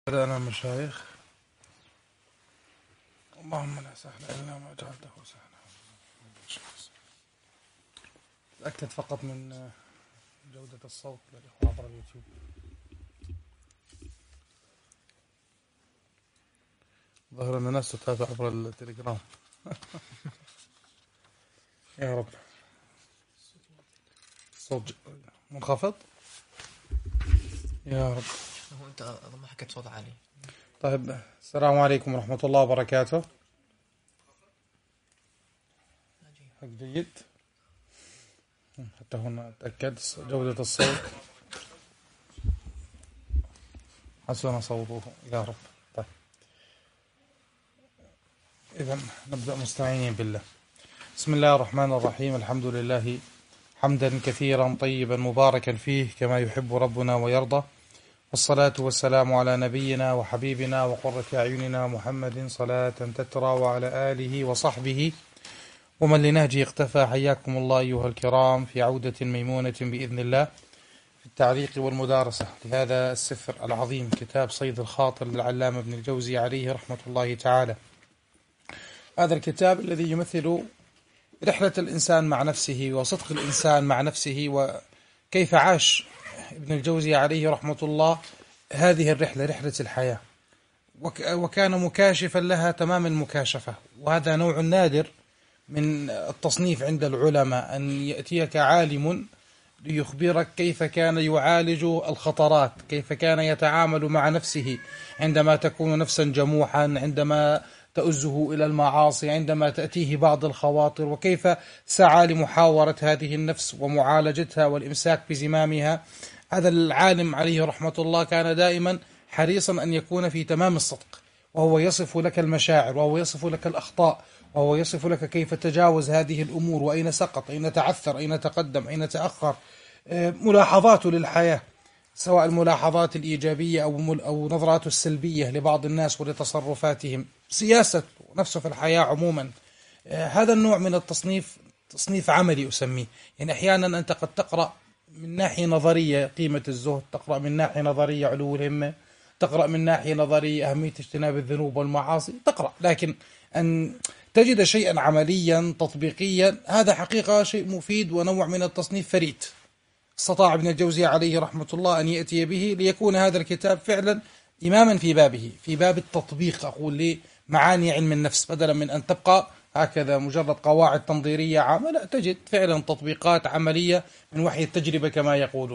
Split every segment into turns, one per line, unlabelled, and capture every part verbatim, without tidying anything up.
بدأنا المشايخ. اللهم لا سهل إلا ما جعلته سهلا. تأكد فقط من جودة الصوت للإخوة عبر اليوتيوب. ظهر أن الناس تتابع عبر التليجرام. يا رب. صوت منخفض يا رب.
هو أنت أظن حكيت صوت عالي.
طيب، السلام عليكم ورحمة الله وبركاته. حق جيد حتى هنا أتأكد جودة الصوت. حسن صوته يا رب. طيب، إذن نبدأ مستعينين بالله. بسم الله الرحمن الرحيم. الحمد لله حمدا كثيرا طيبا مباركا فيه كما يحب ربنا ويرضى، والصلاة والسلام على نبينا وحبيبنا وقرة أعيننا محمد صلاة تترى، وعلى آله وصحبه ومن لنهجه اقتفى. حياكم الله أيها الكرام في عودة ميمونة بإذن الله في التعليق والمدارسة لهذا السفر العظيم، كتاب صيد الخاطر للعلامة ابن الجوزي عليه رحمة الله تعالى. هذا الكتاب الذي يمثل رحلة الإنسان مع نفسه وصدق الإنسان مع نفسه، وكيف عاش ابن الجوزي عليه رحمة الله هذه الرحلة، رحلة الحياة، وكان مكاشفا لها تمام المكاشفة. وهذا نوع نادر من التصنيف عند العلماء، أن يأتيك عالم ليخبرك كيف كان يعالج الخطرات، كيف كان يتعامل مع نفسه عندما تكون نفسا جموحا، عندما تؤزه إلى المعاصي، عندما تأتيه بعض الخواطر، وكيف سعى لمحاورة هذه النفس ومعالجتها والإمساك بزمامها. هذا العالم عليه رحمة الله كان دائما حريصا أن يكون في تمام الصدق، وهو يصف لك المشاعر، وهو يصف لك الأخطاء، وهو يصف لك كيف تجاوز هذه الأمور، وأين سقط، أين تعثر، أين تقدم، أين تأخر. ملاحظاته للحياة، سواء الملاحظات الإيجابية أو أو نظراته السلبية لبعض الناس ولتصرفاتهم، سياسة نفسه في الحياة عموما. هذا النوع من التصنيف تصنيف عملي أسميه. يعني أحيانا أنت قد تقرأ من ناحية نظرية قيمة الزهد، تقرأ من ناحية نظرية علو الهمة، تقرأ من ناحية نظرية أهمية اجتناب الذنوب والمعاصي، تقرأ، لكن أن تجد شيئا عمليا تطبيقيا هذا حقيقة شيء مفيد ونوع من التصنيف فريد. استطاع ابن الجوزي عليه رحمة الله أن يأتي به ليكون هذا الكتاب فعلا إماما في بابه، في باب التطبيق، أقول لمعاني علم النفس، بدلا من أن تبقى هكذا مجرد قواعد تنظيرية عامة، لا، تجد فعلا تطبيقات عملية من وحي التجربة كما يقولون.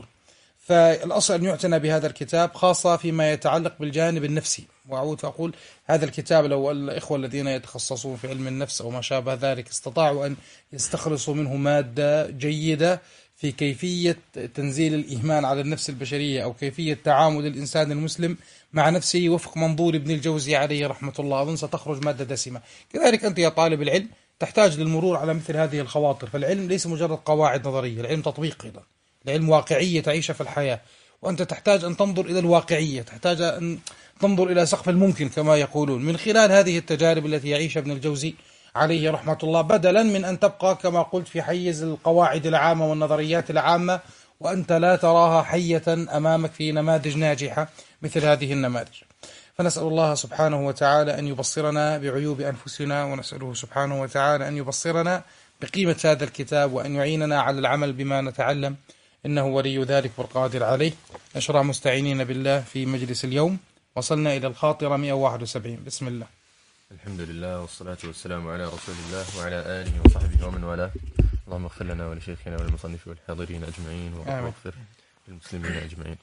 فالأصل أن يعتنى بهذا الكتاب، خاصة فيما يتعلق بالجانب النفسي. وأعود فأقول هذا الكتاب لو الإخوة الذين يتخصصون في علم النفس أو ما شابه ذلك استطاعوا أن يستخلصوا منه مادة جيدة في كيفية تنزيل الإهمان على النفس البشرية، أو كيفية تعامل الإنسان المسلم مع نفسه وفق منظور ابن الجوزي عليه رحمة الله، أظن ستخرج مادة دسمة. كذلك أنت يا طالب العلم تحتاج للمرور على مثل هذه الخواطر، فالعلم ليس مجرد قواعد نظرية، العلم تطبيق أيضا، العلم واقعية تعيشها في الحياة. وأنت تحتاج أن تنظر إلى الواقعية، تحتاج أن تنظر إلى سقف الممكن كما يقولون، من خلال هذه التجارب التي يعيشها ابن الجوزي عليه رحمة الله، بدلا من أن تبقى كما قلت في حيز القواعد العامة والنظريات العامة، وأنت لا تراها حية أمامك في نماذج ناجحة مثل هذه النماذج. فنسأل الله سبحانه وتعالى أن يبصرنا بعيوب أنفسنا، ونسأله سبحانه وتعالى أن يبصرنا بقيمة هذا الكتاب، وأن يعيننا على العمل بما نتعلم، إنه ولي ذلك والقادر عليه. نشرع مستعينين بالله في مجلس اليوم. وصلنا إلى الخاطرة مئة وواحد وسبعين. بسم الله.
الحمد لله والصلاة والسلام على رسول الله وعلى آله وصحبه ومن والاه. اللهم اغفر لنا ولشيخنا وللمصنف والحاضرين أجمعين، واغفر للمسلمين أجمعين.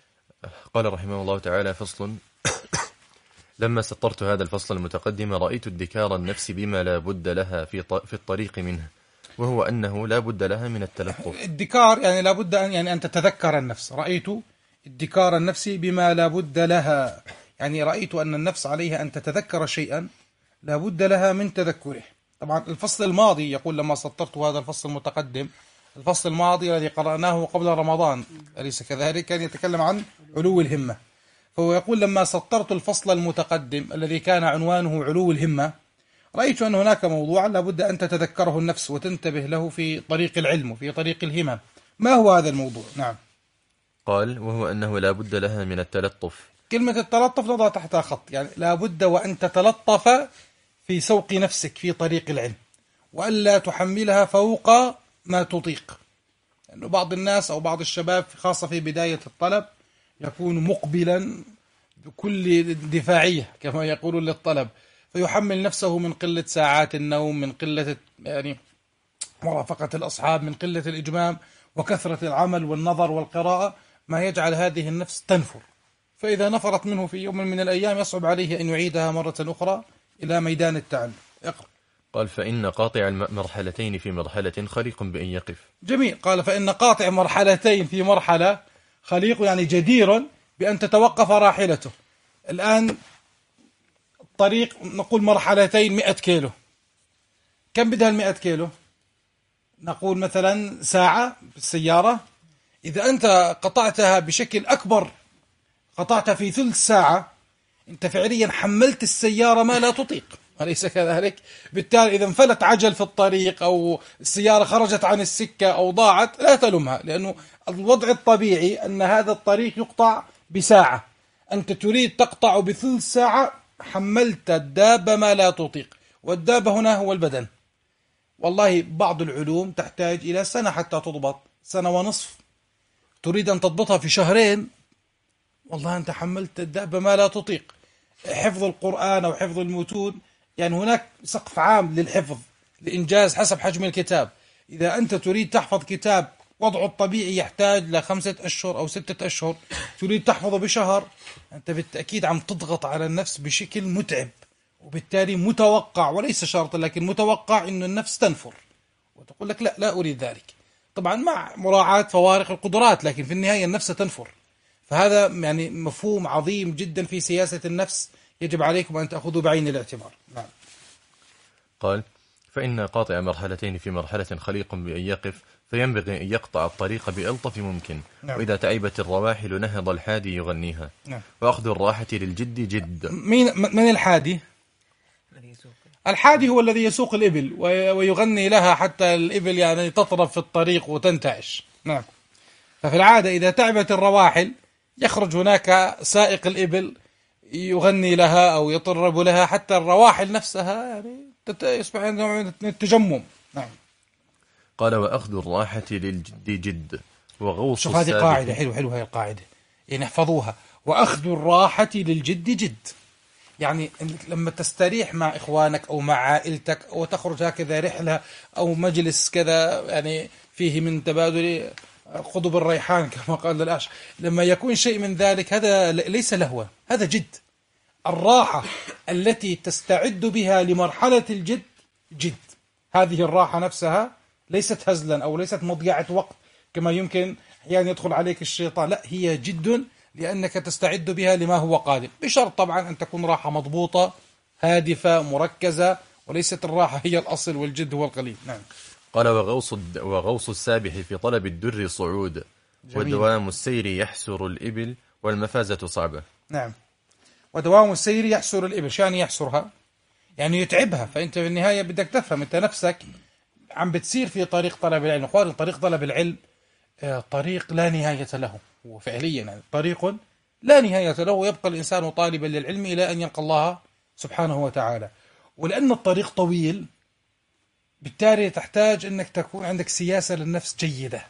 قال رحمه الله تعالى: فصل. لما سطرت هذا الفصل المتقدم رأيت ادكار النفس بما لا بد لها في في الطريق منه، وهو أنه لا بد لها من التلطف.
ادكار يعني لا بد أن يعني أن تتذكر النفس. رأيت ادكار النفس بما لا بد لها، يعني رأيت أن النفس عليها أن تتذكر شيئا لا بد لها من تذكره. طبعا الفصل الماضي يقول لما سطرت هذا الفصل المتقدم، الفصل الماضي الذي قرأناه قبل رمضان أليس كذلك، كان يتكلم عن علو الهمة. فهو يقول لما سطرت الفصل المتقدم الذي كان عنوانه علو الهمة، رأيت أن هناك موضوعا لابد أن تتذكره النفس وتنتبه له في طريق العلم وفي طريق الهمم. ما هو هذا الموضوع؟ نعم.
قال: وهو أنه لا بد لها من التلطف
كلمة التلطف نضع تحتها خط، يعني لابد وأن تتلطف في سوق نفسك في طريق العلم، وألا تحملها فوق ما تطيق. لأنه يعني بعض الناس أو بعض الشباب خاصة في بداية الطلب يكون مقبلا بكل دفاعية كما يقولون للطلب، فيحمل نفسه من قلة ساعات النوم، من قلة يعني مرافقة الأصحاب، من قلة الإجمام وكثرة العمل والنظر والقراءة، ما يجعل هذه النفس تنفر، فإذا نفرت منه في يوم من الأيام يصعب عليه أن يعيدها مرة أخرى إلى ميدان التعلم. اقرأ.
قال فإن قاطع المرحلتين في مرحلة خليق بأن يقف. جميل.
قال فإن قاطع مرحلتين في مرحلة خليق، يعني جدير بأن تتوقف راحلته. الآن الطريق نقول مرحلتين مئة كيلو، كم بدها المئة كيلو؟ نقول مثلا ساعة بالسيارة. إذا أنت قطعتها بشكل أكبر، قطعتها في ثلث ساعة، أنت فعليا حملت السيارة ما لا تطيق، أليس كذلك؟ بالتالي إذا انفلت عجل في الطريق أو السيارة خرجت عن السكة أو ضاعت لا تلمها، لأنه الوضع الطبيعي أن هذا الطريق يقطع بساعة، أنت تريد تقطع بثلث ساعة، حملت الدابة ما لا تطيق، والدابة هنا هو البدن. والله بعض العلوم تحتاج إلى سنة حتى تضبط، سنة ونصف، تريد أن تضبطها في شهرين، والله أنت حملت الدابة ما لا تطيق. حفظ القرآن أو حفظ المتون، يعني هناك سقف عام للحفظ لإنجاز حسب حجم الكتاب. إذا أنت تريد تحفظ كتاب وضعه الطبيعي يحتاج لخمسة أشهر أو ستة أشهر، تريد تحفظه بشهر، أنت بالتأكيد عم تضغط على النفس بشكل متعب، وبالتالي متوقع وليس شرطا لكن متوقع أن النفس تنفر وتقول لك لا لا أريد ذلك، طبعا مع مراعاة فوارق القدرات، لكن في النهاية النفس تنفر. فهذا يعني مفهوم عظيم جدا في سياسة النفس، يجب عليكم أن تأخذوا بعين الاعتبار. نعم.
قال فإن قاطع مرحلتين في مرحلة خليق بأن يقف، فينبغي أن يقطع الطريق بألطف ممكن. نعم. وإذا تعبت الرواحل نهض الحادي يغنيها. نعم. وأخذ الراحة للجد جد.
مين من الحادي؟ الحادي هو الذي يسوق الإبل ويغني لها حتى الإبل يعني تطرف في الطريق وتنتعش. نعم. ففي العادة إذا تعبت الرواحل يخرج هناك سائق الإبل يغني لها أو يطرب لها حتى الرواحل نفسها يعني يصبح نوع من التجمم. نعم.
قال وأخذ الراحة للجد جد وغوص.
شوف هذه قاعدة حلوة حلوة هاي القاعدة، يعني احفظوها. وأخذ الراحة للجد جد، يعني لما تستريح مع إخوانك أو مع عائلتك وتخرج هكذا رحلة أو مجلس كذا يعني فيه من تبادل قضب الريحان كما قال الأعشى، لما يكون شيء من ذلك هذا ليس لهوا، هذا جد. الراحة التي تستعد بها لمرحلة الجد جد، هذه الراحة نفسها ليست هزلا أو ليست مضيعة وقت كما يمكن أحيانا يدخل عليك الشيطان، لا هي جد لأنك تستعد بها لما هو قادم، بشرط طبعا أن تكون راحة مضبوطة هادفة مركزة، وليست الراحة هي الأصل والجد هو القليل. نعم.
قال وغوص وغوص السابح في طلب الدر صعود. جميل. ودوام السير يحسر الإبل والمفازة صعبة.
نعم. ودوام السير يحسر الإبل، شان يحسرها يعني يتعبها، فأنت في النهاية بدك تفهم أنت نفسك عم بتسير في طريق طلب العلم. أخوان طريق طلب العلم طريق لا نهاية له، وفعليا يعني طريق لا نهاية له، ويبقى الإنسان طالبا للعلم إلى أن يلقى الله سبحانه وتعالى. ولأن الطريق طويل بالتالي تحتاج أنك تكون عندك سياسة للنفس جيدة،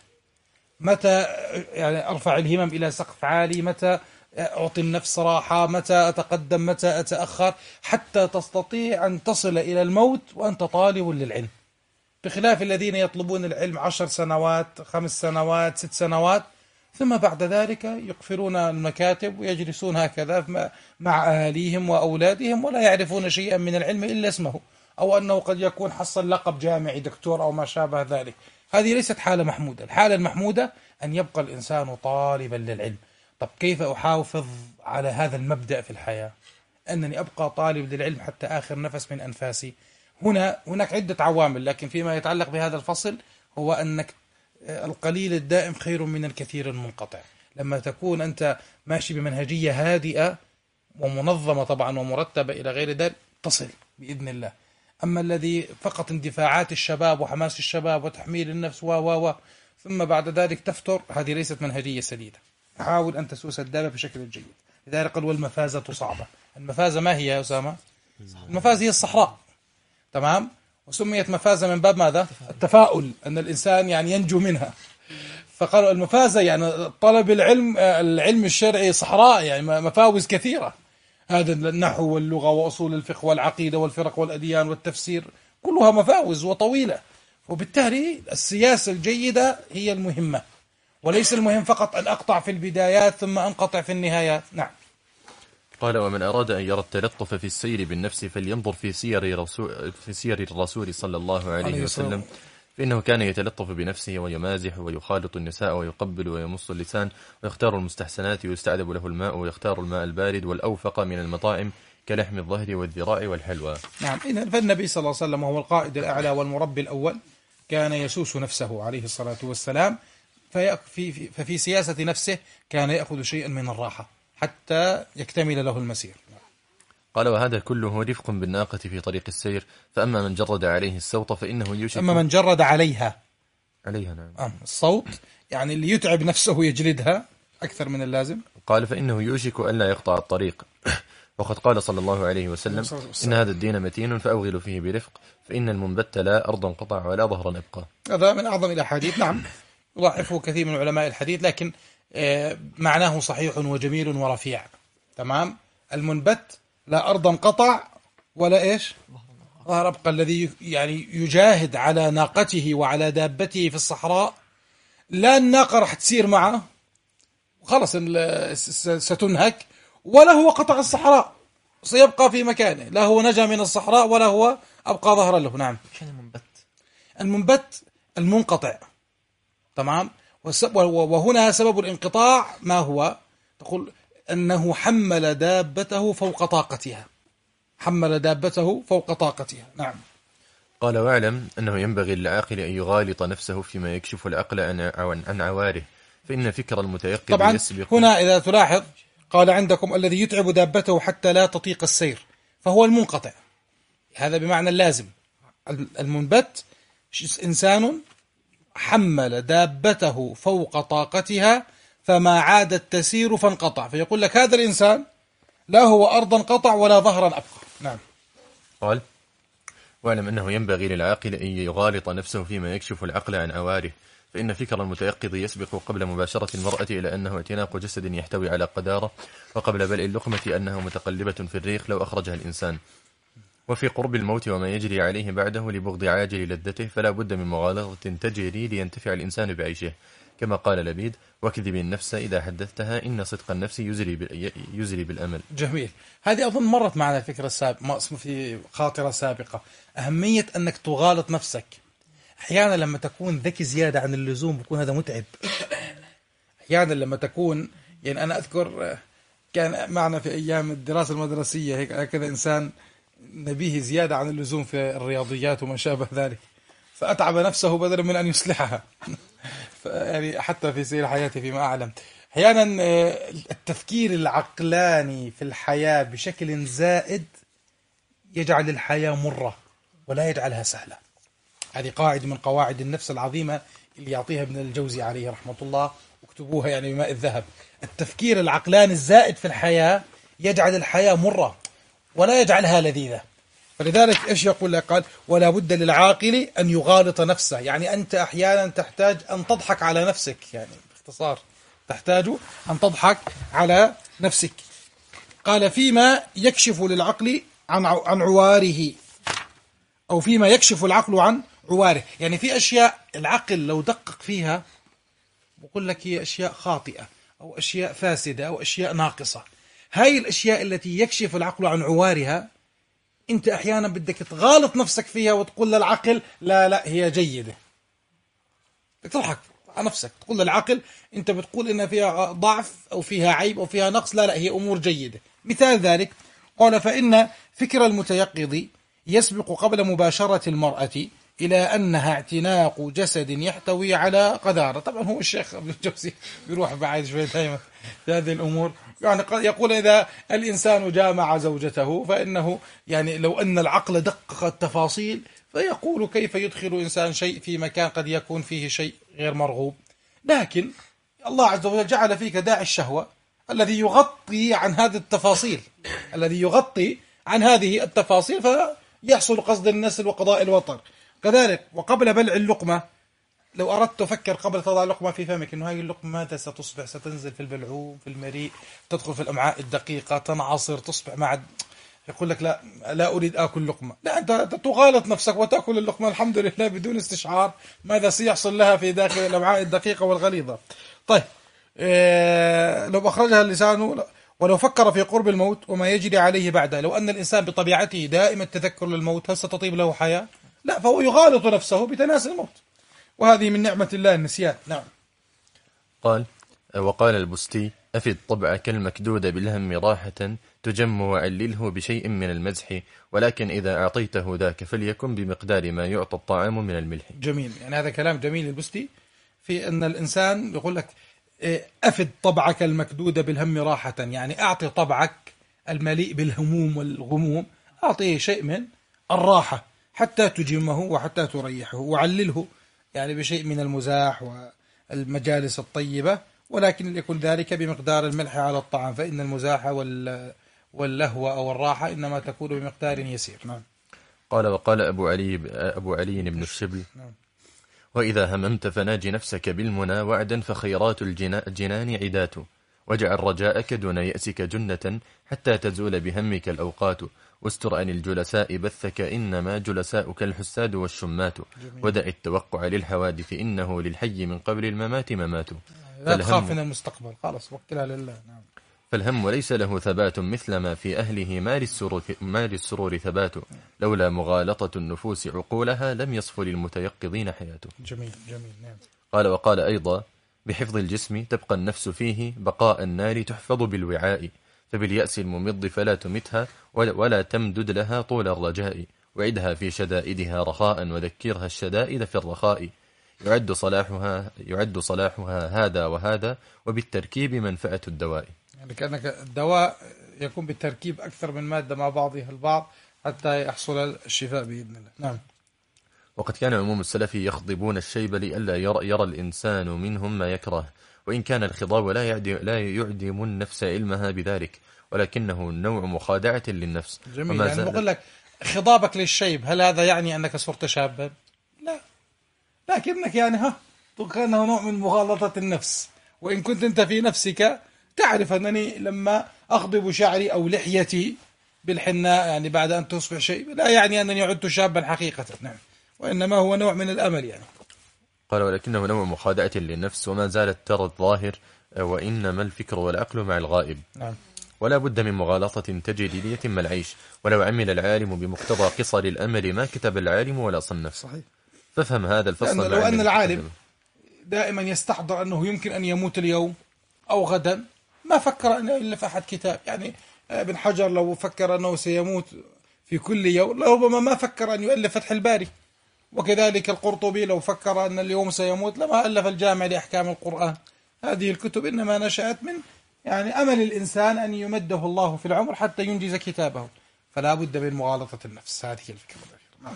متى يعني أرفع الهمم إلى سقف عالي، متى أعطي النفس راحة، متى أتقدم، متى أتأخر، حتى تستطيع أن تصل إلى الموت وأنت طالب للعلم، بخلاف الذين يطلبون العلم عشر سنوات خمس سنوات ست سنوات ثم بعد ذلك يقفلون المكاتب ويجلسون هكذا مع أهاليهم وأولادهم ولا يعرفون شيئا من العلم إلا اسمه، أو أنه قد يكون حصل لقب جامعي دكتور أو ما شابه ذلك. هذه ليست حالة محمودة. الحالة المحمودة أن يبقى الإنسان طالبا للعلم. طب كيف أحافظ على هذا المبدأ في الحياة، أنني أبقى طالب للعلم حتى آخر نفس من أنفاسي؟ هنا هناك عدة عوامل، لكن فيما يتعلق بهذا الفصل هو أنك القليل الدائم خير من الكثير المنقطع. لما تكون أنت ماشي بمنهجية هادئة ومنظمة طبعا ومرتبة إلى غير ذلك تصل بإذن الله. أما الذي فقط اندفاعات الشباب وحماس الشباب وتحميل النفس و و و ثم بعد ذلك تفتر، هذه ليست منهجية سديدة. حاول أن تسوس الدابة بشكل جيد. لذلك قال والمفازة صعبة. المفازة ما هي يا أسامة؟ المفازة هي الصحراء، تمام؟ وسميت مفازة من باب ماذا؟ التفاؤل، أن الإنسان يعني ينجو منها. فقالوا المفازة يعني طلب العلم، العلم الشرعي صحراء، يعني مفاوز كثيرة. هذا النحو واللغة وأصول الفقه والعقيدة والفرق والأديان والتفسير كلها مفاوز وطويلة. وبالتالي السياسة الجيدة هي المهمة، وليس المهم فقط أن أقطع في البدايات ثم أنقطع في النهايات. نعم.
قال ومن أراد أن يرى التلطف في السير بالنفس فلينظر في سير رسول في سير الرسول صلى الله عليه وسلم، فإنه كان يتلطف بنفسه ويمازح ويخالط النساء ويقبل ويمص اللسان ويختار المستحسنات ويستعذب له الماء ويختار الماء البارد والأوفق من المطاعم كلحم الظهر والذراع والحلوى.
نعم. إذن فالنبي صلى الله عليه وسلم وهو القائد الأعلى والمربي الأول كان يسوس نفسه عليه الصلاة والسلام، ففي, ففي سياسة نفسه كان يأخذ شيئا من الراحة حتى يكتمل له المسير.
قال وهذا كله رفق بالناقة في طريق السير، فأما من جرد عليه السوط فإنه يوشك.
أما من جرد عليها
عليها نعم.
آه. الصوت يعني اللي يتعب نفسه يجلدها أكثر من اللازم.
قال فإنه يوشك ألا يقطع الطريق. وقد قال صلى الله عليه وسلم إن هذا الدين متين فأوغل فيه برفق، فإن المنبت لا أرضا قطع ولا ظهرا أبقى.
هذا من أعظم الأحاديث. نعم، يضعفه كثير من علماء الحديث، لكن معناه صحيح وجميل ورفيع. تمام. المنبت لا أرضا قطع ولا إيش ظهر أبقى، الذي يعني يجاهد على ناقته وعلى دابته في الصحراء، لا الناقة راح تسير معه وخلص ستنهك، ولا هو قطع الصحراء سيبقى في مكانه، لا هو نجا من الصحراء ولا هو أبقى ظهرا له. نعم.
شنو المنبت؟
المنبت المنقطع. تمام. وهنا سبب الانقطاع ما هو؟ تقول أنه حمل دابته فوق طاقتها، حمل دابته فوق طاقتها. نعم.
قال واعلم أنه ينبغي للعاقل أن يغالط نفسه فيما يكشف العقل عن عواره، فإن فكر المتيقظ
طبعا
يسبق.
هنا إذا تلاحظ قال عندكم الذي يتعب دابته حتى لا تطيق السير، فهو المنقطع، هذا بمعنى اللازم. المنبت إنسان حمل دابته فوق طاقتها فما عادت تسير فانقطع، فيقول لك هذا الإنسان لا هو أرضا قطع ولا ظهرا أبقى. نعم.
قال واعلم أنه ينبغي للعاقل أن يغالط نفسه فيما يكشف العقل عن عواره، فإن فكر المتيقظ يسبق قبل مباشرة المرأة إلى أنه اعتناق جسد يحتوي على قدارة، وقبل بلع اللقمة أنها متقلبة في الريق لو أخرجها الإنسان، وفي قرب الموت وما يجري عليه بعده لبغض عاجل لذته، فلا بد من مغالطة تجري لينتفع الإنسان بعيشه، كما قال لبيد واكذب النفس إذا حدثتها إن صدق النفس يزري يزري بالأمل.
جميل. هذه أظن مرت معنا الفكرة السابقة، ما اسمه في خاطرة سابقة، أهمية أنك تغالط نفسك. أحيانا لما تكون ذكي زيادة عن اللزوم بيكون هذا متعب. أحيانا لما تكون يعني أنا أذكر كان معنا في أيام الدراسة المدرسية هيك هكذا إنسان نبيه زيادة عن اللزوم في الرياضيات وما شابه ذلك، فأتعب نفسه بدلا من أن يصلحها. يعني حتى في سير حياتي فيما أعلم أحيانا التفكير العقلاني في الحياة بشكل زائد يجعل الحياة مرة ولا يجعلها سهلة. هذه قاعدة من قواعد النفس العظيمة اللي يعطيها ابن الجوزي عليه رحمة الله، واكتبوها يعني بماء الذهب. التفكير العقلاني الزائد في الحياة يجعل الحياة مرة ولا يجعلها لذيذة. فلذلك إيش يقول لك؟ قال ولا بد للعاقل أن يغالط نفسه، يعني أنت أحيانا تحتاج أن تضحك على نفسك، يعني باختصار تحتاج أن تضحك على نفسك. قال فيما يكشف للعقل عن عن عواره، أو فيما يكشف العقل عن عواره، يعني في أشياء العقل لو دقق فيها بقول لك هي أشياء خاطئة أو أشياء فاسدة أو أشياء ناقصة. هاي الأشياء التي يكشف العقل عن عوارها أنت أحيانا بدك تغالط نفسك فيها وتقول للعقل لا لا هي جيدة. تضحك على نفسك تقول للعقل أنت بتقول إنها فيها ضعف أو فيها عيب أو فيها نقص، لا لا هي أمور جيدة. مثال ذلك قال فإن فكر المتيقظ يسبق قبل مباشرة المرأة إلى أنها اعتناق جسد يحتوي على قذارة. طبعا هو الشيخ ابن الجوزي بيروح بعيد شوي دائما في هذه الأمور، يعني يقول إذا الإنسان جامع زوجته فإنه يعني لو أن العقل دقق التفاصيل فيقول كيف يدخل إنسان شيء في مكان قد يكون فيه شيء غير مرغوب، لكن الله عز وجل جعل فيك داعي الشهوة الذي يغطي عن هذه التفاصيل الذي يغطي عن هذه التفاصيل فيحصل قصد النسل وقضاء الوطر. كذلك وقبل بلع اللقمة، لو أردت تفكر قبل تضع اللقمة في فمك أنه هذه اللقمة ماذا ستصبح، ستنزل في البلعوم في المريء، تدخل في الأمعاء الدقيقة، تنعصر، تصبح معد، يقول لك لا لا أريد آكل لقمة. لا، أنت تغالط نفسك وتأكل اللقمة الحمد لله بدون استشعار ماذا سيحصل لها في داخل الأمعاء الدقيقة والغليظة. طيب إيه لو أخرجها اللسان ولو فكر في قرب الموت وما يجري عليه بعده، لو أن الإنسان بطبيعته دائما التذكر للموت، هل ستطيب له حياة؟ لا، فهو يغالط نفسه بتناسي الموت، وهذه من نعمة الله النسيان. نعم.
قال وقال البستي أفد طبعك المكدود بالهم راحة تجم وعلله بشيء من المزح، ولكن إذا أعطيته ذاك فليكن بمقدار ما يعطى الطعام من الملح.
جميل، يعني هذا كلام جميل البستي في أن الإنسان يقول لك أفد طبعك المكدود بالهم راحة، يعني أعطي طبعك المليء بالهموم والغموم، أعطيه شيء من الراحة حتى تجمه وحتى تريحه، وعلله يعني بشيء من المزاح والمجالس الطيبة، ولكن يكون ذلك بمقدار الملح على الطعام، فإن المزاح واللهو أو الراحة إنما تكون بمقدار يسير. نعم.
قال وقال أبو علي أبو علي بن الشبل
نعم.
وإذا هممت فناجي نفسك بالمنى وعدا فخيرات الجنان عدات، واجعل رجاءك دون يأسك جنة حتى تزول بهمك الأوقات، واستر عن الجلساء بثك إنما جلساؤك الحساد والشمات، ودع التوقع للحوادث إنه للحي من قبل الممات ممات.
لا تخاف من المستقبل، خلاص وكلها لله. نعم.
فالهم ليس له ثبات مثل ما في أهله ما للسرور, ما للسرور ثبات، لولا مغالطة النفوس عقولها لم يصف للمتيقظين حياته.
جميل جميل. نعم.
قال وقال أيضا بحفظ الجسم تبقى النفس فيه بقاء النار تحفظ بالوعاء، فباليأس الممض فلا تمتها ولا تمدد لها طول الرجاء، وعدها في شدائدها رخاء وذكرها الشدائد في الرخاء، يعد صلاحها يعد صلاحها هذا وهذا وبالتركيب منفعة الدواء.
يعني كأنك الدواء يكون بالتركيب أكثر من مادة مع بعضها البعض حتى يحصل الشفاء بإذن الله. نعم.
وقد كان عموم السلف يخضبون الشيب لئلا يرى, يرى الإنسان منهم ما يكره، وإن كان الخضاب لا يعدم, لا يعدم النفس علمها بذلك، ولكنه نوع مخادعة للنفس.
جميل. يعني بقول لك خضابك للشيب هل هذا يعني أنك صرت شابا؟ لا، لكنك يعني ها كأنه نوع من مغالطة النفس، وإن كنت أنت في نفسك تعرف أنني لما أخضب شعري أو لحيتي بالحناء يعني بعد أن تصبح شيء لا يعني أنني عدت شابا حقيقة. نعم. وإنما هو نوع من الأمل يعني.
قال ولكنه نوع مخادعة للنفس، وما زالت ترى الظاهر، وإنما الفكر والعقل مع الغائب.
نعم.
ولا بد من مغالطة تجري ليتم العيش، ولو عمل العالم بمقتضى قصر الأمل ما كتب العالم ولا صنف.
صحيح.
فافهم هذا الفصل.
لأن لو أن العالم دائما يستحضر أنه يمكن أن يموت اليوم أو غدا ما فكر أن يؤلف أحد كتاب. يعني ابن حجر لو فكر أنه سيموت في كل يوم ربما ما فكر أن يؤلف فتح الباري، وكذلك القرطبي لو فكر أن اليوم سيموت لما ألف الجامع لأحكام القرآن. هذه الكتب إنما نشأت من يعني أمل الإنسان أن يمده الله في العمر حتى ينجز كتابه، فلا بد من مغالطة النفس. هذه الفكرة. نعم.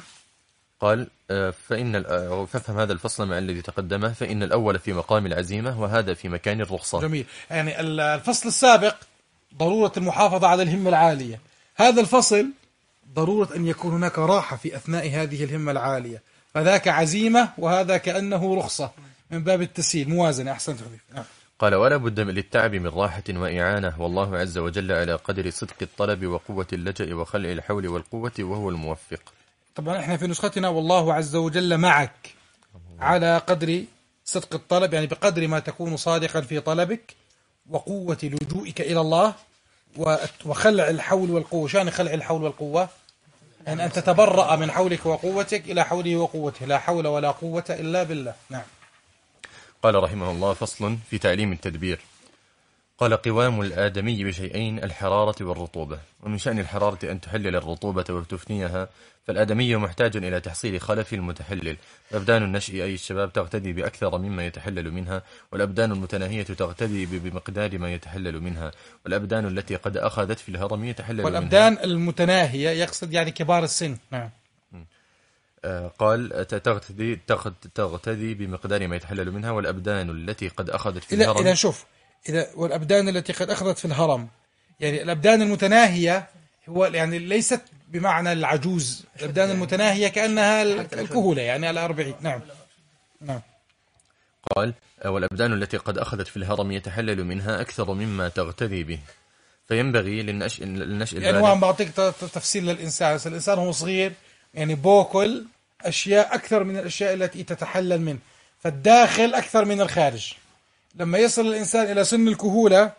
قال فإن فافهم هذا الفصل مع الذي تقدمه، فإن الأول في مقام العزيمة وهذا في مكان الرخصة.
جميل. يعني الفصل السابق ضرورة المحافظة على الهمة العالية، هذا الفصل ضرورة أن يكون هناك راحة في أثناء هذه الهمة العالية، فذاك عزيمة وهذا كأنه رخصة من باب التسهيل، موازنة. أحسنت حبيبي. نعم.
قال ولا بد للتعب من راحة وإعانة، والله عز وجل على قدر صدق الطلب وقوة اللجأ وخلع الحول والقوة وهو الموفق.
طبعا احنا في نسختنا والله عز وجل معك على قدر صدق الطلب، يعني بقدر ما تكون صادقا في طلبك وقوة لجوئك إلى الله وخلع الحول والقوة. شان خلع الحول والقوة يعني أن تتبرأ من حولك وقوتك إلى حوله وقوته، لا حول ولا قوة إلا بالله. نعم.
قال رحمه الله فصل في تعليم التدبير. قال قوام الآدمي بشيئين الحرارة والرطوبة، ومن شأن الحرارة أن تحلل الرطوبة وتفنيها، فالآدمي محتاج إلى تحصيل خلف المتحلل. أبدان النشء أي الشباب تغتدي بأكثر مما يتحلل منها، والأبدان المتناهية تغتدي بمقدار ما يتحلل منها، والأبدان التي قد أخذت في الهرم يتحلل
والأبدان
منها.
المتناهية يقصد يعني كبار السن. نعم.
قال تغتدي تغتدي بمقدار ما يتحلل منها، والأبدان التي قد أخذت في
الهرم.
الهرم.
إذا شوف إذا والأبدان التي قد أخذت في الهرم، يعني الأبدان المتناهية هو يعني ليست بمعنى العجوز، الأبدان المتناهية كأنها الكهولة يعني الأربعين. نعم نعم.
قال: والأبدان التي قد أخذت في الهرم يتحلل منها أكثر مما تغتذي به، فينبغي للنشء للنشء
يعني هو عم بعطيك تفسير للإنسان، بس الإنسان هو صغير يعني بوكل أشياء أكثر من الأشياء التي تتحلل منه، فالداخل أكثر من الخارج. لما يصل الإنسان إلى سن الكهولة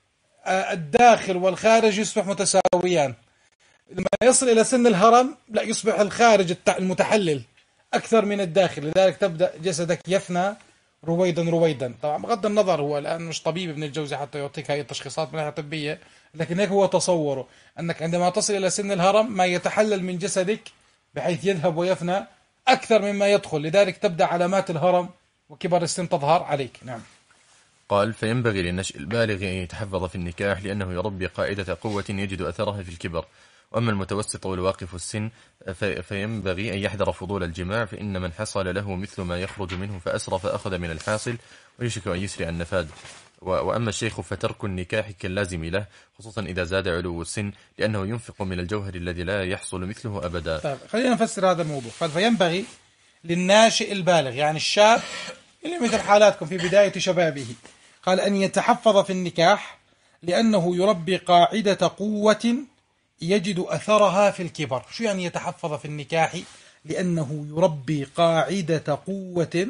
الداخل والخارج يصبح متساويان. لما يصل إلى سن الهرم لا، يصبح الخارج المتحلل أكثر من الداخل، لذلك تبدأ جسدك يفنى رويدا رويدا. طبعا بغض النظر هو الآن مش طبيب ابن الجوزي حتى يعطيك هاي التشخيصات من ناحية طبية، لكن هيك هو تصوره أنك عندما تصل إلى سن الهرم ما يتحلل من جسدك بحيث يذهب ويفنى أكثر مما يدخل، لذلك تبدأ علامات الهرم وكبر السن تظهر عليك. نعم.
قال: فينبغي للنشء البالغ أن يتحفظ في النكاح لأنه يربي قاعدة قوة يجد أثرها في الكبر. وأما المتوسط والواقف السن فينبغي أن يحذر فضول الجماع، فإن من حصل له مثل ما يخرج منه فأسرف أخذ من الحاصل ويشك أن يسرع النفاذ. وأما الشيخ فترك النكاح كاللازم له، خصوصا إذا زاد علو السن، لأنه ينفق من الجوهر الذي لا يحصل مثله أبدا.
طيب خلينا نفسر هذا الموضوع. قال: فينبغي للناشئ البالغ، يعني الشاب اللي مثل حالاتكم في بداية شبابه، قال أن يتحفظ في النكاح لأنه يربي قاعدة قوة يجد أثرها في الكبر. شو يعني يتحفظ في النكاح؟ لأنه يربي قاعدة قوة،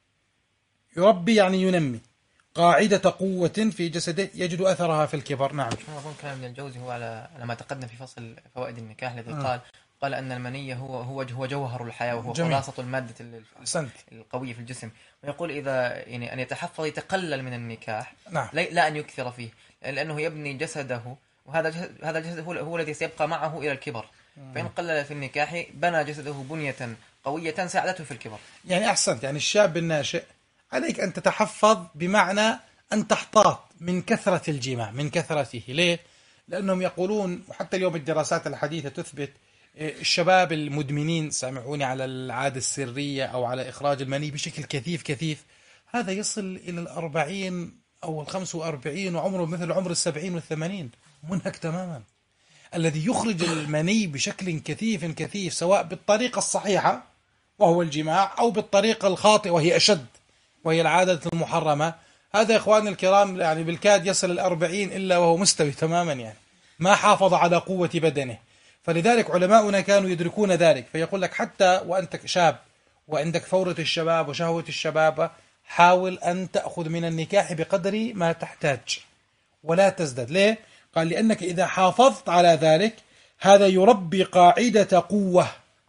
يربي يعني ينمي قاعدة قوة في جسده يجد أثرها في الكبر. نعم.
أظن كلام ابن الجوزي هو على ما تقدم في فصل فوائد النكاح الذي
م.
قال قال أن المني هو هو هو جوهر الحياة وهو
جميل.
خلاصة المادة القوية في الجسم. ويقول إذا يعني أن يتحفظ يتقلل من النكاح.
نعم.
لا أن يكثر فيه، لأنه يبني جسده، وهذا جسد هذا الجسد هو, هو الذي سيبقى معه إلى الكبر. م. فإن قلل في النكاح بنى جسده بنية قوية ساعدته في الكبر.
يعني أحسنت، يعني الشاب الناشئ عليك أن تتحفظ بمعنى أن تحتاط من كثرة الجماع، من كثرته. ليه؟ لأنهم يقولون، وحتى اليوم الدراسات الحديثة تثبت، الشباب المدمنين سامحوني على العادة السرية أو على إخراج المني بشكل كثيف كثيف، هذا يصل إلى الأربعين أو الخمس وأربعين وعمره مثل عمر السبعين والثمانين، منهك تماما. الذي يخرج المني بشكل كثيف كثيف سواء بالطريقة الصحيحة وهو الجماع أو بالطريقة الخاطئة وهي أشد وهي العادة المحرمة، هذا يا إخواني الكرام يعني بالكاد يصل الأربعين إلا وهو مستوي تماما، يعني ما حافظ على قوة بدنه. فلذلك علماؤنا كانوا يدركون ذلك، فيقول لك حتى وأنت شاب وعندك ثورة الشباب وشهوة الشباب حاول أن تأخذ من النكاح بقدر ما تحتاج ولا تزداد. ليه؟ قال لأنك إذا حافظت على ذلك هذا يربي قاعدة قوة.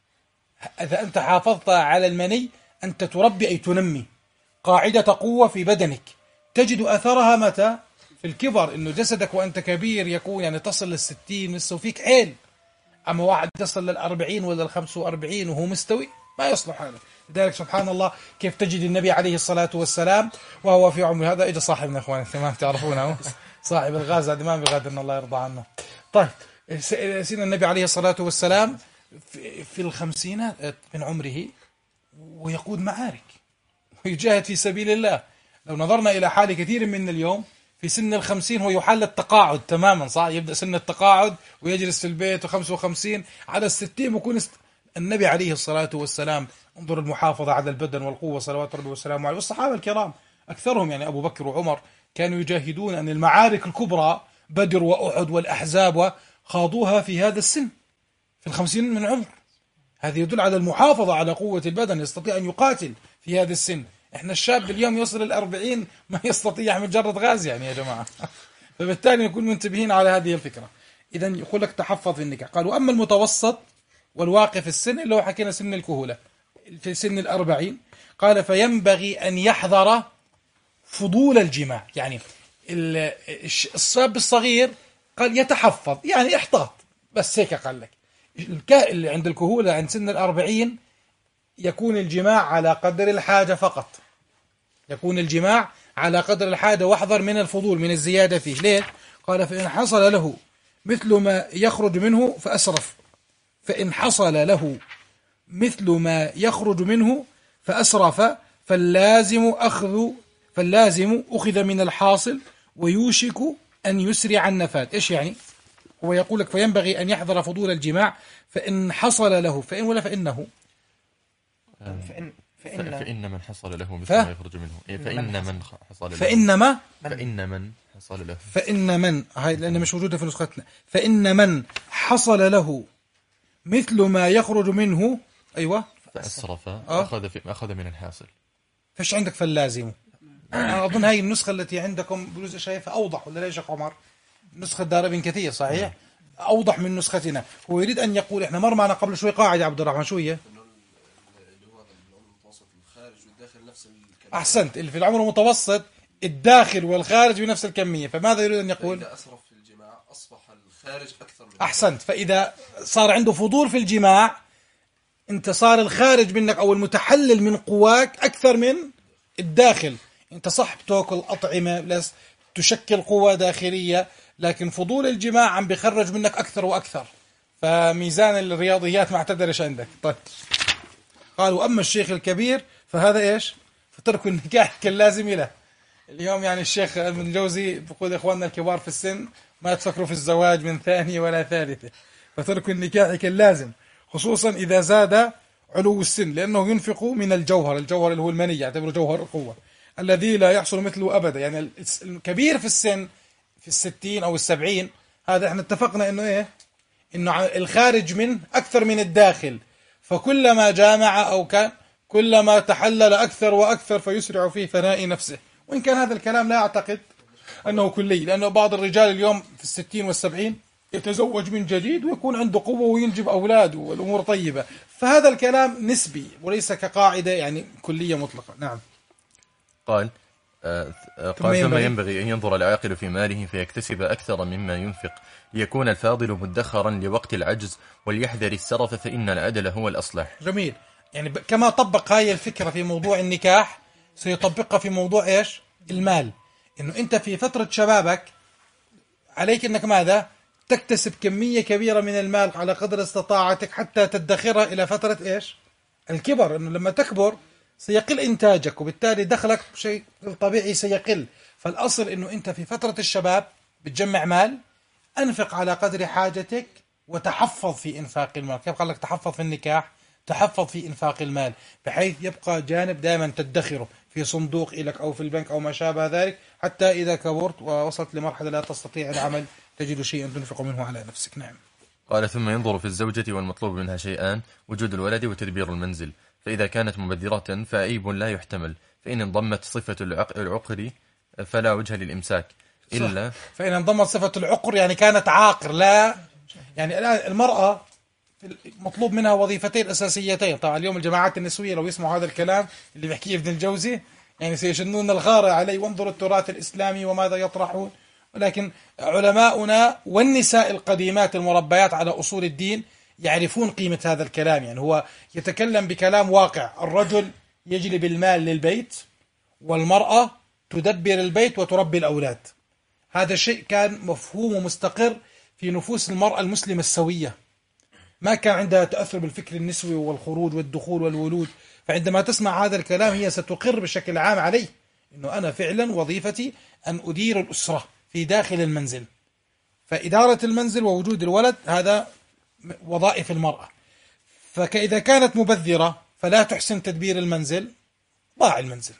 إذا أنت حافظت على المني أنت تربي أي تنمي قاعدة قوة في بدنك تجد أثرها متى؟ في الكبر. إنه جسدك وأنت كبير يكون يعني تصل للستين لسه فيك حيل، أما واحد تصل للأربعين ولا الخمس وأربعين وهو مستوي ما يصلح هذا. لذلك سبحان الله كيف تجد النبي عليه الصلاة والسلام وهو في عمره هذا، إجا صاحبنا إخواني الثمان تعرفونه صاحب الغاز هذا ما بغادر الله يرضى عنه. طيب سيدنا النبي عليه الصلاة والسلام في الخمسينات من عمره ويقود معارك ويجاهد في سبيل الله. لو نظرنا إلى حال كثير من اليوم في سن الخمسين هو يحل التقاعد تماما، صح؟ يبدأ سن التقاعد ويجلس في البيت، وخمسة وخمسين على الستين ويكون است... النبي عليه الصلاة والسلام انظر المحافظة على البدن والقوة صلوات ربي وسلامه عليه. والصحابة الكرام أكثرهم يعني أبو بكر وعمر كانوا يجاهدون أن المعارك الكبرى بدر وأحد والأحزاب خاضوها في هذا السن في الخمسين من عمر. هذا يدل على المحافظة على قوة البدن، يستطيع أن يقاتل في هذا السن. احنا الشاب اليوم يوصل الأربعين ما يستطيع يحمل جرة غاز يعني يا جماعة. فبالتالي نكون منتبهين على هذه الفكرة. إذا يقول لك تحفظ في النكاح. قال وأما المتوسط والواقف السن اللي هو حكينا سن الكهولة في سن الأربعين، قال فينبغي أن يحذر فضول الجماع. يعني الشاب الصغير قال يتحفظ يعني احتاط بس هيك. قال لك اللي عند الكهولة عند سن الأربعين يكون الجماع على قدر الحاجة فقط، يكون الجماع على قدر الحاجة واحذر من الفضول من الزيادة فيه. ليه؟ قال فإن حصل له مثل ما يخرج منه فأسرف، فإن حصل له مثل ما يخرج منه فأسرف فاللازم أخذ فاللازم أخذ من الحاصل ويوشك أن يسرع النفاذ. إيش يعني؟ هو يقول لك فينبغي أن يحذر فضول الجماع فإن حصل له فإن ولا فإنه
فإن
فإن, فإن من حصل له مثل
ف...
ما يخرج منه إيه فإن من حصل له
فإنما
فإن من حصل له
فإن من هاي لأن مش موجودة في نسختنا. فإن من حصل له مثل ما يخرج منه أيوة
فأسرف
آه.
أخذ في أخذ من الحاصل.
فش عندك فاللازم؟ أنا أظن هاي النسخة التي عندكم بجوز شايفها أوضح ولا ليش يا عمر؟ نسخة دار ابن كثير صحيح؟ أوضح من نسختنا. هو يريد أن يقول إحنا مر معنا قبل شوي قاعدة عبد الرحمن شو هي؟ أحسنت اللي في العمر المتوسط الداخل والخارج بنفس الكمية. فماذا يريد أن يقول؟
إذا أسرف في الجماع أصبح الخارج أكثر من
أحسنت. فإذا صار عنده فضول في الجماع أنت صار الخارج منك أو المتحلل من قواك أكثر من الداخل. أنت صح بتأكل أطعمة بس تشكل قوة داخلية لكن فضول الجماع عم بيخرج منك أكثر وأكثر. فميزان الرياضيات ما اعتدلش عندك. طيب قالوا أما الشيخ الكبير فهذا إيش؟ فترك النكاح كان لازم له. اليوم يعني الشيخ ابن الجوزي بيقول إخواننا الكبار في السن ما تفكروا في الزواج من ثانية ولا ثالثة فترك النكاح كان لازم خصوصا إذا زاد علو السن لأنه ينفق من الجوهر. الجوهر اللي هو المني يعتبره جوهر القوة الذي لا يحصل مثله أبدا. يعني الكبير في السن في الستين أو السبعين هذا احنا اتفقنا إنه إيه إنه الخارج من أكثر من الداخل. فكلما جامع أو كان كلما تحلل أكثر وأكثر فيسرع فيه فناء نفسه. وإن كان هذا الكلام لا أعتقد أنه كلي لأنه بعض الرجال اليوم في الستين والسبعين يتزوج من جديد ويكون عنده قوة وينجب أولاده والأمور طيبة. فهذا الكلام نسبي وليس كقاعدة يعني كلية مطلقة. نعم.
قال آه قال ثم ينبغي أن ينظر العاقل في ماله فيكتسب أكثر مما ينفق ليكون الفاضل مدخرا لوقت العجز وليحذر السرف فإن العدل هو الأصلح.
جميل. يعني كما طبق هاي الفكرة في موضوع النكاح سيطبقها في موضوع إيش المال. إنه أنت في فترة شبابك عليك إنك ماذا تكتسب كمية كبيرة من المال على قدر استطاعتك حتى تدخرها إلى فترة إيش الكبر. إنه لما تكبر سيقل إنتاجك وبالتالي دخلك شيء طبيعي سيقل. فالأصل إنه أنت في فترة الشباب بتجمع مال أنفق على قدر حاجتك وتحفظ في إنفاق المال. كيف قال لك تحفظ في النكاح؟ تحفظ في إنفاق المال بحيث يبقى جانب دائما تدخره في صندوق لك أو في البنك أو ما شابه ذلك حتى إذا كبرت ووصلت لمرحلة لا تستطيع العمل تجد شيئا تنفق منه على نفسك. نعم.
قال ثم ينظر في الزوجة والمطلوب منها شيئان وجود الولد وتدبير المنزل فإذا كانت مبذرة فعيب لا يحتمل فإن انضمت صفة العقر فلا وجه للإمساك إلا
فإن انضمت صفة العقر يعني كانت عاقر لا يعني الآن المرأة مطلوب منها وظيفتين أساسيتين. طبعا اليوم الجماعات النسوية لو يسمعوا هذا الكلام اللي بيحكيه ابن الجوزي يعني سيشنون الغارة عليه وانظروا التراث الإسلامي وماذا يطرحون. ولكن علماؤنا والنساء القديمات المربيات على أصول الدين يعرفون قيمة هذا الكلام. يعني هو يتكلم بكلام واقع. الرجل يجلب المال للبيت والمرأة تدبر البيت وتربي الأولاد. هذا شيء كان مفهوم ومستقر في نفوس المرأة المسلمة السوية. ما كان عندها تأثر بالفكر النسوي والخروج والدخول والولود. فعندما تسمع هذا الكلام هي ستقر بشكل عام عليه إنه أنا فعلا وظيفتي أن أدير الأسرة في داخل المنزل. فإدارة المنزل ووجود الولد هذا وظائف المرأة. فإذا كانت مبذرة فلا تحسن تدبير المنزل ضاع المنزل.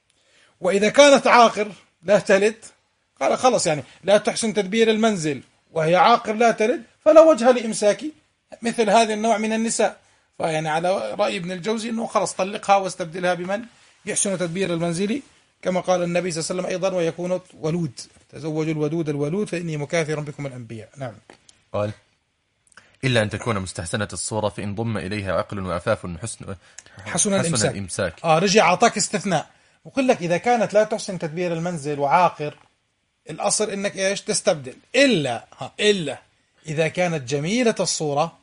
وإذا كانت عاقر لا تلد قال خلص يعني لا تحسن تدبير المنزل وهي عاقر لا تلد فلا وجه لإمساكي مثل هذا النوع من النساء. فيعني على رأي ابن الجوزي أنه خلص طلقها واستبدلها بمن يحسن تدبير المنزل كما قال النبي صلى الله عليه وسلم أيضا ويكون ولود تزوجوا الودود الولود فإني مكاثر بكم الأنبياء. نعم.
قال إلا أن تكون مستحسنة الصورة فإن ضم إليها عقل وعفاف حسن
حسن الإمساك,
الإمساك.
آه رجع عطاك استثناء وقل لك إذا كانت لا تحسن تدبير المنزل وعاقر الأصل إنك إيش تستبدل إلا ها إلا إذا كانت جميلة الصورة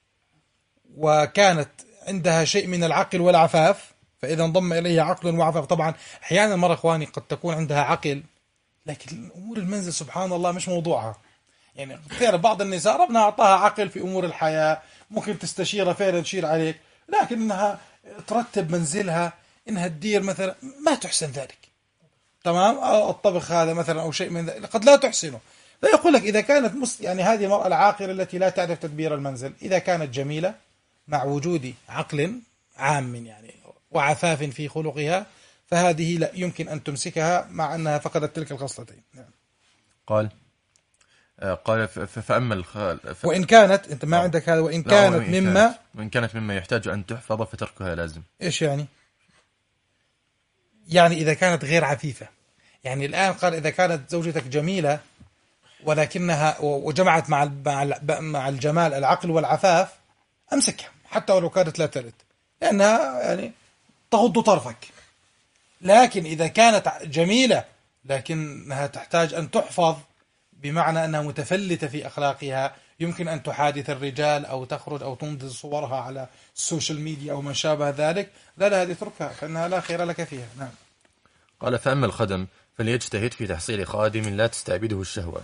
وكانت عندها شيء من العقل والعفاف فإذا انضم إليها عقل وعفاف. طبعا أحيانا المرأة إخواني قد تكون عندها عقل لكن أمور المنزل سبحان الله مش موضوعها. يعني تعرف بعض النساء ربنا أعطاها عقل في أمور الحياة ممكن تستشيرها فعلا تشير عليك لكن إنها ترتب منزلها إنها تدير مثلا ما تحسن ذلك. تمام، أو الطبخ هذا مثلا أو شيء من ذلك قد لا تحسنه. فيقول لك إذا كانت مس يعني هذه المرأة العاقلة التي لا تعرف تدبير المنزل، إذا كانت جميلة مع وجود عقل عام يعني وعفاف في خلقها، فهذه لا يمكن أن تمسكها مع أنها فقدت تلك الخصلتين. نعم.
قال آه قال ف- ف- فأما الخال ف...
وإن كانت أنت ما عندك هذا، وإن كانت
وإن
مما
كانت وإن كانت مما يحتاج أن تحفظ فتركها لازم.
إيش يعني؟ يعني إذا كانت غير عفيفة، يعني الآن قال إذا كانت زوجتك جميلة ولكنها وجمعت مع مع الجمال العقل والعفاف، أمسكها حتى ولو كانت لا ترد، لأنها يعني تغض طرفك. لكن إذا كانت جميلة لكنها تحتاج أن تحفظ، بمعنى أنها متفلتة في أخلاقها، يمكن أن تحادث الرجال أو تخرج أو تنزل صورها على السوشيال ميديا أو ما شابه ذلك، لا لا هذه اتركها فإنها لا خير لك فيها. نعم.
قال فأما الخدم فليجتهد في تحصيل خادم لا تستعبده الشهوة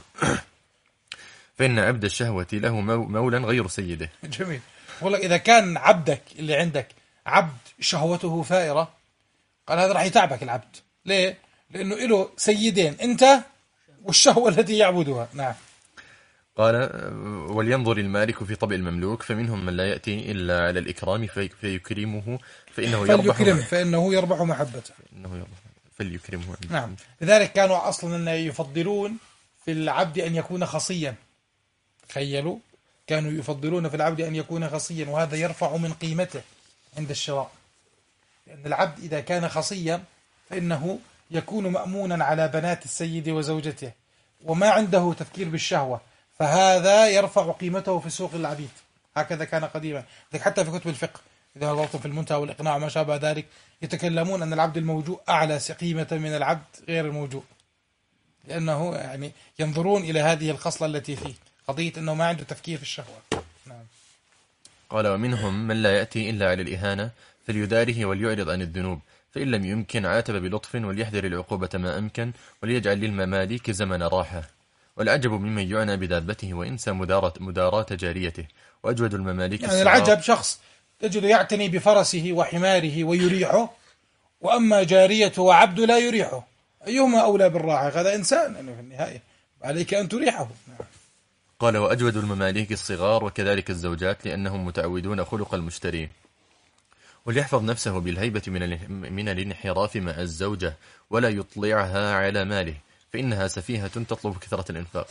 فإن عبد الشهوة له مولا غير سيده.
جميل. يقول لك إذا كان عبدك اللي عندك عبد شهوته ثائرة، قال هذا راح يتعبك العبد. ليه؟ لأنه له سيدين، أنت والشهوة التي يعبدها. نعم.
قال ولينظر المالك في طبع المملوك فمنهم من لا يأتي إلا على الإكرام في فيكرمه فإنه يربح
فليكرمه فإنه يربح محبته.
فإنه يربح فليكرمه.
نعم. لذلك كانوا أصلا يفضلون في العبد أن يكون خصيا. تخيلوا، كانوا يفضلون في العبد أن يكون خصيا، وهذا يرفع من قيمته عند الشراء، لأن العبد إذا كان خصيا فإنه يكون مأمونا على بنات السيد وزوجته وما عنده تفكير بالشهوة، فهذا يرفع قيمته في سوق العبيد. هكذا كان قديما. حتى في كتب الفقه إذا نظرتم في المنتهى والإقناع وما شابه ذلك، يتكلمون أن العبد الموجوء أعلى قيمة من العبد غير الموجوء، لأنه يعني ينظرون إلى هذه الخصلة التي فيه، قضية أنه ما عنده تفكير في الشهوة. نعم.
قال ومنهم من لا يأتي إلا على الإهانة فليداره وليعرض عن الذنوب، فإن لم يمكن عاتب بلطف وليحذر العقوبة ما أمكن وليجعل للمماليك زمن راحة. والعجب ممن يعنى بدابته وإنسى مدارة, مداراة جاريته. وأجود المماليك
يعني العجب شخص تجد يعتني بفرسه وحماره ويريحه، وأما جاريته وعبد لا يريحه، أيهما أولى بالراحة؟ هذا إنسان يعني في النهاية عليك أن تريحه.
قال وأجود المماليك الصغار وكذلك الزوجات لأنهم متعودون خلق المشتري. وليحفظ نفسه بالهيبة من من الانحراف مع الزوجة ولا يطلعها على ماله فإنها سفيهة تطلب كثرة الإنفاق.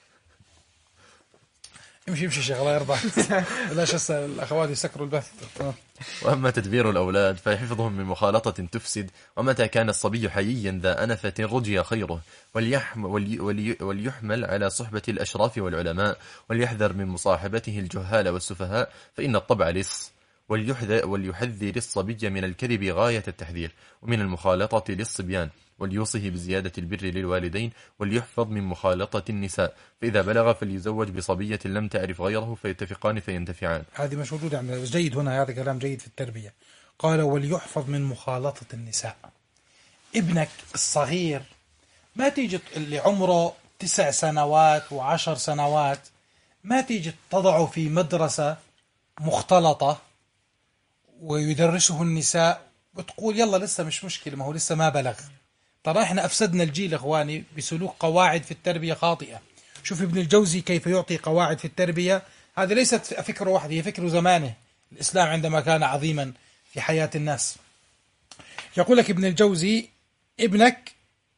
امشي امشي شيخ الله يرضى. لا شس الأخوات يسكروا البث.
وأما تدبير الأولاد فيحفظهم من مخالطة تفسد، ومتى كان الصبي حييا ذا أنفة رجي خيره، وليحم ولي ولي وليحمل على صحبة الأشراف والعلماء، وليحذر من مصاحبته الجهال والسفهاء فإن الطبع لص، وليحذر وليحذر الصبي من الكذب غاية التحذير، ومن المخالطة للصبيان، وليوصه بزيادة البر للوالدين، وليحفظ من مخالطة النساء، فإذا بلغ فليزوج بصبية لم تعرف غيره فيتفقان فينتفعان.
هذه مش موجودة عندنا، جيد هنا، هذا كلام جيد في التربية. قال وليحفظ من مخالطة النساء. ابنك الصغير ما تيجي اللي عمره تسع سنوات وعشر سنوات ما تيجي تضعه في مدرسة مختلطة ويدرسه النساء وتقول يلا لسه مش مشكلة، ما هو لسه ما بلغ. ترى احنا أفسدنا الجيل إخواني بسلوك قواعد في التربية خاطئة. شوف ابن الجوزي كيف يعطي قواعد في التربية، هذه ليست فكرة واحدة، هي فكر زمانه الإسلام عندما كان عظيما في حياة الناس. يقول لك ابن الجوزي ابنك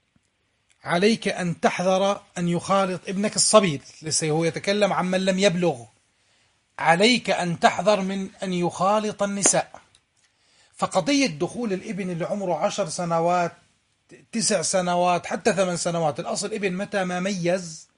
عليك أن تحذر أن يخالط، ابنك الصبي لسه هو يتكلم عن من لم يبلغ، عليك أن تحذر من أن يخالط النساء. فقضية دخول الابن اللي عمره عشر سنوات تسع سنوات حتى ثمان سنوات، الأصل ابن متى ما ميز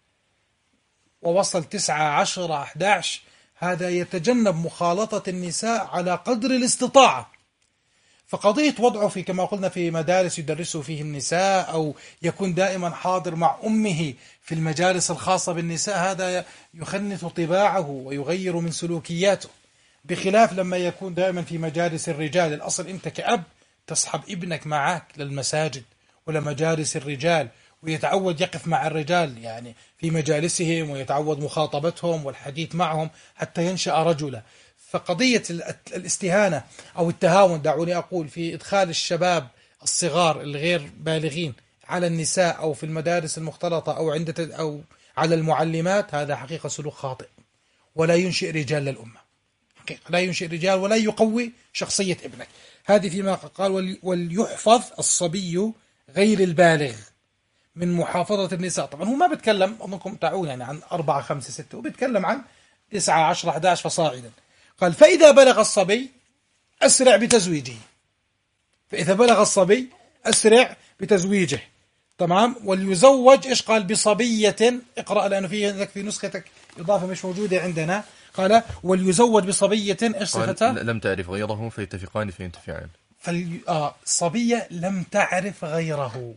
ووصل تسعة عشرة أحد عشر هذا يتجنب مخالطة النساء على قدر الاستطاعة. فقضية وضعه في كما قلنا في مدارس يدرسه فيه النساء أو يكون دائما حاضر مع أمه في المجالس الخاصة بالنساء، هذا يخنث طباعه ويغير من سلوكياته، بخلاف لما يكون دائما في مجالس الرجال. الأصل أنت كأب تصحب ابنك معك للمساجد ولمجالس الرجال ويتعود يقف مع الرجال يعني في مجالسهم ويتعود مخاطبتهم والحديث معهم حتى ينشأ رجلا. فقضية الاستهانة أو التهاون دعوني أقول في إدخال الشباب الصغار الغير بالغين على النساء أو في المدارس المختلطة أو عند أو على المعلمات، هذا حقيقة سلوك خاطئ ولا ينشئ رجال للأمة، حقيقة لا ينشئ رجال ولا يقوي شخصية ابنك. هذه فيما قال وليحفظ الصبي غير البالغ من محافظة النساء. طبعا هو ما بتكلم أنكم تعون يعني عن أربعة خمسة ستة، وبيتكلم عن تسعة عشرة أحد عشر فصاعدا. قال فإذا بلغ الصبي أسرع بتزويجه، فإذا بلغ الصبي أسرع بتزويجه. تمام. وليزوج إيش قال؟ بصبية. اقرأ لأنه في في نسختك إضافة مش موجودة عندنا. قال وليزوج بصبية إيش صفتها؟
لم تعرف غيره فيتفقان فينتفعان.
فال... آه صبية لم تعرف غيره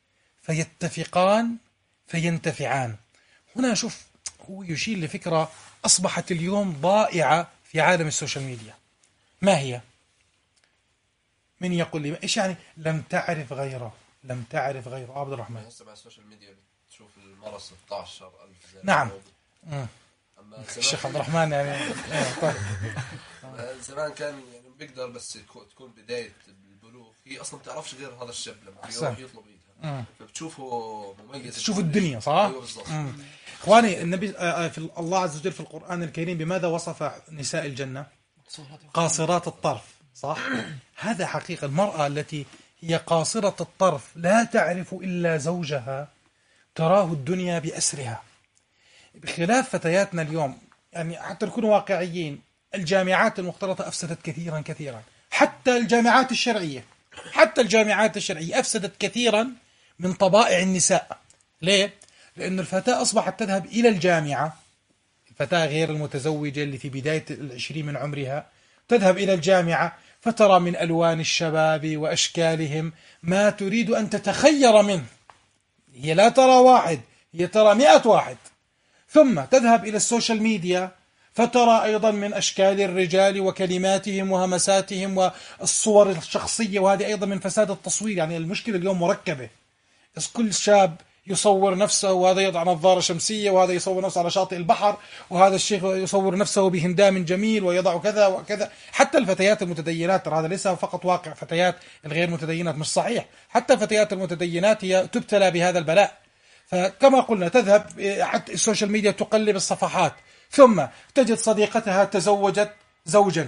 فيتفقان فينتفعان. هنا شوف هو يشير لفكرة أصبحت اليوم ضائعة في عالم السوشيال ميديا. ما هي؟ من يقول لي إيش يعني لم تعرف غيره؟ لم تعرف غيره عبد الرحمن.
هسه على السوشيال ميديا بتشوف المرة ستة عشر ألف زي
نعم.
أما
الشيخ عبد الرحمن يعني طيب.
زمان كان يعني بيقدر بس تكون بداية البلوغ هي أصلا ما بتعرفش غير هذا الشاب لما يروح يطلب إيدها، فبتشوفه مميز،
تشوف الدنيا صح؟
أيوة بالضبط.
إخواني النبي في الله عز وجل في القرآن الكريم بماذا وصف نساء الجنة؟ قاصرات الطرف، صح؟ هذا حقيقة المرأة التي هي قاصرة الطرف لا تعرف إلا زوجها تراه الدنيا بأسرها، بخلاف فتياتنا اليوم. يعني حتى نكون واقعيين، الجامعات المختلطة أفسدت كثيرا كثيرا، حتى الجامعات الشرعية حتى الجامعات الشرعية أفسدت كثيرا من طبائع النساء. ليه؟ لأن الفتاة أصبحت تذهب إلى الجامعة، الفتاة غير المتزوجة اللي في بداية العشرين من عمرها تذهب إلى الجامعة فترى من ألوان الشباب وأشكالهم ما تريد أن تتخير منه. هي لا ترى واحد، هي ترى مئة واحد. ثم تذهب إلى السوشيال ميديا فترى أيضا من أشكال الرجال وكلماتهم وهمساتهم والصور الشخصية، وهذه أيضا من فساد التصوير. يعني المشكلة اليوم مركبة، كل شاب يصور نفسه، وهذا يضع نظارة شمسية، وهذا يصور نفسه على شاطئ البحر، وهذا الشيخ يصور نفسه بهندام جميل ويضع كذا وكذا. حتى الفتيات المتدينات، هذا ليس فقط واقع فتيات الغير متدينات، مش صحيح، حتى الفتيات المتدينات هي تبتلى بهذا البلاء. فكما قلنا تذهب حتى السوشيال ميديا تقلب الصفحات، ثم تجد صديقتها تزوجت زوجا،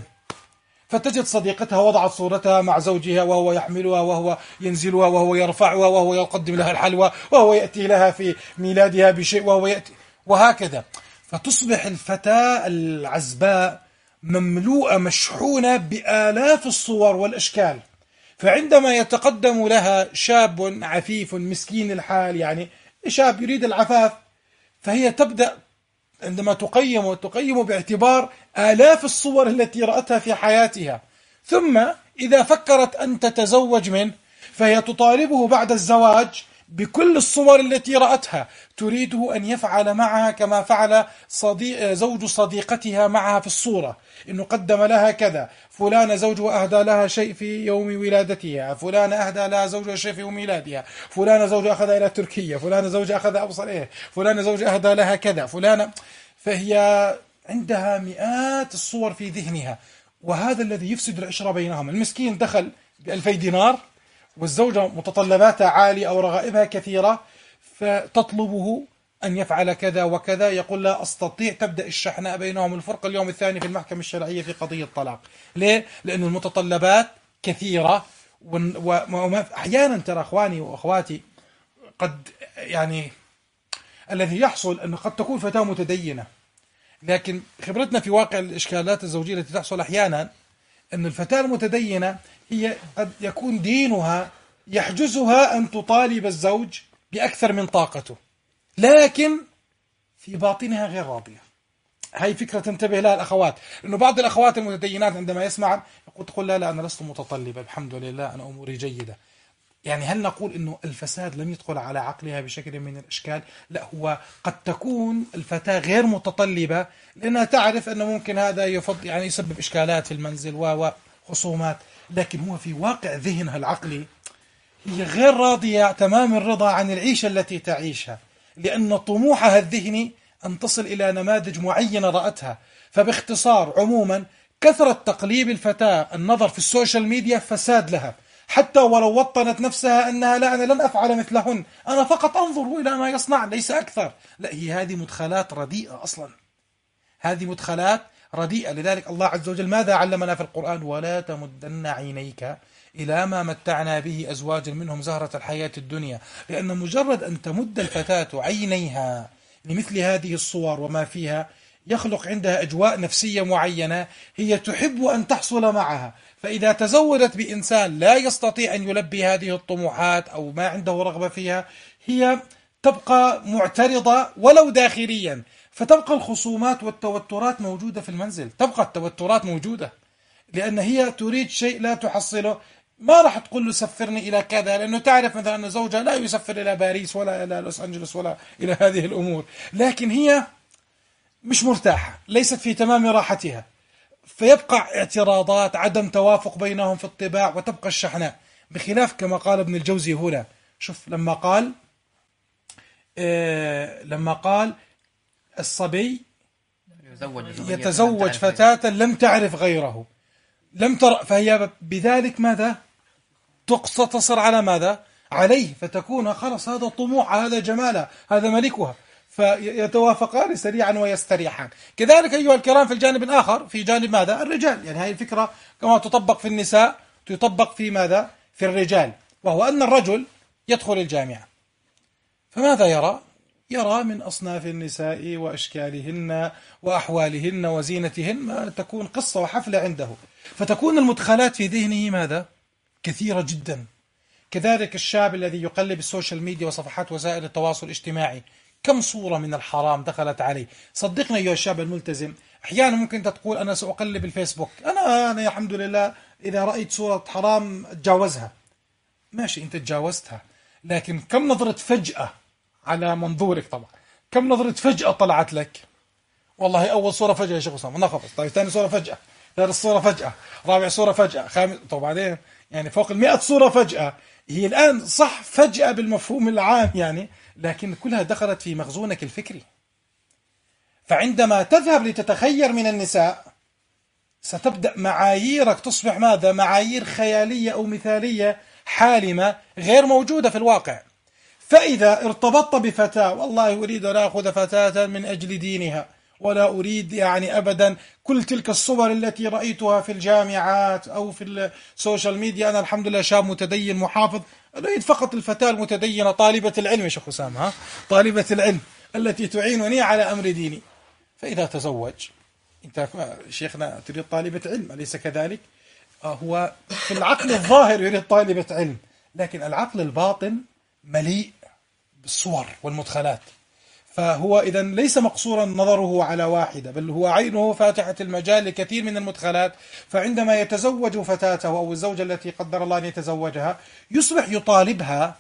فتجد صديقتها وضعت صورتها مع زوجها وهو يحملها وهو ينزلها وهو يرفعها وهو يقدم لها الحلوى وهو يأتي لها في ميلادها بشيء وهو يأتي، وهكذا. فتصبح الفتاة العزباء مملوءة مشحونة بآلاف الصور والأشكال. فعندما يتقدم لها شاب عفيف مسكين الحال، يعني شاب يريد العفاف، فهي تبدأ عندما تقيم تقيم باعتبار آلاف الصور التي رأتها في حياتها. ثم إذا فكرت أن تتزوج منه فهي تطالبه بعد الزواج بكل الصور التي رأتها، تريده أن يفعل معها كما فعل صديق زوج صديقتها معها في الصورة، إنه قدم لها كذا، فلان زوجها أهدى لها شيء في يوم ولادتها، فلان أهدى لها زوجها شيء في يوم ميلادها، فلان زوجها أخذ إلى تركيا، فلان زوجها أخذ أبصر إيه، فلان زوجها أهدى لها كذا، فلان. فهي عندها مئات الصور في ذهنها، وهذا الذي يفسد العشرة بينهم. المسكين دخل بألفي دينار والزوجة متطلباتها عالية أو رغائبها كثيرة، فتطلبه أن يفعل كذا وكذا، يقول لا أستطيع، تبدأ الشحناء بينهم، الفرق اليوم الثاني في المحكمة الشرعية في قضية الطلاق. ليه؟ لأن المتطلبات كثيرة، وأحيانا ترى أخواني وأخواتي قد يعني الذي يحصل أنه قد تكون فتاة متدينة، لكن خبرتنا في واقع الإشكالات الزوجية التي تحصل أحيانا أن الفتاة المتدينة هي قد يكون دينها يحجزها أن تطالب الزوج بأكثر من طاقته، لكن في باطنها غير راضية. هاي فكرة تنتبه لها الأخوات، لأنه بعض الأخوات المتدينات عندما يسمع يقول تقول لا لا أنا لست متطلبة، الحمد لله أنا أموري جيدة. يعني هل نقول إنه الفساد لم يدخل على عقلها بشكل من الأشكال؟ لا، هو قد تكون الفتاة غير متطلبة لأنها تعرف أنه ممكن هذا يفضل يعني يسبب إشكالات في المنزل وخصومات، لكن هو في واقع ذهنها العقلي هي غير راضية تمام الرضا عن العيشة التي تعيشها، لأن طموحها الذهني أن تصل إلى نماذج معينة رأتها. فباختصار عموما كثرة تقليب الفتاة النظر في السوشيال ميديا فساد لها، حتى ولو وطنت نفسها أنها لا أنا لن أفعل مثلهن، أنا فقط أنظر إلى ما يصنع ليس أكثر. لا، هي هذه مدخلات رديئة أصلا، هذه مدخلات رديئة. لذلك الله عز وجل ماذا علمنا في القرآن؟ ولا تمدن عينيك إلى ما متعنا به أزواجا منهم زهرة الحياة الدنيا. لأن مجرد أن تمد الفتاة عينيها لمثل هذه الصور وما فيها يخلق عندها أجواء نفسية معينة هي تحب أن تحصل معها. فإذا تزوجت بإنسان لا يستطيع أن يلبي هذه الطموحات أو ما عنده رغبة فيها، هي تبقى معترضة ولو داخليا، فتبقى الخصومات والتوترات موجودة في المنزل، تبقى التوترات موجودة، لأن هي تريد شيء لا تحصله. ما راح تقول له سفرني إلى كذا، لأنه تعرف مثلا أن زوجها لا يسفر إلى باريس ولا إلى لوس أنجلوس ولا إلى هذه الأمور، لكن هي مش مرتاحة، ليست في تمام راحتها، فيبقى اعتراضات، عدم توافق بينهم في الطباع، وتبقى الشحناء. بخلاف كما قال ابن الجوزي هنا، شوف لما قال آه لما قال الصبي يتزوج فتاة لم تعرف غيره، لم تر، فهي بذلك ماذا تقتصر على ماذا عليه، فتكون خلص هذا طموح، هذا جمالها، هذا ملكها، فيتوافقان سريعا ويستريحان. كذلك أيها الكرام في الجانب الآخر، في جانب ماذا الرجال، يعني هذه الفكرة كما تطبق في النساء تطبق في ماذا في الرجال، وهو أن الرجل يدخل الجامعة، فماذا يرى؟ يرى من أصناف النساء وأشكالهن وأحوالهن وزينتهن ما تكون قصة وحفلة عنده، فتكون المدخلات في ذهنه ماذا كثيرة جدا. كذلك الشاب الذي يقلب السوشيال ميديا وصفحات وسائل التواصل الاجتماعي، كم صورة من الحرام دخلت عليه. صدقنا أيها الشاب الملتزم، أحيانا ممكن أنت تقول أنا سأقلب الفيسبوك، أنا أنا الحمد لله إذا رأيت صورة حرام أتجاوزها، ماشي أنت تجاوزتها، لكن كم نظرة فجأة على منظورك، طبعا كم نظرة فجأة طلعت لك، والله أول صورة فجأة يا شيخ أسامة نخبص، طيب ثاني صورة فجأة، ثالث صورة فجأة، رابع صورة فجأة، خامس، طب بعدين يعني فوق المئة صورة فجأة. هي الآن صح فجأة بالمفهوم العام يعني، لكن كلها دخلت في مخزونك الفكري. فعندما تذهب لتتخير من النساء ستبدأ معاييرك تصبح ماذا؟ معايير خيالية أو مثالية حالمة غير موجودة في الواقع. فإذا ارتبطت بفتاة، والله أريد أن أخذ فتاة من أجل دينها، ولا أريد يعني أبدا كل تلك الصور التي رأيتها في الجامعات أو في السوشيال ميديا، أنا الحمد لله شاب متدين محافظ، أريد فقط الفتاة المتدينة طالبة العلم يا شيخ أسامة، ها طالبة العلم التي تعينني على أمر ديني. فإذا تزوج أنت شيخنا تريد طالبة علم، أليس كذلك؟ هو في العقل الظاهر يريد طالبة علم، لكن العقل الباطن مليء بالصور والمدخلات. فهو إذا ليس مقصورا نظره على واحدة، بل هو عينه فاتحة المجال لكثير من المدخلات. فعندما يتزوج فتاته أو الزوجة التي قدر الله أن يتزوجها، يصبح يطالبها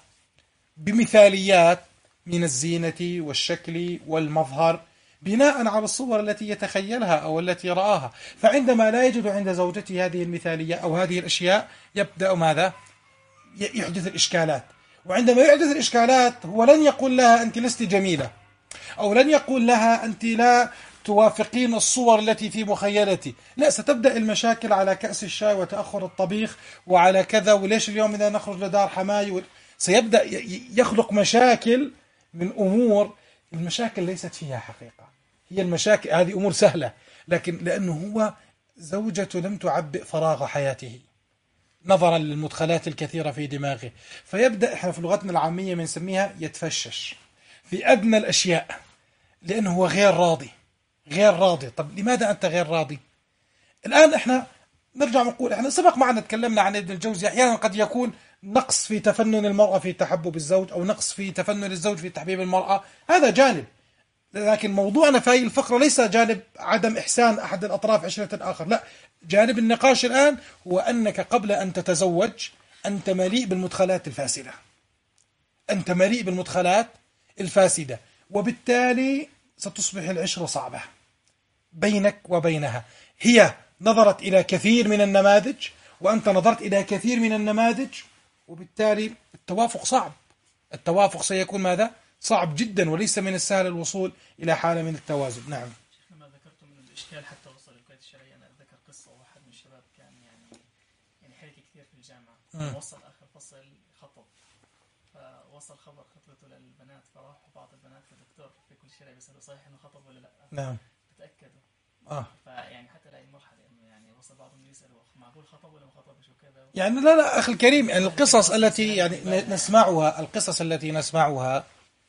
بمثاليات من الزينة والشكل والمظهر بناء على الصور التي يتخيلها أو التي رآها. فعندما لا يجد عند زوجته هذه المثالية أو هذه الأشياء يبدأ ماذا؟ يحدث الإشكالات. وعندما يحدث الإشكالات هو لن يقول لها أنت لست جميلة، أو لن يقول لها أنت لا توافقين الصور التي في مخيلتي، لا، ستبدأ المشاكل على كأس الشاي وتأخر الطبيخ وعلى كذا، وليش اليوم إذا نخرج لدار حماي، سيبدأ يخلق مشاكل من أمور المشاكل ليست فيها حقيقة. هي المشاكل هذه أمور سهلة، لكن لأنه هو زوجته لم تعبئ فراغ حياته نظرا للمدخلات الكثيرة في دماغه، فيبدأ إحنا في لغتنا العامية بنسميها يتفشش في أدنى الأشياء، لأنه هو غير راضي غير راضي. طب لماذا أنت غير راضي؟ الآن إحنا نرجع نقول، إحنا سبق معنا تكلمنا عن ابن الجوزي، أحيانا قد يكون نقص في تفنن المرأة في تحبب الزوج، أو نقص في تفنن الزوج في تحبيب المرأة، هذا جانب. لكن موضوعنا في هذه الفقرة ليس جانب عدم إحسان أحد الأطراف عشرة الآخر، لا، جانب النقاش الآن هو أنك قبل أن تتزوج أنت مليء بالمدخلات الفاسدة، أنت مليء بالمدخلات الفاسدة، وبالتالي ستصبح العشرة صعبة بينك وبينها. هي نظرت إلى كثير من النماذج وأنت نظرت إلى كثير من النماذج، وبالتالي التوافق صعب، التوافق سيكون ماذا؟ صعب جدا، وليس من السهل الوصول إلى حالة من التوازن. نعم.
ما ذكرتم من الإشكال حتى وصل القيد الشرعي، أنا أتذكر قصة واحد من الشباب كان يعني يعني حركة كثير في الجامعة. وصل آخر فصل خطب، فوصل خبر خطبته للبنات، فراحوا بعض البنات للدكتور في كل شيء بيسألوا صحيح إنه خطب ولا لا.
نعم.
تتأكدوا.
آه.
فيعني حتى لهي المرحلة إنه يعني وصل بعضهم يسألوا معقول خطب ولا ما خطبش وكذا.
يعني لا لا أخي الكريم، يعني القصص التي يعني نسمعها، القصص التي نسمعها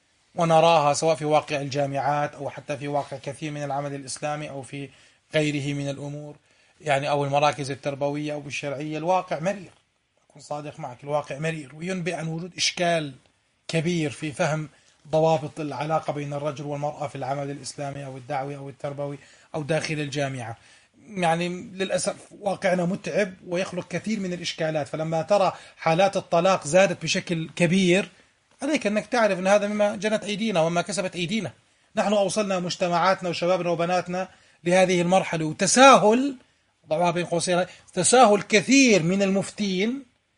ونراها سواء في واقع الجامعات أو حتى في واقع كثير من العمل الإسلامي أو في غيره من الأمور، يعني أو المراكز التربوية أو الشرعية، الواقع مرير. أكون صادق معك، الواقع مرير وينبئ عن وجود إشكال كبير في فهم ضوابط العلاقة بين الرجل والمرأة في العمل الإسلامي أو الدعوي أو التربوي أو داخل الجامعة. يعني للأسف واقعنا متعب ويخلق كثير من الإشكالات. فلما ترى حالات الطلاق زادت بشكل كبير، عليك أنك تعرف أن هذا مما جنت أيدينا وما كسبت أيدينا. نحن أوصلنا مجتمعاتنا وشبابنا وبناتنا لهذه المرحلة، وتساهل ضعها بين قوسين تساهل كثير من المفتين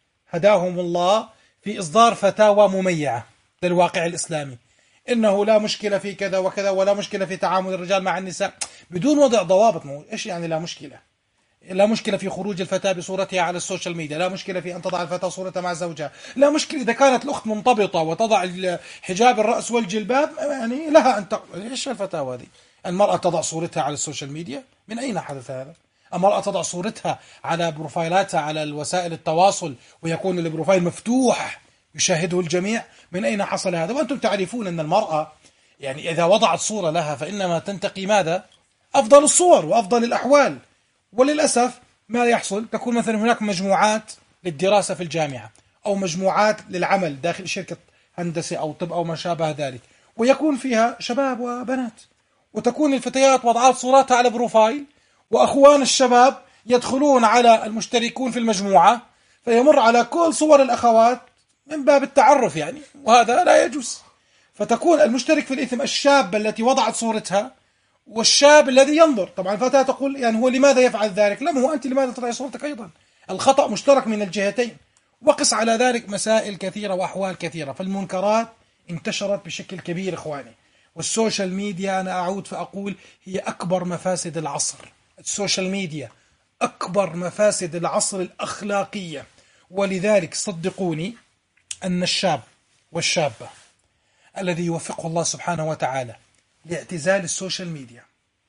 هداهم الله في إصدار فتاوى مميعة للواقع الإسلامي، إنه لا مشكلة في كذا وكذا ولا مشكلة في تعامل الرجال مع النساء، بدون وضع ضوابط. مو إيش يعني لا مشكلة؟ لا مشكلة في خروج الفتاة بصورتها على السوشيال ميديا، لا مشكلة في أن تضع الفتاة صورتها مع زوجها، لا مشكلة إذا كانت الأخت منضبطة وتضع حجاب الرأس والجلباب، يعني لها أن تق... إيش الفتاوى هذه؟ المرأة تضع صورتها على السوشيال ميديا؟ من أين حدث هذا؟ المرأة تضع صورتها على بروفايلاتها على الوسائل التواصل ويكون البروفايل مفتوح يشاهده الجميع؟ من أين حصل هذا؟ وأنتم تعرفون أن المرأة يعني إذا وضعت صورة لها فإنما تنتقي ماذا؟ أفضل الصور وأفضل الأحوال. وللأسف ما يحصل؟ تكون مثلا هناك مجموعات للدراسة في الجامعة أو مجموعات للعمل داخل شركة هندسة أو طب أو ما شابه ذلك، ويكون فيها شباب وبنات، وتكون الفتيات وضعات صوراتها على بروفايل، وأخوان الشباب يدخلون على المشتركون في المجموعة فيمر على كل صور الأخوات من باب التعرف يعني، وهذا لا يجوز. فتكون المشترك في الإثم الشابة التي وضعت صورتها والشاب الذي ينظر. طبعا الفتاة تقول يعني هو لماذا يفعل ذلك؟ لم هو أنت لماذا تضعي صورتك أيضا؟ الخطأ مشترك من الجهتين. وقس على ذلك مسائل كثيرة وأحوال كثيرة. فالمنكرات انتشرت بشكل كبير إخواني، والسوشيال ميديا أنا أعود فأقول هي أكبر مفاسد العصر. السوشيال ميديا أكبر مفاسد العصر الأخلاقية. ولذلك صدقوني أن الشاب والشابة الذي يوفقه الله سبحانه وتعالى لاعتزال السوشيال ميديا،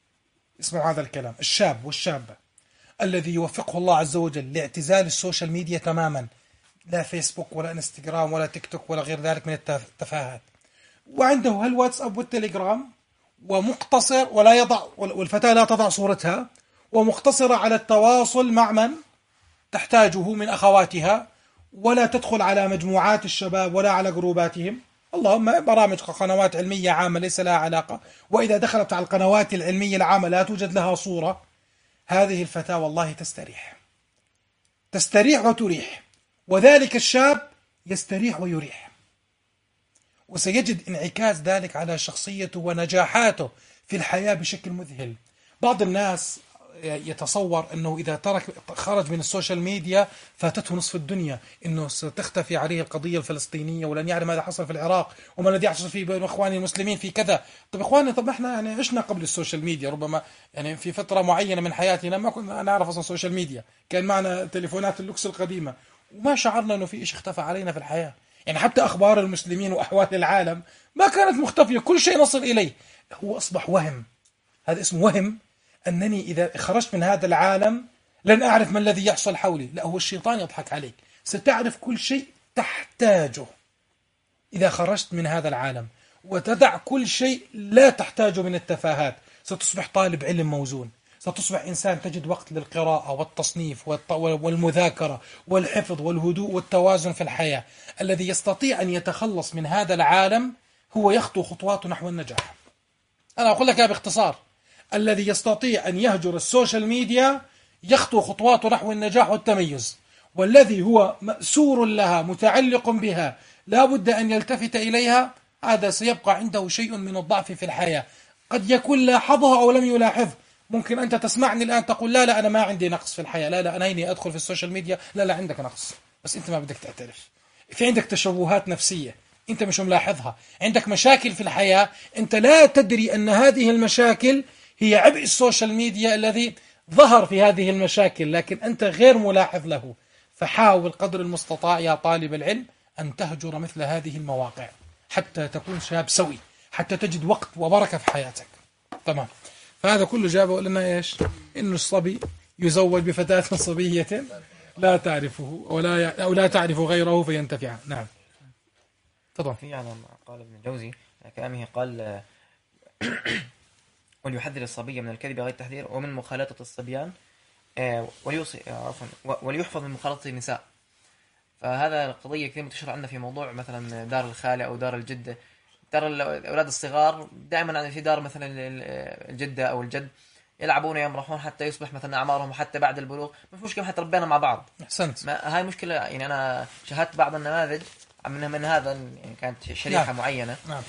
اسمعوا هذا الكلام، الشاب والشابة الذي يوفقه الله عز وجل لاعتزال السوشيال ميديا تماما، لا فيسبوك ولا انستغرام ولا تيك توك ولا غير ذلك من التفاهات، وعنده هالواتساب والتليجرام، ومقتصر ولا يضع، والفتاة لا تضع صورتها، ومقتصرة على التواصل مع من تحتاجه من أخواتها، ولا تدخل على مجموعات الشباب ولا على جروباتهم، اللهم برامج قنوات علمية عامة ليس لها علاقة. وإذا دخلت على القنوات العلمية العامة لا توجد لها صورة. هذه الفتاة والله تستريح تستريح وتريح، وذلك الشاب يستريح ويريح، وسيجد انعكاس ذلك على شخصيته ونجاحاته في الحياة بشكل مذهل. بعض الناس يتصور أنه إذا ترك خرج من السوشيال ميديا فاتته نصف الدنيا، أنه ستختفي عليه القضية الفلسطينية ولن يعلم ماذا حصل في العراق وما الذي يحصل في بين إخواني المسلمين في كذا. طب إخواني، طب إحنا يعني عشنا قبل السوشيال ميديا، ربما يعني في فترة معينة من حياتنا ما كنا نعرف أصلا السوشيال ميديا، كان معنا تليفونات اللوكس القديمة وما شعرنا أنه في إشي اختفى علينا في الحياة. يعني حتى أخبار المسلمين وأحوال العالم ما كانت مختفية، كل شيء نصل إليه. هو أصبح وهم، هذا اسمه وهم، أنني إذا خرجت من هذا العالم لن أعرف ما الذي يحصل حولي. لا، هو الشيطان يضحك عليك، ستعرف كل شيء تحتاجه إذا خرجت من هذا العالم، وتدع كل شيء لا تحتاجه من التفاهات. ستصبح طالب علم موزون، ستصبح إنسان تجد وقت للقراءة والتصنيف والمذاكرة والحفظ والهدوء والتوازن في الحياة. الذي يستطيع أن يتخلص من هذا العالم هو يخطو خطواته نحو النجاح. أنا أقول لك باختصار، الذي يستطيع أن يهجر السوشيال ميديا يخطو خطواته نحو النجاح والتميز، والذي هو مأسور لها متعلق بها لا بد أن يلتفت إليها، هذا سيبقى عنده شيء من الضعف في الحياة. قد يكون لاحظها أو لم يلاحظ. ممكن أنت تسمعني الآن تقول لا لا أنا ما عندي نقص في الحياة، لا لا أنا هيني أدخل في السوشيال ميديا، لا لا عندك نقص، بس أنت ما بدك تعترف. في عندك تشوهات نفسية أنت مش ملاحظها، عندك مشاكل في الحياة أنت لا تدري أن هذه المشاكل هي عبء السوشيال ميديا الذي ظهر في هذه المشاكل، لكن أنت غير ملاحظ له. فحاول قدر المستطاع يا طالب العلم أن تهجر مثل هذه المواقع حتى تكون شاب سوي، حتى تجد وقت وبركة في حياتك. تمام. فهذا كله جابه لنا إيش؟ إنه الصبي يزوج بفتاة صبية لا تعرفه ولا أو لا تعرف غيره فينتفع. نعم. تفضل.
في على قال ابن الجوزي كلامه قال وليحذر الصبي من الكذب غير التحذير ومن مخالطة الصبيان وليوصي عفوا وليحفظ من مخالطة النساء. فهذا القضية كثير منتشرة عندنا في موضوع مثلا دار الخالة أو دار الجدة. دار الأولاد الصغار دائما في دار مثلا الجدة أو الجد يلعبون يمرحون حتى يصبح مثلا أعمارهم حتى بعد البلوغ مش مشكلة حتى ربنا مع بعض.
أحسنت.
ما هاي مشكلة يعني أنا شاهدت بعض النماذج من من هذا يعني كانت شريحة نعم. معينة نعم.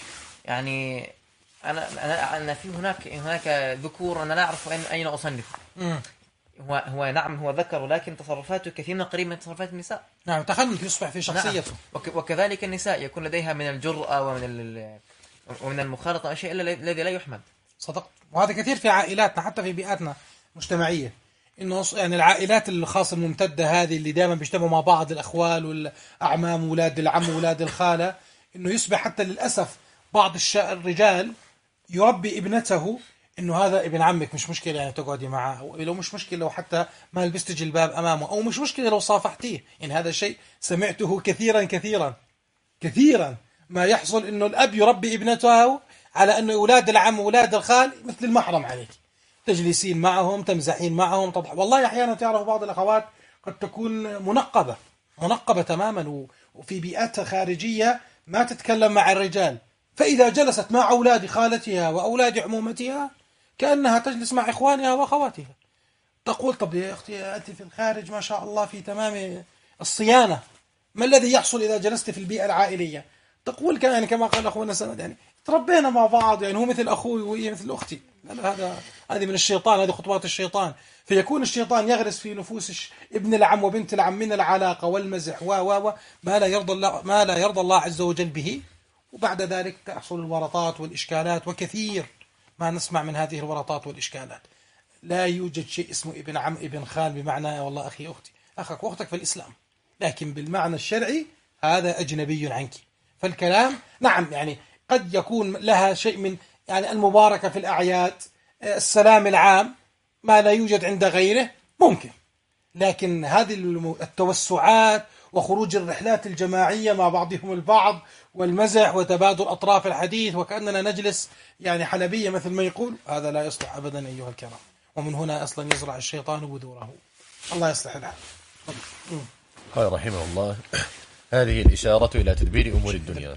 يعني أنا أنا أنا في هناك هناك ذكور أنا لا أعرف أين أين أصنف. مم. هو هو نعم هو ذكر ولكن تصرفاته كثيرا قريبة من تصرفات النساء.
نعم تخلف يصبح في شخصيته.
نعم. وكذلك النساء يكون لديها من الجرأة ومن ومن المخالطة أشياء الذي لا يحمد.
صدقت. وهذا كثير في عائلاتنا حتى في بيئاتنا مجتمعية إنه يعني العائلات الخاصة الممتدة هذه اللي دائما بيجتمعوا مع بعض الأخوال والأعمام وولاد العم وولاد الخالة إنه يصبح حتى للأسف بعض الرجال يربي ابنته إنه هذا ابن عمك مش مشكلة يعني تقعدي معه، لو مش مشكلة لو حتى ما لبست جلباب أمامه، أو مش مشكلة لو صافحتيه. يعني هذا الشيء سمعته كثيرا كثيرا كثيرا ما يحصل إنه الأب يربي ابنته على أنه أولاد العم وأولاد الخال مثل المحرم عليك، تجلسين معهم تمزحين معهم تضحك. والله أحيانا تعرف بعض الأخوات قد تكون منقبة منقبة تماما وفي بيئتها خارجية ما تتكلم مع الرجال، فإذا جلست مع أولاد خالتها وأولاد عمومتها كأنها تجلس مع إخوانها وأخواتها. تقول طب يا أختي أنت في الخارج ما شاء الله في تمام الصيانة، ما الذي يحصل إذا جلست في البيئة العائلية؟ تقول يعني كما قال أخونا سند يعني تربينا مع بعض، يعني هو مثل أخوي وهي مثل أختي. هذا هذه من الشيطان، هذه خطوات الشيطان. فيكون الشيطان يغرس في نفوس ابن العم وبنت العم من العلاقة والمزح و و ما لا يرضى الله ما لا يرضى الله عز وجل به، وبعد ذلك تحصل الورطات والإشكالات. وكثير ما نسمع من هذه الورطات والإشكالات. لا يوجد شيء اسمه ابن عم ابن خال بمعنى والله أخي أختي، أخك وأختك في الإسلام، لكن بالمعنى الشرعي هذا أجنبي عنك. فالكلام نعم يعني قد يكون لها شيء من يعني المباركة في الأعياد، السلام العام ما لا يوجد عند غيره ممكن، لكن هذه التوسعات وخروج الرحلات الجماعية مع بعضهم البعض والمزح وتبادل أطراف الحديث وكأننا نجلس يعني حلبية مثل ما يقول، هذا لا يصلح أبدا أيها الكرام. ومن هنا أصلا يزرع الشيطان بذوره. الله يصلح الحال.
قال رحمه الله: هذه الإشارة إلى تدبير أمور الدنيا.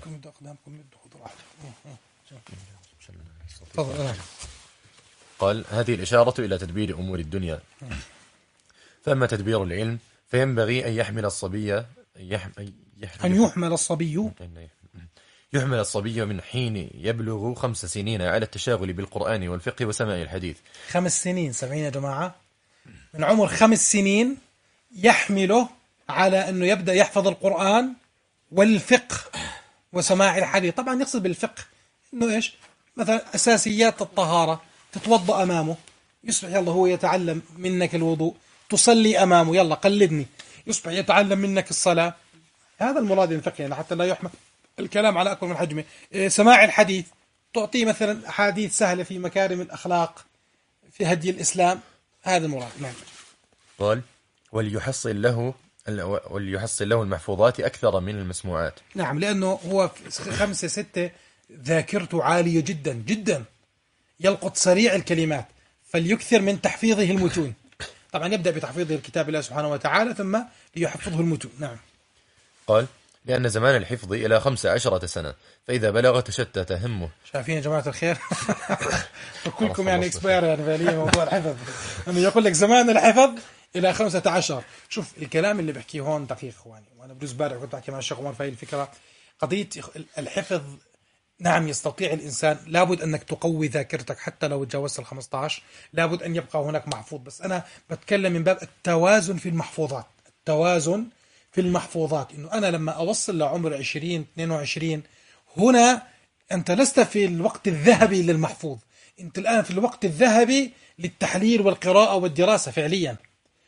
قال: هذه الإشارة إلى تدبير أمور الدنيا. فأما تدبير العلم فينبغي أن يحمل الصبي أن, يحمل
أن يحمل الصبي
يحمل الصبي من حين يبلغ خمس سنين على التشاغل بالقرآن والفقه وسماع الحديث.
خمس سنين سبعين يا جماعة، من عمر خمس سنين يحمله على أنه يبدأ يحفظ القرآن والفقه وسماع الحديث. طبعا يقصد بالفقه أنه إيش؟ مثلا أساسيات الطهارة، تتوضأ أمامه، يصبح يلا هو يتعلم منك الوضوء، تصلي أمامه يلا قلدني، يصبح يتعلم منك الصلاة. هذا المراد الفقه يعني حتى لا يحمل الكلام على أكبر من حجمه. سماع الحديث، تعطيه مثلا أحاديث سهلة في مكارم الأخلاق في هدي الإسلام، هذا المراد. نعم.
قال: وليحصل له وليحصل له المحفوظات أكثر من المسموعات.
نعم، لأنه هو خمسة ستة ذاكرته عالية جدا جدا، يلقط سريع الكلمات، فليكثر من تحفيظه المتون. طبعا يبدأ بتحفيظه الكتاب الله سبحانه وتعالى ثم ليحفظه المتون. نعم.
قال: لأن زمان الحفظ إلى خمس عشرة سنة، فإذا بلغ تشتت همه.
شايفين يا جماعة الخير؟ كلكم يعني إكسبير يعني فعليا موضوع الحفظ، أنه يقول لك زمان الحفظ إلى خمسة عشر. شوف الكلام اللي بحكيه هون دقيق إخواني، وأنا بجوز بارح كنت أحكي مع الشيخ عمر في هذه الفكرة. قضية الحفظ نعم يستطيع الإنسان، لابد أنك تقوي ذاكرتك حتى لو تجاوزت ال خمسة عشر، لابد أن يبقى هناك محفوظ. بس أنا بتكلم من باب التوازن في المحفوظات، التوازن في المحفوظات، إنه أنا لما أوصل لعمر عشرين اثنين وعشرين هنا أنت لست في الوقت الذهبي للمحفوظ، أنت الآن في الوقت الذهبي للتحليل والقراءة والدراسة فعليا.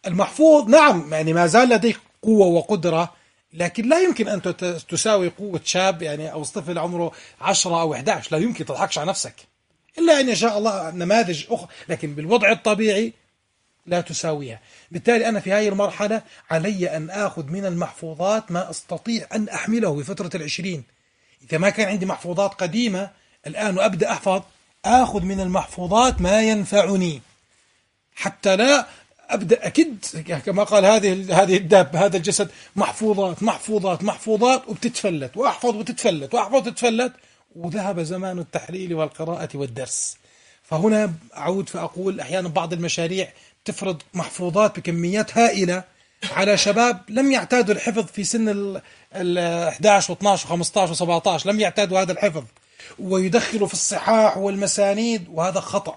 المحفوظ نعم يعني ما زال لديه قوة وقدرة، لكن لا يمكن أن تساوي قوة شاب يعني أو طفل عمره عشرة أو أحد عشر، لا يمكن، تضحكش على نفسك، إلا أن يشاء الله نماذج أخرى، لكن بالوضع الطبيعي لا تساويها. بالتالي أنا في هذه المرحلة علي أن آخذ من المحفوظات ما أستطيع أن أحمله في فترة العشرين. إذا ما كان عندي محفوظات قديمة الآن وأبدأ أحفظ، آخذ من المحفوظات ما ينفعني حتى لا أبدأ أكد كما قال هذه هذه الدابة هذا الجسد محفوظات محفوظات محفوظات وبتتفلت، وأحفظ وتتفلت وأحفظ وتتفلت، وذهب زمان التحليل والقراءة والدرس. فهنا أعود فأقول أحيانا بعض المشاريع تفرض محفوظات بكميات هائلة على شباب لم يعتادوا الحفظ في سن ال أحد عشر و12 و15 و17، لم يعتادوا هذا الحفظ، ويدخلوا في الصحاح والمسانيد، وهذا خطأ.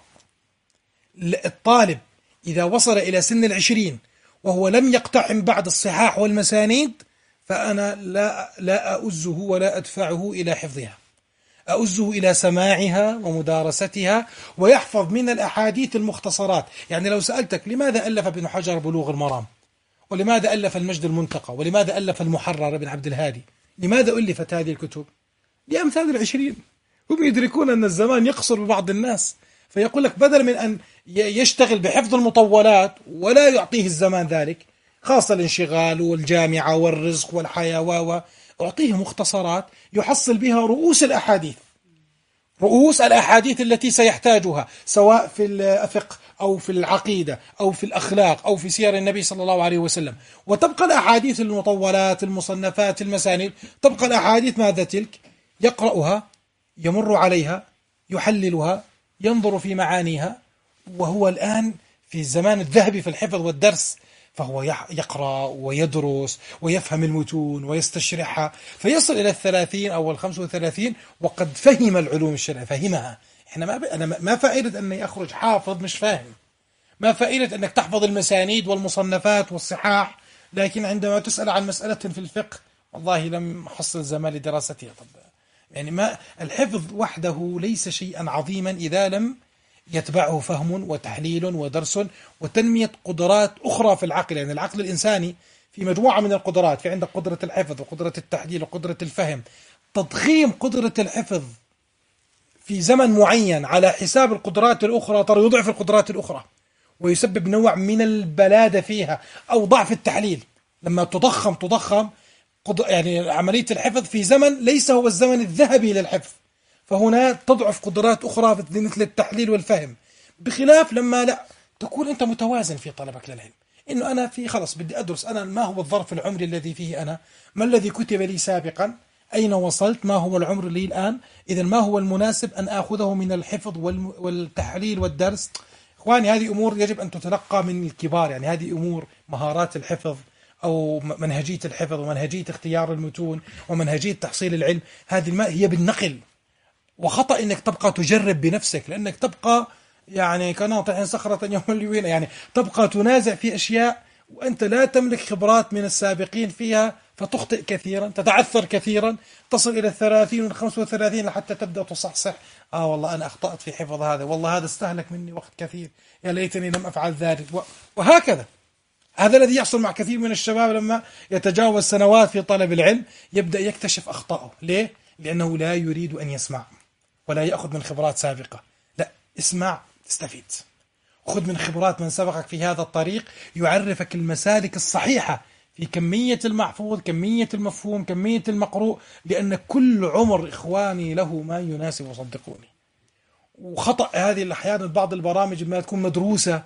الطالب إذا وصل إلى سن العشرين وهو لم يقتحم بعد الصحاح والمسانيد، فأنا لا لا أؤزه ولا أدفعه إلى حفظها، أؤزه إلى سماعها ومدارستها، ويحفظ من الأحاديث المختصرات. يعني لو سألتك لماذا ألف ابن حجر بلوغ المرام، ولماذا ألف المجد المنتقى، ولماذا ألف المحرر بن عبد الهادي، لماذا ألفت هذه الكتب؟ لأمثال العشرين، هم يدركون أن الزمان يقصر ببعض الناس، فيقول لك بدل من أن يشتغل بحفظ المطولات ولا يعطيه الزمان ذلك، خاصة الانشغال والجامعة والرزق والحياة، و أعطيه مختصرات يحصل بها رؤوس الأحاديث، رؤوس الأحاديث التي سيحتاجها سواء في الفقه أو في العقيدة أو في الأخلاق أو في سير النبي صلى الله عليه وسلم. وتبقى الأحاديث المطولات المصنفات المسانيد، تبقى الأحاديث ماذا تلك؟ يقرأها، يمر عليها، يحللها، ينظر في معانيها، وهو الآن في الزمان الذهبي في الحفظ والدرس، فهو يقرأ ويدرس ويفهم المتون ويستشرحها، فيصل إلى الثلاثين أو الخمس وثلاثين وقد فهم العلوم الشرعية، فهمها. إحنا ما ب... أنا ما فائدة أني أخرج حافظ مش فاهم، ما فائدة أنك تحفظ المسانيد والمصنفات والصحاح، لكن عندما تسأل عن مسألة في الفقه والله لم حصل زمان لدراستها. طب يعني ما الحفظ وحده ليس شيئا عظيما إذا لم يتبعه فهم وتحليل ودرس وتنمية قدرات أخرى في العقل. يعني العقل الإنساني في مجموعة من القدرات، في عندك قدرة الحفظ وقدرة التحليل وقدرة الفهم. تضخيم قدرة الحفظ في زمن معين على حساب القدرات الأخرى ترى يضعف القدرات الأخرى ويسبب نوع من البلادة فيها أو ضعف التحليل. لما تضخم تضخم يعني عملية الحفظ في زمن ليس هو الزمن الذهبي للحفظ، فهنا تضعف قدرات أخرى مثل التحليل والفهم، بخلاف لما لا تكون أنت متوازن في طلبك للعلم، إنه أنا في خلص بدي أدرس، أنا ما هو الظرف العمري الذي فيه أنا، ما الذي كتب لي سابقا، أين وصلت، ما هو العمر لي الآن، إذا ما هو المناسب أن أخذه من الحفظ والتحليل والدرس. إخواني هذه أمور يجب أن تتلقى من الكبار، يعني هذه أمور مهارات الحفظ أو منهجية الحفظ ومنهجية اختيار المتون ومنهجية تحصيل العلم، هذه الماء هي بالنقل. وخطأ إنك تبقى تجرب بنفسك، لأنك تبقى يعني كناطح صخرة يوم اليوين، يعني تبقى تنازع في أشياء وأنت لا تملك خبرات من السابقين فيها، فتخطئ كثيرا، تتعثر كثيرا، تصل إلى الثلاثين والخمس وثلاثين لحتى تبدأ تصحصح. آه والله أنا أخطأت في حفظ هذا، والله هذا استهلك مني وقت كثير، يا ليتني لم أفعل ذلك، وهكذا. هذا الذي يحصل مع كثير من الشباب لما يتجاوز سنوات في طلب العلم، يبدأ يكتشف أخطاءه. ليه؟ لأنه لا يريد أن يسمع ولا يأخذ من خبرات سابقة، لا، اسمع تستفيد، خذ من خبرات من سبقك في هذا الطريق، يعرفك المسالك الصحيحة في كمية المحفوظ، كمية المفهوم، كمية المقروء، لأن كل عمر إخواني له ما يناسب، صدقوني. وخطأ هذه الأحيان بعض البرامج ما تكون مدروسة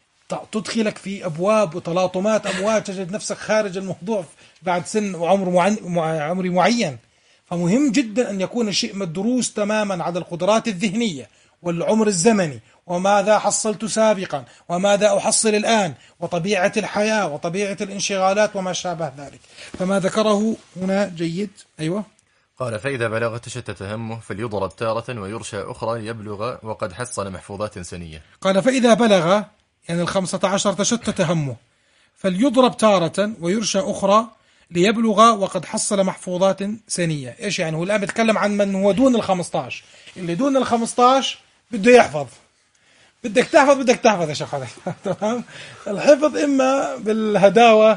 تدخلك في أبواب وتلاطمات أمواج، تجد نفسك خارج الموضوع بعد سن وعمر عمر معين. فمهم جدا أن يكون الشيء مدروس تماما على القدرات الذهنية والعمر الزمني، وماذا حصلت سابقا وماذا أحصل الآن، وطبيعة الحياة وطبيعة الانشغالات وما شابه ذلك. فما ذكره هنا جيد. أيوة،
قال: فإذا بلغ تشتت همه فليضرب تارة ويرشى أخرى ليبلغ وقد حصل محفوظات سنية.
قال: فإذا بلغ يعني الخمسة عشر تشتت همه فليضرب تارة ويرشى أخرى ليبلغ وقد حصل محفوظات سنية. إيش يعني؟ هو الآن بيتكلم عن من هو دون الخمسة عشر، اللي دون الخمسة عشر بده يحفظ، بدك تحفظ بدك تحفظ يا شيخ. تمام. الحفظ إما بالهداوة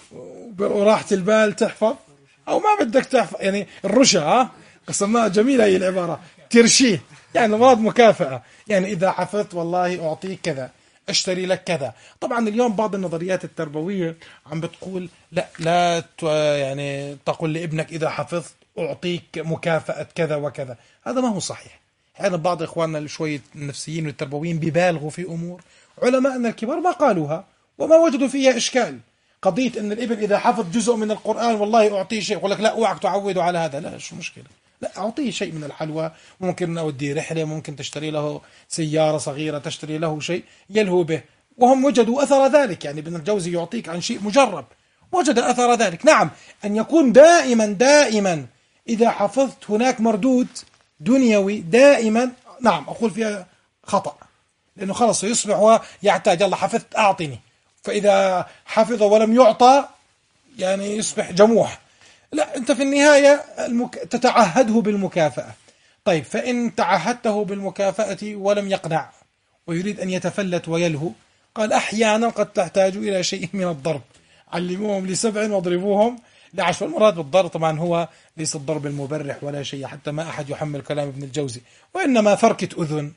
وراحة البال تحفظ، أو ما بدك تحفظ يعني الرشا. ها قسمناها جميلة هي العبارة، ترشيه يعني المراد مكافأة. يعني إذا حفظت والله أعطيك كذا، اشتري لك كذا. طبعا اليوم بعض النظريات التربوية عم بتقول لا لا يعني تقول لابنك إذا حفظت أعطيك مكافأة كذا وكذا. هذا ما هو صحيح. يعني بعض إخواننا شوية النفسيين والتربويين بيبالغوا في أمور علماءنا الكبار ما قالوها وما وجدوا فيها إشكال. قضية أن الابن إذا حفظ جزء من القرآن والله أعطيه شيء، يقول لك لا اوعك تعوده على هذا، لا شو مشكلة، لا أعطيه شيء من الحلوى، ممكن أوديه رحلة، ممكن تشتري له سيارة صغيرة، تشتري له شيء يلهو به. وهم وجدوا أثر ذلك. يعني ابن الجوزي يعطيك عن شيء مجرب، وجد أثر ذلك. نعم أن يكون دائما دائما إذا حفظت هناك مردود دنيوي دائما، نعم أقول فيها خطأ، لأنه خلص يصبح هو يحتاج الله حفظت أعطني، فإذا حفظ ولم يعطى يعني يصبح جموح. لا، أنت في النهاية المك... تتعهده بالمكافأة. طيب فإن تعهدته بالمكافأة ولم يقنع ويريد أن يتفلت ويلهو، قال أحيانا قد تحتاج إلى شيء من الضرب، علموهم لسبع واضربوهم لعشر. المراد بالضرب طبعا هو ليس الضرب المبرح ولا شيء، حتى ما أحد يحمل كلام ابن الجوزي، وإنما فركة أذن.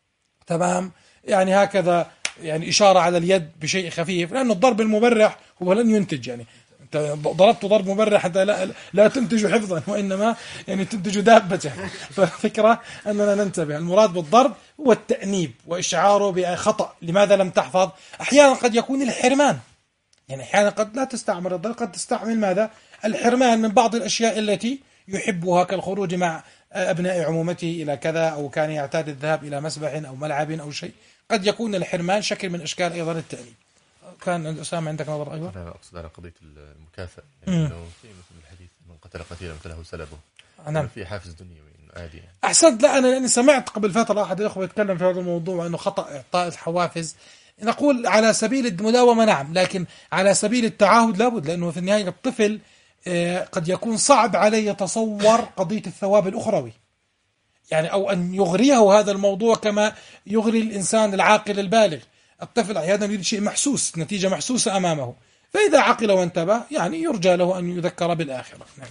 تمام، يعني هكذا، يعني إشارة على اليد بشيء خفيف، لأن الضرب المبرح هو لن ينتج. يعني أنت ضربت ضرب مبرح حتى لا, لا تنتج حفظا، وإنما يعني تنتج دابة. فالفكرة أننا ننتبه، المراد بالضرب هو التأنيب وإشعاره بخطأ، لماذا لم تحفظ. أحيانا قد يكون الحرمان، يعني أحيانا قد لا تستعمل الضرب، قد تستعمل ماذا؟ الحرمان من بعض الأشياء التي يحبها، كالخروج مع أبناء عمومته إلى كذا، أو كان يعتاد الذهاب إلى مسبح أو ملعب أو شيء. قد يكون الحرمان شكل من أشكال أيضا التأنيب. كان أسامة عندك نظر؟ أيوة.
أنا أقصد على قضية المكافأة، يعني أنه في مثل الحديث من قتل قتيلا مثله سلبه. نعم. في حافز دنيوي عادي يعني.
أحسنت. لا أنا لأني سمعت قبل فترة أحد الأخوة يتكلم في هذا الموضوع أنه خطأ إعطاء الحوافز. نقول على سبيل المداومة نعم، لكن على سبيل التعاهد لابد، لأنه في النهاية الطفل قد يكون صعب عليه يتصور قضية الثواب الأخروي، يعني أو أن يغريه هذا الموضوع كما يغري الإنسان العاقل البالغ. الطفل أحيانا يريد شيء محسوس، نتيجة محسوسة أمامه، فإذا عقل وانتبه يعني يرجى له أن يذكر بالآخرة. نعم.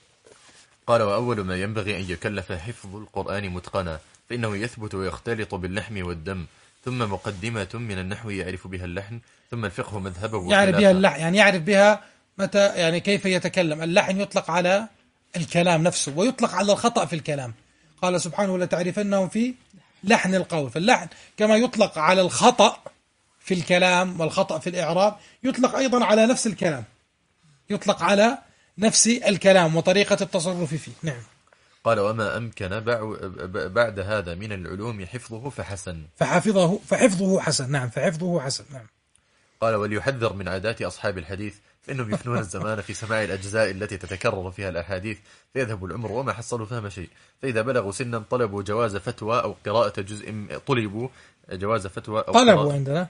قال: وأول ما ينبغي أن يكلف حفظ القرآن متقنا، فإنه يثبت ويختلط باللحم والدم، ثم مقدمة من النحو يعرف بها اللحن، ثم الفقه مذهبه
يعرف بها اللحن، يعني يعرف بها متى، يعني كيف يتكلم. اللحن يطلق على الكلام نفسه ويطلق على الخطأ في الكلام. قال سبحانه: لتعرفنهم في لحن القول. فاللحن كما يطلق على الخطأ في الكلام والخطأ في الإعراب، يطلق أيضا على نفس الكلام، يطلق على نفس الكلام وطريقة التصرف فيه. نعم.
قال: وما أمكن بعد هذا من العلوم حفظه فحسن.
فحفظه فحفظه حسن. نعم، فحفظه حسن. نعم.
قال: وليحذر من عادات أصحاب الحديث، فإنهم يفنون الزمان في سماع الأجزاء التي تتكرر فيها الأحاديث، فيذهب العمر وما حصلوا فهم شيء، فإذا بلغوا سنا طلبوا جواز فتوى أو قراءة جزء طلبوا جواز فتوى أو
طلبوا عندنا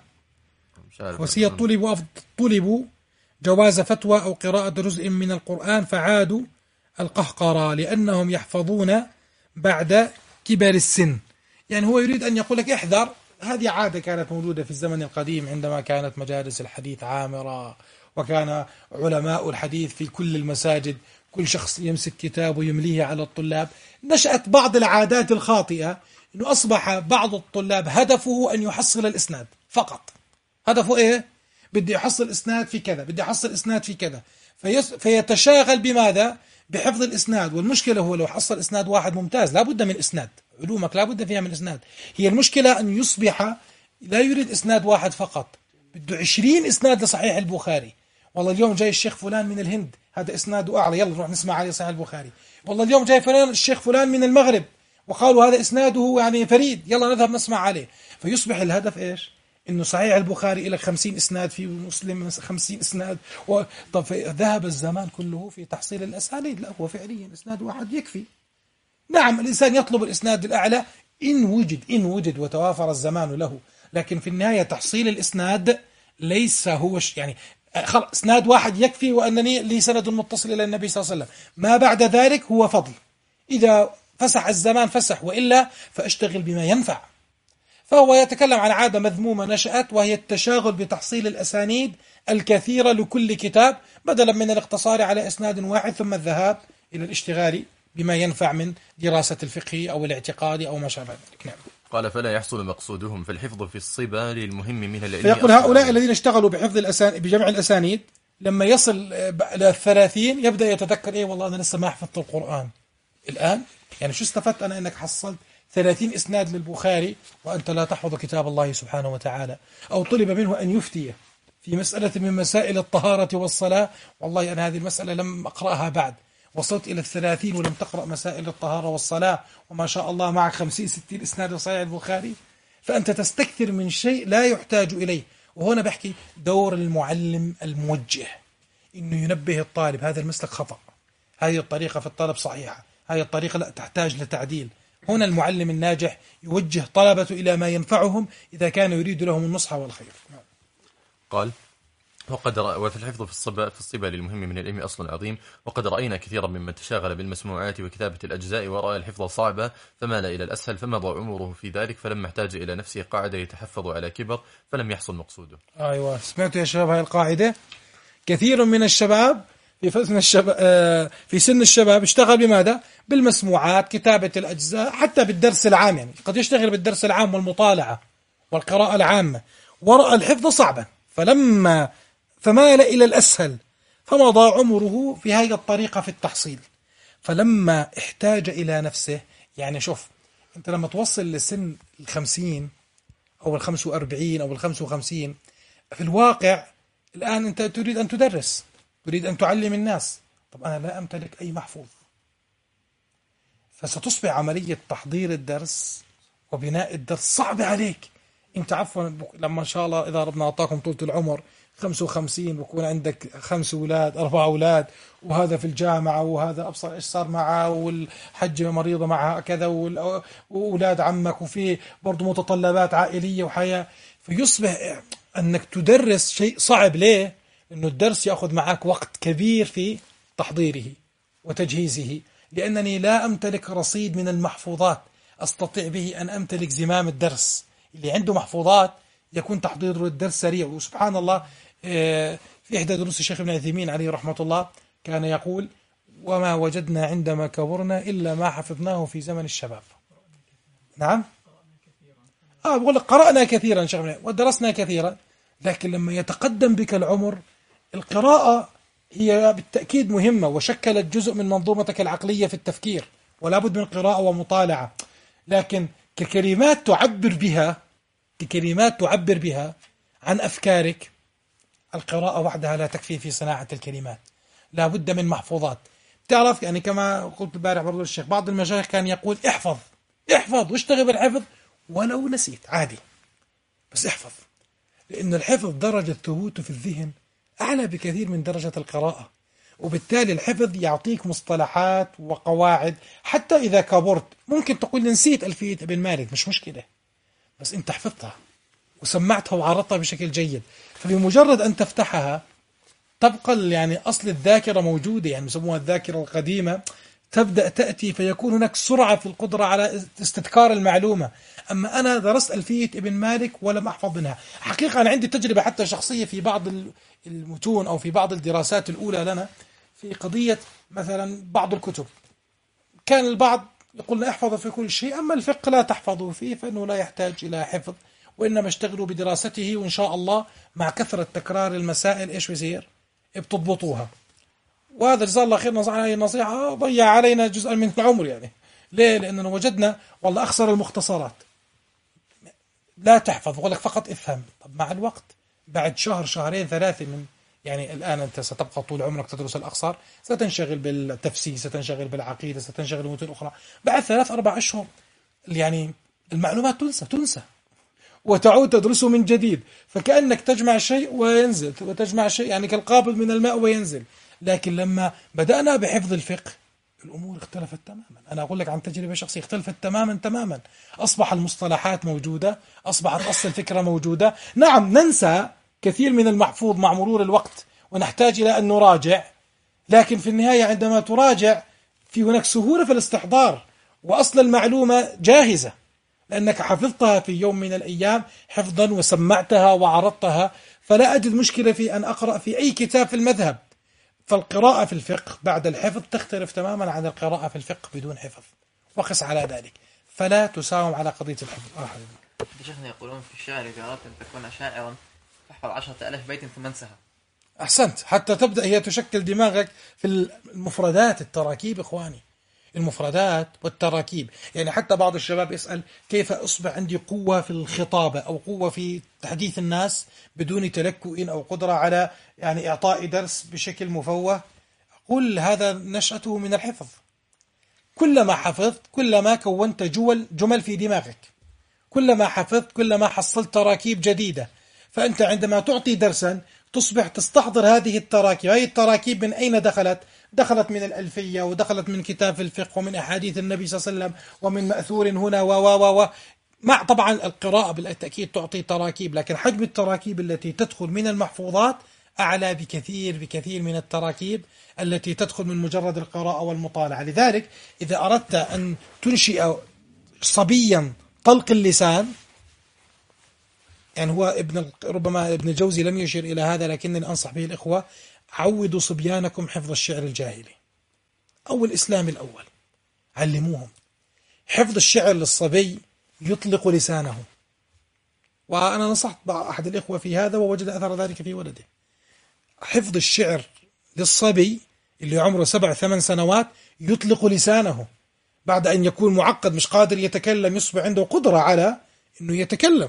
وسيا طلبوا طلبوا جواز فتوى أو قراءة جزء من القرآن، فعادوا القهقرى لأنهم يحفظون بعد كبر السن. يعني هو يريد أن يقول لك احذر، هذه عادة كانت موجودة في الزمن القديم عندما كانت مجالس الحديث عامرة، وكان علماء الحديث في كل المساجد، كل شخص يمسك كتاب ويمليه على الطلاب. نشأت بعض العادات الخاطئة، أنه أصبح بعض الطلاب هدفه أن يحصل الإسناد فقط. هدفه إيه؟ بدي يحصل إسناد في كذا، بدي يحصل إسناد في كذا، فيس فيتشاغل بماذا؟ بحفظ الإسناد. والمشكلة هو لو حصل إسناد واحد ممتاز، لا بد من إسناد، علومك لا بد فيها من إسناد. هي المشكلة أن يصبح لا يريد إسناد واحد فقط، بده عشرين إسناد لصحيح البخاري. والله اليوم جاي الشيخ فلان من الهند، هذا إسناده أعلى، يلا نروح نسمع عليه صحيح البخاري. والله اليوم جاي فلان الشيخ فلان من المغرب وقالوا هذا إسناده يعني فريد، يلا نذهب نسمع عليه. فيصبح الهدف إيش؟ إنه صحيح البخاري إلى خمسين إسناد، في مسلم خمسين إسناد. و... طب ذهب الزمان كله في تحصيل الأسانيد؟ لا، هو فعليا إسناد واحد يكفي. نعم، الإنسان يطلب الإسناد الأعلى إن وجد إن وجد وتوافر الزمان له، لكن في النهاية تحصيل الإسناد ليس هو ش... يعني خلاص إسناد واحد يكفي، وأنني لي سند متصل إلى النبي صلى الله عليه وسلم، ما بعد ذلك هو فضل. إذا فسح الزمان فسح، وإلا فأشتغل بما ينفع. فهو يتكلم عن عادة مذمومة نشأت، وهي التشاغل بتحصيل الأسانيد الكثيرة لكل كتاب بدلا من الاقتصار على إسناد واحد، ثم الذهاب إلى الاشتغال بما ينفع من دراسة الفقه أو الاعتقاد أو ما شابه ذلك. نعم.
قال فلا يحصل مقصودهم فالحفظ في الصبا للمهم من العلم.
فيقول هؤلاء الذين اشتغلوا بحفظ الأسانيد بجمع الأسانيد لما يصل إلى الثلاثين يبدأ يتذكر إيه والله أنا لسه ما حفظت القرآن الآن. يعني شو استفدت أنا أنك حصلت ثلاثين إسناد للبخاري وأنت لا تحفظ كتاب الله سبحانه وتعالى؟ أو طلب منه أن يفتي في مسألة من مسائل الطهارة والصلاة، والله أنا هذه المسألة لم أقرأها بعد، وصلت إلى الثلاثين ولم تقرأ مسائل الطهارة والصلاة، وما شاء الله معك خمسين ستين إسناد صحيح البخاري. فأنت تستكثر من شيء لا يحتاج إليه. وهنا بحكي دور المعلم الموجه، إنه ينبه الطالب هذا المسلك خطأ، هذه الطريقة في الطلب صحيحة، هذه الطريقة لا تحتاج لتعديل. هنا المعلم الناجح يوجه طلبته إلى ما ينفعهم إذا كان يريد لهم النصح والخير.
قال وقد رأ... وفي الحفظ في الصبا في الصبا للمهم من العلم أصل عظيم. وقد رأينا كثيرا ممن تشاغل بالمسموعات وكتابة الأجزاء ورأى الحفظ صعبا فمال إلى الأسهل فمضى عمره في ذلك، فلما احتاج إلى نفسه قاعدة يتحفظ على كبر فلم يحصل مقصوده.
أيوة، سمعتوا يا شباب هاي القاعدة؟ كثير من الشباب في سن الشباب في سن الشباب اشتغل بماذا؟ بالمسموعات، كتابة الأجزاء، حتى بالدرس العام. يعني قد يشتغل بالدرس العام والمطالعة والقراءة العامة، ورأى الحفظ صعبا فلما فمال إلى الأسهل فمضى عمره في هذه الطريقة في التحصيل. فلما احتاج إلى نفسه، يعني شوف أنت لما توصل لسن الخمسين أو الخمس وأربعين أو الخمس وخمسين، في الواقع الآن أنت تريد أن تدرس، تريد أن تعلم الناس. طب أنا لا أمتلك أي محفوظ، فستصبح عملية تحضير الدرس وبناء الدرس صعبة عليك. أنت عفوا لما إن شاء الله إذا ربنا أعطاكم طولة العمر خمسة وخمسين بكون عندك خمس أولاد أربع أولاد، وهذا في الجامعة وهذا أبصر إيش صار معه، والحجة مريضة معها كذا، وأولاد عمك، وفي برضو متطلبات عائلية وحياة، فيصبح أنك تدرس شيء صعب. ليه؟ لأنه الدرس يأخذ معك وقت كبير في تحضيره وتجهيزه، لأنني لا أمتلك رصيد من المحفوظات أستطيع به أن أمتلك زمام الدرس. اللي عنده محفوظات يكون تحضير الدرس سريع. وسبحان الله في إحدى دروس الشيخ ابن عثيمين عليه رحمة الله كان يقول وما وجدنا عندما كبرنا إلا ما حفظناه في زمن الشباب. نعم آه بقول لك قرأنا كثيرا شيخ ودرسنا كثيرا، لكن لما يتقدم بك العمر القراءة هي بالتأكيد مهمة وشكلت جزء من منظومتك العقلية في التفكير، ولا بد من قراءة ومطالعة، لكن ككلمات تعبر بها ككلمات تعبر بها عن أفكارك، القراءة وحدها لا تكفي في صناعة الكلمات، لا بد من محفوظات. تعرف يعني كما قلت البارح برضو الشيخ، بعض المشايخ كان يقول احفظ احفظ واشتغل بالحفظ ولو نسيت عادي، بس احفظ، لأن الحفظ درجة ثبوته في الذهن أعلى بكثير من درجة القراءة، وبالتالي الحفظ يعطيك مصطلحات وقواعد حتى إذا كبرت ممكن تقول نسيت ألفية ابن مالك، مش مشكلة، بس أنت حفظتها وسمعتها وعرضتها بشكل جيد، فبمجرد أن تفتحها تبقى يعني أصل الذاكرة موجودة، يعني يسموها الذاكرة القديمة، تبدأ تأتي فيكون هناك سرعة في القدرة على استذكار المعلومة. أما أنا درست ألفية ابن مالك ولم أحفظ منها. حقيقة أنا عندي تجربة حتى شخصية في بعض المتون أو في بعض الدراسات الأولى لنا في قضية مثلا بعض الكتب، كان البعض يقولنا احفظ في كل شيء، أما الفقه لا تحفظوا فيه فإنه لا يحتاج إلى حفظ، وإنما اشتغلوا بدراسته وإن شاء الله مع كثرة تكرار المسائل إيش بيصير بتضبطوها. وهذا جزاه الله خير نصح عليه النصيحة ضيع علينا جزءا من العمر. يعني ليه؟ لأننا وجدنا والله أخسر المختصرات، لا تحفظ وقال لك فقط افهم. طب مع الوقت بعد شهر شهرين ثلاثة من يعني الآن أنت ستبقى طول عمرك تدرس الأقصار، ستنشغل بالتفسير، ستنشغل بالعقيدة، ستنشغل بمتون أخرى، بعد ثلاث أربع أشهر يعني المعلومات تنسى تنسى وتعود تدرسه من جديد، فكأنك تجمع شيء وينزل وتجمع شيء، يعني كالقابض من الماء وينزل. لكن لما بدأنا بحفظ الفقه الأمور اختلفت تماما. أنا أقول لك عن تجربة شخصية، اختلفت تماما تماما. أصبح المصطلحات موجودة، أصبحت أصل الفكرة موجودة. نعم ننسى كثير من المحفوظ مع مرور الوقت ونحتاج إلى أن نراجع، لكن في النهاية عندما تراجع في هناك سهولة في الاستحضار وأصل المعلومة جاهزة. لأنك حفظتها في يوم من الأيام حفظا وسمعتها وعرضتها، فلا أجد مشكلة في أن أقرأ في أي كتاب في المذهب. فالقراءة في الفقه بعد الحفظ تختلف تماما عن القراءة في الفقه بدون حفظ، وقس على ذلك، فلا تساوم على قضية الحفظ. آه
شيخنا يقولون في الشعر إذا أردت أن تكون شاعرا فاحفظ عشرة آلاف بيت ثم انسها.
أحسنت، حتى تبدأ هي تشكل دماغك في المفردات التراكيب. إخواني، المفردات والتراكيب، يعني حتى بعض الشباب يسأل كيف أصبح عندي قوة في الخطابة أو قوة في تحديث الناس بدون تلكؤ أو قدرة على يعني إعطاء درس بشكل مفوه. قل هذا نشأته من الحفظ. كلما حفظت كلما كونت جمل جمل في دماغك، كلما حفظت كلما حصلت تراكيب جديدة. فأنت عندما تعطي درسا تصبح تستحضر هذه التراكيب. هذه التراكيب من أين دخلت؟ دخلت من الألفية، ودخلت من كتاب الفقه، ومن أحاديث النبي صلى الله عليه وسلم، ومن مأثور هنا و و و مع طبعا القراءة بالتأكيد تعطي تراكيب، لكن حجم التراكيب التي تدخل من المحفوظات أعلى بكثير بكثير من التراكيب التي تدخل من مجرد القراءة والمطالعة. لذلك إذا أردت أن تنشئ صبيا طلق اللسان، يعني هو ابن ربما ابن الجوزي لم يشير إلى هذا لكنني أنصح به الإخوة: عودوا صبيانكم حفظ الشعر الجاهلي أو الإسلام الأول، علموهم حفظ الشعر للصبي يطلق لسانه. وأنا نصحت بعض أحد الإخوة في هذا ووجد أثر ذلك في ولده. حفظ الشعر للصبي اللي عمره سبع ثمان سنوات يطلق لسانه بعد أن يكون معقد مش قادر يتكلم، يصبح عنده قدرة على أنه يتكلم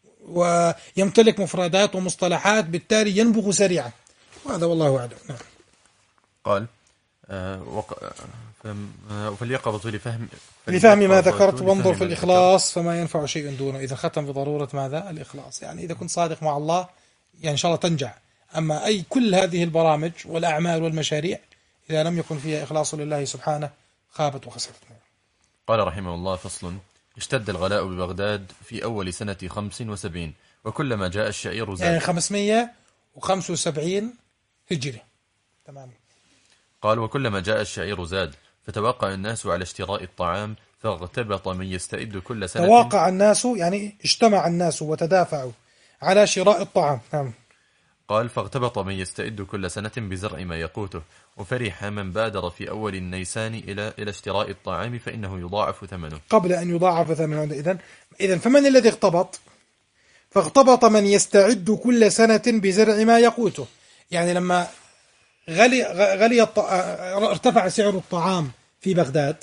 ويمتلك مفردات ومصطلحات، بالتالي ينبغ سريعا. وهذا والله أعلم. نعم.
قال آه وق... آه فاليقظة لفهم
لفهم ما ذكرت وانظر في الإخلاص فما ينفع شيء دونه. إذا ختم بضرورة ماذا؟ الإخلاص. يعني إذا كنت صادق مع الله يعني إن شاء الله تنجح. أما أي كل هذه البرامج والأعمال والمشاريع إذا لم يكن فيها إخلاص لله سبحانه خابت وخسرت.
قال رحمه الله: فصل: اشتد الغلاء ببغداد في أول سنة خمس وسبعين، وكلما جاء الشعير زاد.
يعني خمسمائة وخمسة وسبعين هجري. تمام.
قال: وكلما جاء الشعير زاد، فتوقع الناس على اشتراء الطعام، فاغتبط من يستعد كل سنة.
تواقع الناس يعني اجتمع الناس وتدافعوا على شراء الطعام. نعم.
قال: فاغتبط من يستعد كل سنة بزرع ما يقوته، وفرح من بادر في أول النيسان إلى إلى اشتراء الطعام فإنه يضاعف ثمنه.
قبل أن يضاعف ثمنه. إذن إذن فمن الذي اغتبط؟ فاغتبط من يستعد كل سنة بزرع ما يقوته. يعني لما غلي غلي ارتفع سعر الطعام في بغداد،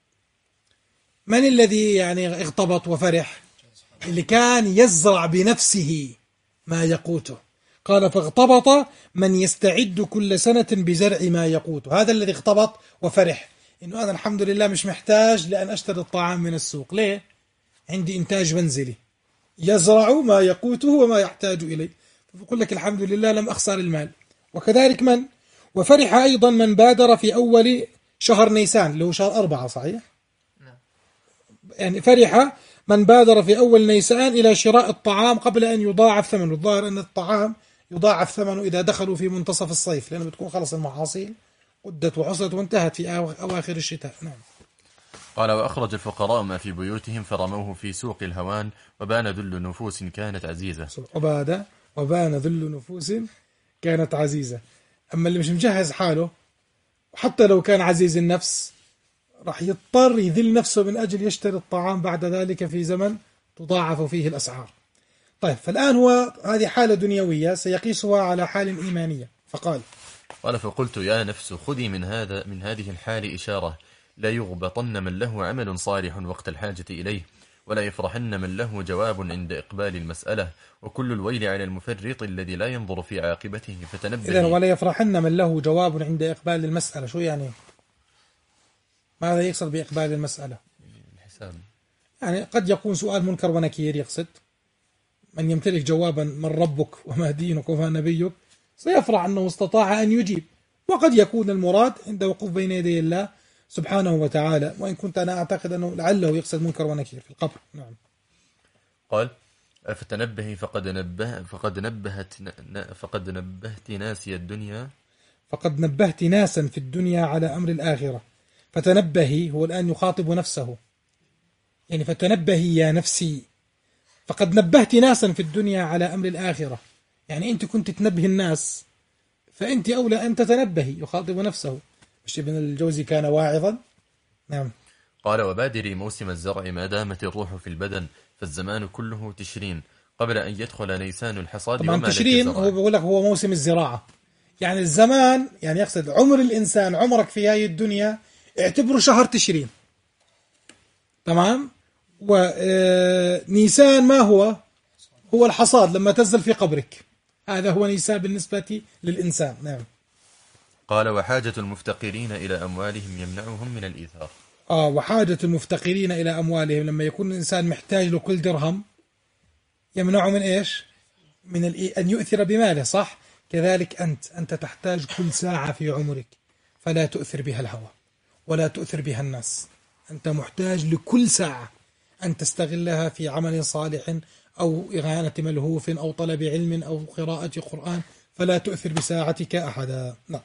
من الذي يعني اغتبط وفرح؟ اللي كان يزرع بنفسه ما يقوته. قال: فاغتبط من يستعد كل سنة بزرع ما يقوته. هذا الذي اغتبط وفرح إنه أنا الحمد لله مش محتاج لأن أشتري الطعام من السوق. ليه؟ عندي إنتاج منزلي يزرع ما يقوته وما يحتاج إليه، فبقول لك الحمد لله لم أخسر المال. وكذلك من وفرح أيضا من بادر في أول شهر نيسان اللي هو شهر أربعة، صحيح؟ يعني فرح من بادر في أول نيسان إلى شراء الطعام قبل أن يضاعف ثمنه. الظاهر أن الطعام يضاعف ثمنه إذا دخلوا في منتصف الصيف، لأنه بتكون خلص المحاصيل قدت وحصلت وانتهت في أواخر الشتاء. نعم.
قال: وأخرج الفقراء ما في بيوتهم فرموه في سوق الهوان، وبان ذل نفوس كانت عزيزة.
عبادة وبان ذل نفوس كانت عزيزة. أما اللي مش مجهز حاله حتى لو كان عزيز النفس راح يضطر يذل نفسه من أجل يشتري الطعام بعد ذلك في زمن تضاعف فيه الأسعار. طيب، فالآن هو هذه حالة دنيوية سيقيسها على حال إيمانية. فقال:
قال: فقلت يا نفس خذي من هذا من هذه الحال إشارة، لا يغبطن من له عمل صالح وقت الحاجة إليه، ولا يفرحن من له جواب عند إقبال المسألة، وكل الويل على المفرط الذي لا ينظر في عاقبته فتنبه.
إذن ولا يفرحن من له جواب عند إقبال المسألة، شو يعني؟ ماذا يقصد بإقبال المسألة؟
الحساب.
يعني قد يكون سؤال منكر ونكير، يقصد من يمتلك جوابا من ربك وما دينك وما نبيك سيفرح أنه استطاع أن يجيب. وقد يكون المراد عند وقوف بين يدي الله سبحانه وتعالى، وإن كنت أنا أعتقد أنه لعله يقصد منكر ونكير في القبر. نعم.
قال: فتنبهي فقد نبه فقد نبهت فقد نبهت ناسي الدنيا
فقد نبهت ناسا في الدنيا على أمر الآخرة. فتنبهي هو الآن يخاطب نفسه،
يعني فتنبهي يا نفسي، فقد نبهت ناسا في الدنيا على أمر الآخرة. يعني أنت كنت تنبه الناس، فأنت أولى أن تتنبهي. يخاطب نفسه، مش ابن الجوزي كان واعظا. نعم.
قال وبادري موسم الزرع ما دامت الروح في البدن، فالزمان كله تشرين قبل أن يدخل نيسان الحصاد.
طبعا تشرين هو بيقول لك هو موسم الزراعة، يعني الزمان، يعني يقصد عمر الإنسان، عمرك في هذه الدنيا اعتبره شهر تشرين. تمام. ونيسان ما هو؟ هو الحصاد لما تنزل في قبرك، هذا هو نيسان بالنسبة للإنسان. نعم.
قال وحاجة المفتقرين إلى أموالهم يمنعهم من الإيثار.
آه وحاجة المفتقرين إلى أموالهم، لما يكون الإنسان محتاج له كل درهم يمنعه من إيش؟ من أن يؤثر بماله. صح؟ كذلك أنت أنت تحتاج كل ساعة في عمرك، فلا تؤثر بها الهوى ولا تؤثر بها الناس. أنت محتاج لكل ساعة أن تستغلها في عمل صالح أو إغانة ملهوف أو طلب علم أو قراءة قرآن، فلا تؤثر بساعتك أحدا. نعم.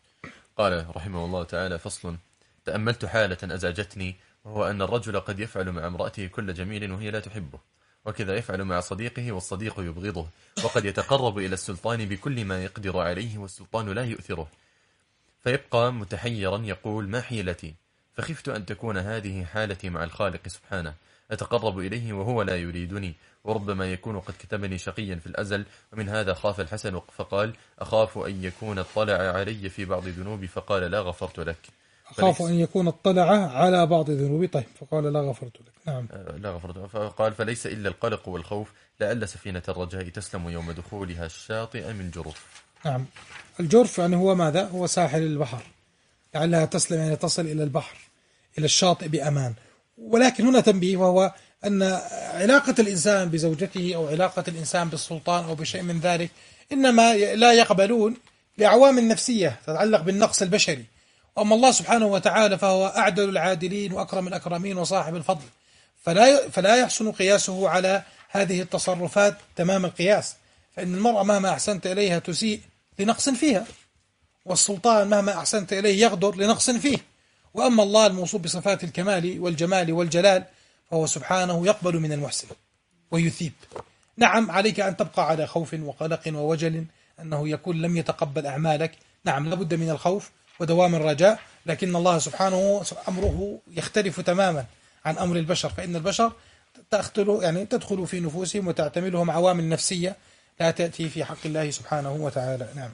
قال رحمه الله تعالى فصل: تأملت حالة أزعجتني، وهو أن الرجل قد يفعل مع امرأته كل جميل وهي لا تحبه، وكذا يفعل مع صديقه والصديق يبغضه، وقد يتقرب إلى السلطان بكل ما يقدر عليه والسلطان لا يؤثره، فيبقى متحيرا يقول ما حيلتي؟ فخفت أن تكون هذه حالتي مع الخالق سبحانه، أتقرب إليه وهو لا يريدني، وربما يكون قد كتبني شقيا في الأزل. ومن هذا خاف الحسن فقال أخاف أن يكون اطلع علي في بعض ذنوبي، فقال لا غفرت لك.
أخاف أن يكون اطلع على بعض ذنوبي، طيب، فقال لا غفرت لك. نعم.
لا غفرت. فقال فليس إلا القلق والخوف، لعل سفينة الرجاء تسلم يوم دخولها الشاطئ من جرف.
نعم. الجرف يعني هو ماذا؟ هو ساحل البحر، لعلها تسلم يعني تصل إلى البحر، إلى الشاطئ بأمان. ولكن هنا تنبيه، وهو أن علاقة الإنسان بزوجته أو علاقة الإنسان بالسلطان أو بشيء من ذلك إنما لا يقبلون لعوامل نفسية تتعلق بالنقص البشري. أما الله سبحانه وتعالى فهو أعدل العادلين وأكرم الأكرمين وصاحب الفضل، فلا فلا يحسن قياسه على هذه التصرفات تمام القياس، فإن المرأة مهما أحسنت إليها تسيء لنقص فيها، والسلطان مهما أحسنت إليه يغدر لنقص فيه. وأما الله الموصوف بصفات الكمال والجمال والجلال فهو سبحانه يقبل من المحسن ويثيب. نعم، عليك أن تبقى على خوف وقلق ووجل أنه يكون لم يتقبل أعمالك. نعم، لابد من الخوف ودوام الرجاء، لكن الله سبحانه أمره يختلف تماما عن أمر البشر، فإن البشر تدخل يعني تدخل في نفوسهم وتعتملهم عوامل نفسية لا تأتي في حق الله سبحانه وتعالى. نعم.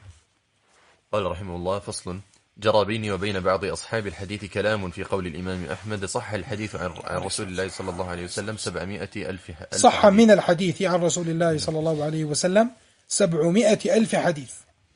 قال رحمه الله فصل: جرى بيني وبين بعض أصحاب الحديث كلام في قول الإمام أحمد صح الحديث عن رسول الله صلى الله عليه وسلم سبعمائة ألف حديث.
صح من الحديث عن رسول الله صلى الله عليه وسلم سبعمائة ألف حديث.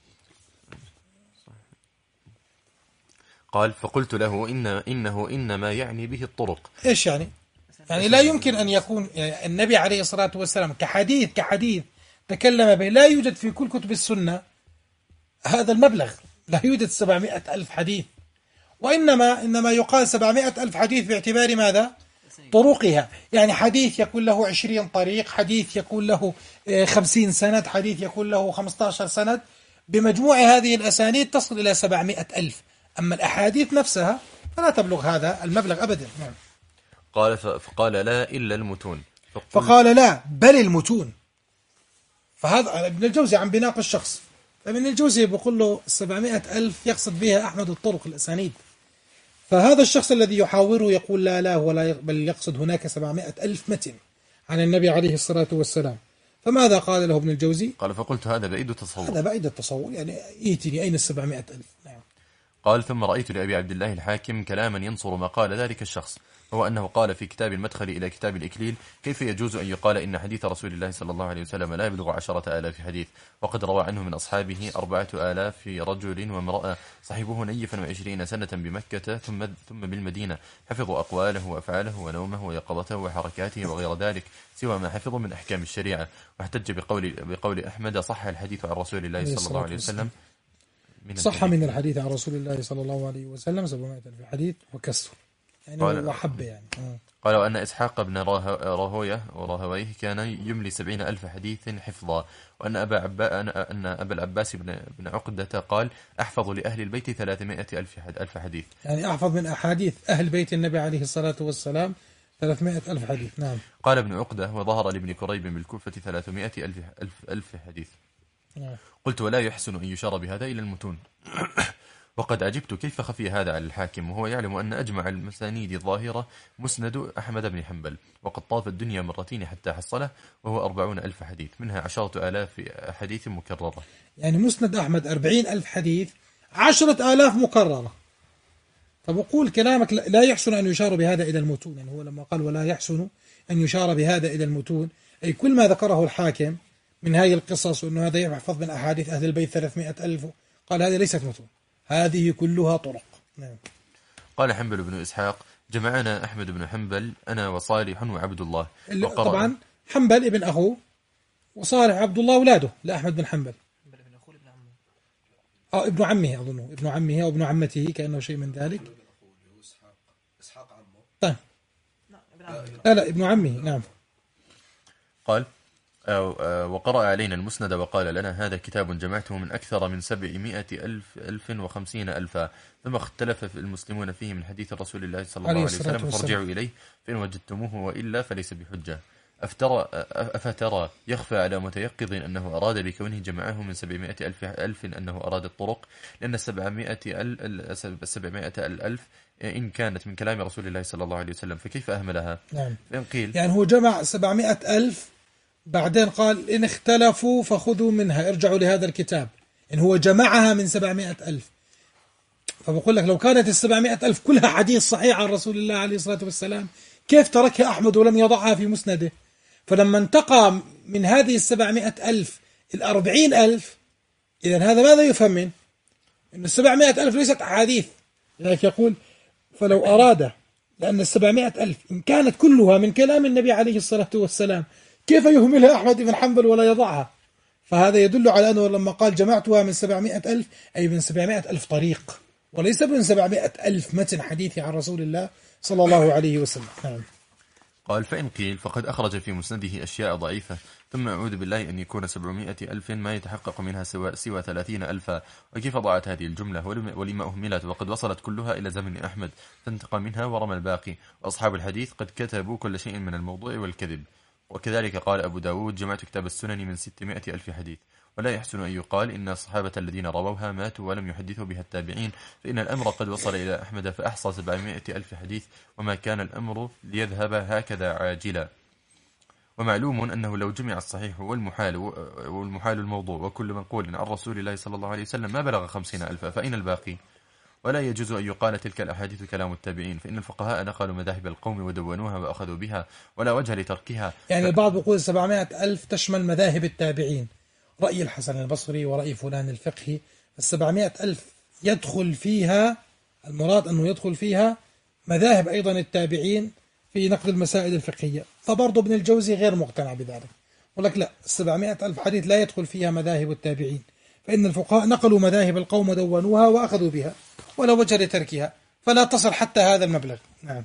قال فقلت له إن إنه إنما يعني به الطرق.
إيش يعني؟ يعني لا يمكن أن يكون يعني النبي عليه الصلاة والسلام كحديث كحديث تكلم به، لا يوجد في كل كتب السنة هذا المبلغ، لا يوجد سبعمائة ألف حديث، وإنما إنما يقال سبعمائة ألف حديث باعتبار ماذا؟ طرقها. يعني حديث يكون له عشرين طريق، حديث يكون له خمسين سند، حديث يكون له خمسة عشر سند، بمجموع هذه الأسانيد تصل إلى سبعمائة ألف. أما الأحاديث نفسها فلا تبلغ هذا المبلغ أبدا. نعم.
قال فقال لا إلا المتون.
فقال لا بل المتون. فهذا ابن الجوزي عم بيناقش شخص، ابن الجوزي بيقول له سبعمائة ألف يقصد بها أحمد الطرق الأسانيد، فهذا الشخص الذي يحاوره يقول لا لا ولا بل يقصد هناك سبعمائة ألف متن عن النبي عليه الصلاة والسلام. فماذا قال له ابن الجوزي؟
قال فقلت هذا بعيد التصور.
هذا بعيد التصور، يعني ايتني أين السبعمائة ألف. نعم.
قال ثم رأيت لأبي عبد الله الحاكم كلاما ينصر ما قال ذلك الشخص، هو أنه قال في كتاب المدخل إلى كتاب الإكليل: كيف يجوز أن يقال إن حديث رسول الله صلى الله عليه وسلم لا يبلغ عشرة آلاف حديث، وقد روى عنه من أصحابه أربعة آلاف رجل وامرأة صحبوه نيفا وعشرين سنة بمكة ثم ثم بالمدينة، حفظوا أقواله وأفعاله ونومه ويقظته وحركاته وغير ذلك سوى ما حفظوا من أحكام الشريعة. واحتج بقول بقول أحمد صح الحديث عن رسول الله صلى الله عليه وسلم
من صح من الحديث عن رسول الله صلى الله عليه وسلم سبعمائة ألف حديث وكسر، يعني وحب يعني.
قال وأن إسحاق بن راهوية وراهويه كان يملي سبعين ألف حديث حفظا، وأن أبا عبا أن أبا العباس بن بن عقدة قال أحفظ لأهل البيت ثلاثمائة ألف ألف حديث،
يعني أحفظ من أحاديث أهل بيت النبي عليه الصلاة والسلام ثلاثمائة ألف حديث. نعم.
قال ابن عقدة: وظهر لابن كريب بالكوفة ثلاثمائة ألف, ألف, ألف حديث.
نعم.
قلت: ولا يحسن أن يشار بهذا إلى المتون. وقد عجبت كيف خفي هذا على الحاكم وهو يعلم أن أجمع المسانيد الظاهرة مسند أحمد بن حنبل، وقد طاف الدنيا مرتين حتى حصله، وهو أربعون ألف حديث، منها عشرة آلاف حديث مكررة.
يعني مسند أحمد أربعين ألف حديث، عشرة آلاف مكررة. فبقول كلامك لا يحسن أن يشار بهذا إلى المتون، يعني هو لما قال ولا يحسن أن يشار بهذا إلى المتون، أي كل ما ذكره الحاكم من هذه القصص وأنه هذا يحفظ من أحاديث أهل البيت ثلاثمائة ألف، قال هذه ليست متون، هذه كلها طرق. نعم.
قال حنبل بن إسحاق: جمعنا أحمد بن حنبل أنا وصالح وعبد الله.
طبعا حنبل ابن أخوه، وصالح عبد الله أولاده لأحمد بن حنبل. أو ابن عمه، أظنه ابن عمه أو ابن عمته، كأنه شيء من ذلك.
إسحاق عمه.
طيب. لا لا ابن عمه. نعم.
قال: وقرأ علينا المسند وقال لنا: هذا كتاب جمعته من أكثر من سبعمائة ألف ألف وخمسين ألفا، ثم اختلف في المسلمون فيه من حديث رسول الله صلى الله عليه وسلم، فارجعوا إليه فإن وجدتموه، وإلا فليس بحجة. أفترى, أفترى يخفى على متيقظ أنه أراد بكونه جمعه من سبعمائة ألف ألف أنه أراد الطرق، لأن السبعمائة الألف إن كانت من كلام رسول الله صلى الله عليه وسلم فكيف أهملها؟
نعم.
فإن قيل
يعني هو جمع سبعمائة ألف، بعدين قال إن اختلفوا فخذوا منها، ارجعوا لهذا الكتاب. إن هو جمعها من سبعمائة ألف، فبقول لك لو كانت السبعمائة ألف كلها حديث صحيح عن رسول الله عليه الصلاة والسلام، كيف تركها أحمد ولم يضعها في مسنده؟ فلما انتقى من هذه السبعمائة ألف الأربعين ألف، إذن هذا ماذا يفهم منه؟ إن السبعمائة ألف ليست أحاديث. لذلك يقول فلو أراد، لأن السبعمائة ألف إن كانت كلها من كلام النبي عليه الصلاة والسلام، كيف يهملها أحمد بن حنبل ولا يضعها؟ فهذا يدل على أنه لما قال جمعتها من سبعمائة ألف، أي من سبعمائة ألف طريق، وليس من سبعمائة ألف متن حديث عن رسول الله صلى الله عليه وسلم. نعم.
قال: فإن قيل فقد أخرج في مسنده أشياء ضعيفة، ثم أعوذ بالله أن يكون سبعمائة ألف ما يتحقق منها سوى, سوى ثلاثين ألفا، وكيف ضاعت هذه الجملة ولما أهملت وقد وصلت كلها إلى زمن أحمد فانتقى منها ورمى الباقي، وأصحاب الحديث قد كتبوا كل شيء من الموضوع والكذب. وكذلك قال أبو داود: جمعت كتاب السنن من ستمائة ألف حديث. ولا يحسن أن يقال إن الصحابة الذين رووها ماتوا ولم يحدثوا بها التابعين، فإن الأمر قد وصل إلى أحمد فأحصى سبعمائة ألف حديث، وما كان الأمر ليذهب هكذا عاجلا. ومعلوم أنه لو جمع الصحيح والمحال والمحال الموضوع وكل منقول عن رسول الله صلى الله عليه وسلم ما بلغ خمسين ألفا، فإن الباقي؟ ولا يجوز أن يقال تلك الأحاديث كلام التابعين، فإن الفقهاء نقلوا مذاهب القوم ودونوها وأخذوا بها، ولا وجه لتركها.
يعني البعض يقول سبعمائة ألف تشمل مذاهب التابعين، رأي الحسن البصري ورأي فلان الفقهي. السبعمائة ألف يدخل فيها، المراد أنه يدخل فيها مذاهب أيضا التابعين في نقد المسائل الفقهية. فبرضه ابن الجوزي غير مقتنع بذلك، يقول لك لا، السبعمائة ألف حديث لا يدخل فيها مذاهب التابعين، فإن الفقهاء نقلوا مذاهب القوم ودونوها وأخذوا بها، ولا وجه لتركها، فلا تصل حتى هذا المبلغ. نعم.